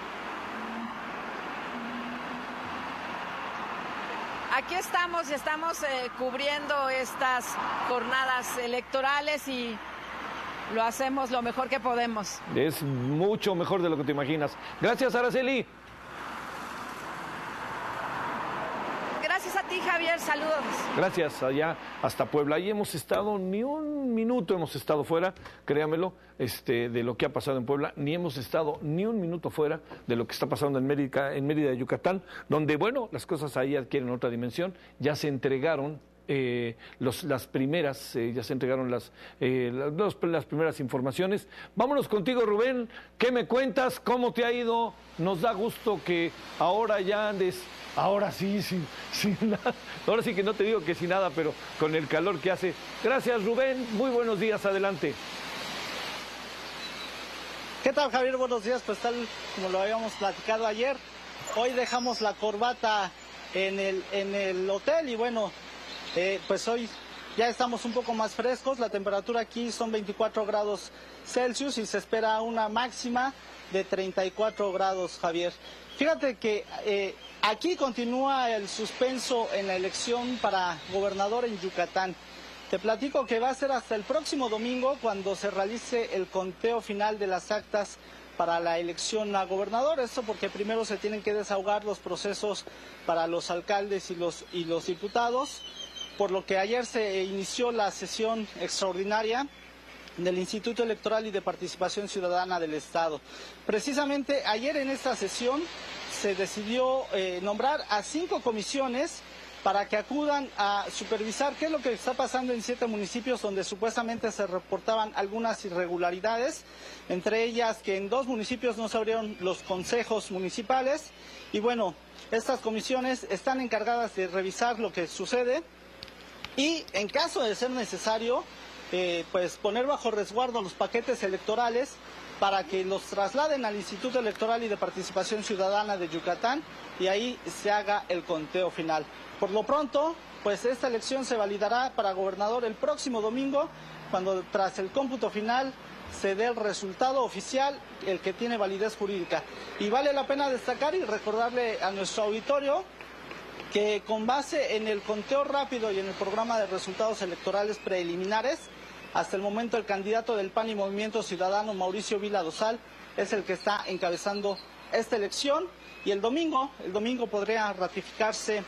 Aquí estamos cubriendo estas jornadas electorales y lo hacemos lo mejor que podemos. Es mucho mejor de lo que te imaginas. Gracias, Araceli. Gracias a ti, Javier. Saludos. Gracias, allá hasta Puebla. Ahí hemos estado, ni un minuto hemos estado fuera, créamelo, de lo que ha pasado en Puebla, ni hemos estado ni un minuto fuera de lo que está pasando en Mérida, Yucatán, donde, bueno, las cosas ahí adquieren otra dimensión. Ya se entregaron las primeras, ya se entregaron las primeras informaciones. Vámonos contigo, Rubén. ¿Qué me cuentas? ¿Cómo te ha ido? Nos da gusto que ahora ya andes, ahora sí, sin nada. Ahora sí que no te digo que sin nada, pero con el calor que hace. Gracias, Rubén. Muy buenos días. Adelante. ¿Qué tal, Javier? Buenos días. Pues tal como lo habíamos platicado ayer, hoy dejamos la corbata en el hotel y bueno, pues hoy ya estamos un poco más frescos. La temperatura aquí son 24 grados Celsius y se espera una máxima de 34 grados, Javier. Fíjate que aquí continúa el suspenso en la elección para gobernador en Yucatán. Te platico que va a ser hasta el próximo domingo cuando se realice el conteo final de las actas para la elección a gobernador. Esto porque primero se tienen que desahogar los procesos para los alcaldes y los diputados, por lo que ayer se inició la sesión extraordinaria del Instituto Electoral y de Participación Ciudadana del Estado. Precisamente ayer en esta sesión se decidió nombrar a 5 comisiones para que acudan a supervisar qué es lo que está pasando en 7 municipios donde supuestamente se reportaban algunas irregularidades, entre ellas que en 2 municipios no se abrieron los consejos municipales. Y bueno, estas comisiones están encargadas de revisar lo que sucede y en caso de ser necesario, pues poner bajo resguardo los paquetes electorales para que los trasladen al Instituto Electoral y de Participación Ciudadana de Yucatán y ahí se haga el conteo final. Por lo pronto, pues esta elección se validará para gobernador el próximo domingo, cuando tras el cómputo final se dé el resultado oficial, el que tiene validez jurídica. Y vale la pena destacar y recordarle a nuestro auditorio que con base en el conteo rápido y en el programa de resultados electorales preliminares, hasta el momento el candidato del PAN y Movimiento Ciudadano, Mauricio Vila Dosal, es el que está encabezando esta elección y el domingo podría ratificarse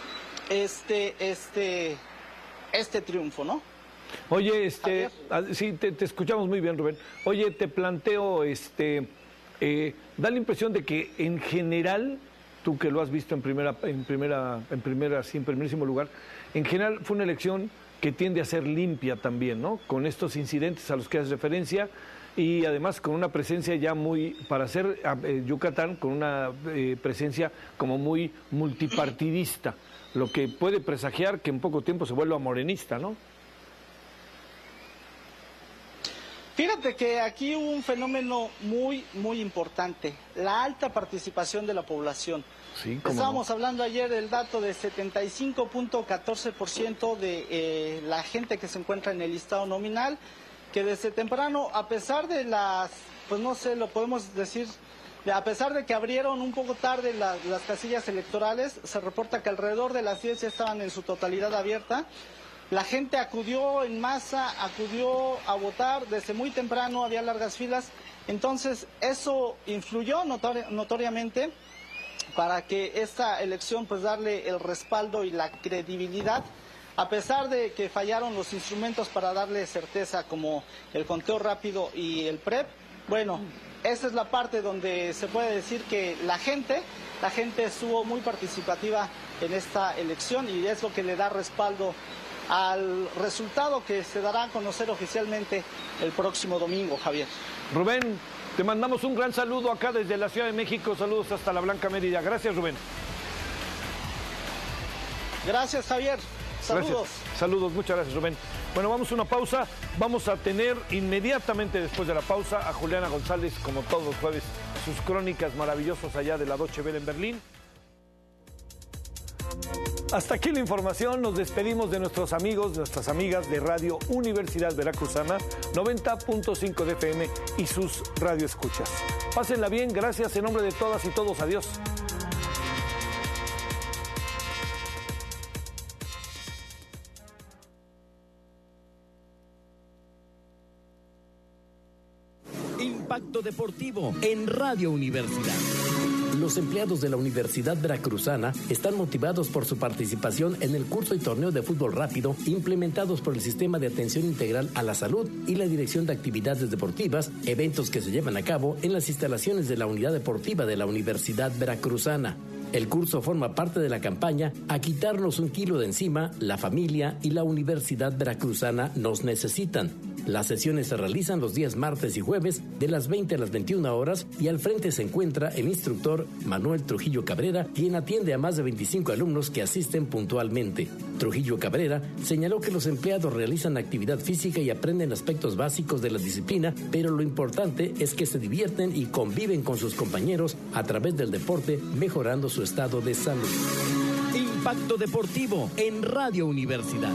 este triunfo, ¿no? Oye, sí, te escuchamos muy bien, Rubén. Oye, te planteo, da la impresión de que en general, tú que lo has visto en primerísimo lugar, en general fue una elección que tiende a ser limpia también, ¿no? Con estos incidentes a los que haces referencia y además con una presencia ya muy, para ser Yucatán, con una presencia como muy multipartidista, lo que puede presagiar que en poco tiempo se vuelva morenista, ¿no? Fíjate que aquí hubo un fenómeno muy, muy importante, la alta participación de la población. Sí, estábamos hablando ayer del dato de 75.14% de la gente que se encuentra en el listado nominal, que desde temprano, a pesar de pues no sé, lo podemos decir, a pesar de que abrieron un poco tarde las casillas electorales, se reporta que alrededor de las 10 ya estaban en su totalidad abierta. La gente acudió en masa, acudió a votar desde muy temprano, había largas filas. Entonces, eso influyó notoriamente para que esta elección, pues darle el respaldo y la credibilidad, a pesar de que fallaron los instrumentos para darle certeza, como el conteo rápido y el PREP. Bueno, esa es la parte donde se puede decir que la gente estuvo muy participativa en esta elección y es lo que le da respaldo al resultado que se dará a conocer oficialmente el próximo domingo, Javier. Rubén, te mandamos un gran saludo acá desde la Ciudad de México, saludos hasta la Blanca Mérida. Gracias, Rubén. Gracias, Javier. Saludos. Gracias. Saludos, muchas gracias, Rubén. Bueno, vamos a una pausa. Vamos a tener inmediatamente después de la pausa a Juliana González, como todos los jueves, sus crónicas maravillosas allá de la Deutsche Welle en Berlín. Hasta aquí la información, nos despedimos de nuestros amigos, nuestras amigas de Radio Universidad Veracruzana, 90.5 de FM y sus radioescuchas. Pásenla bien, gracias en nombre de todas y todos, adiós. Impacto Deportivo en Radio Universidad. Los empleados de la Universidad Veracruzana están motivados por su participación en el curso y torneo de fútbol rápido implementados por el Sistema de Atención Integral a la Salud y la Dirección de Actividades Deportivas, eventos que se llevan a cabo en las instalaciones de la Unidad Deportiva de la Universidad Veracruzana. El curso forma parte de la campaña A quitarnos un kilo de encima, la familia y la Universidad Veracruzana nos necesitan. Las sesiones se realizan los días martes y jueves de las 20 a las 21 horas y al frente se encuentra el instructor Manuel Trujillo Cabrera, quien atiende a más de 25 alumnos que asisten puntualmente. Trujillo Cabrera señaló que los empleados realizan actividad física y aprenden aspectos básicos de la disciplina, pero lo importante es que se divierten y conviven con sus compañeros a través del deporte, mejorando su estado de salud. Impacto Deportivo en Radio Universidad.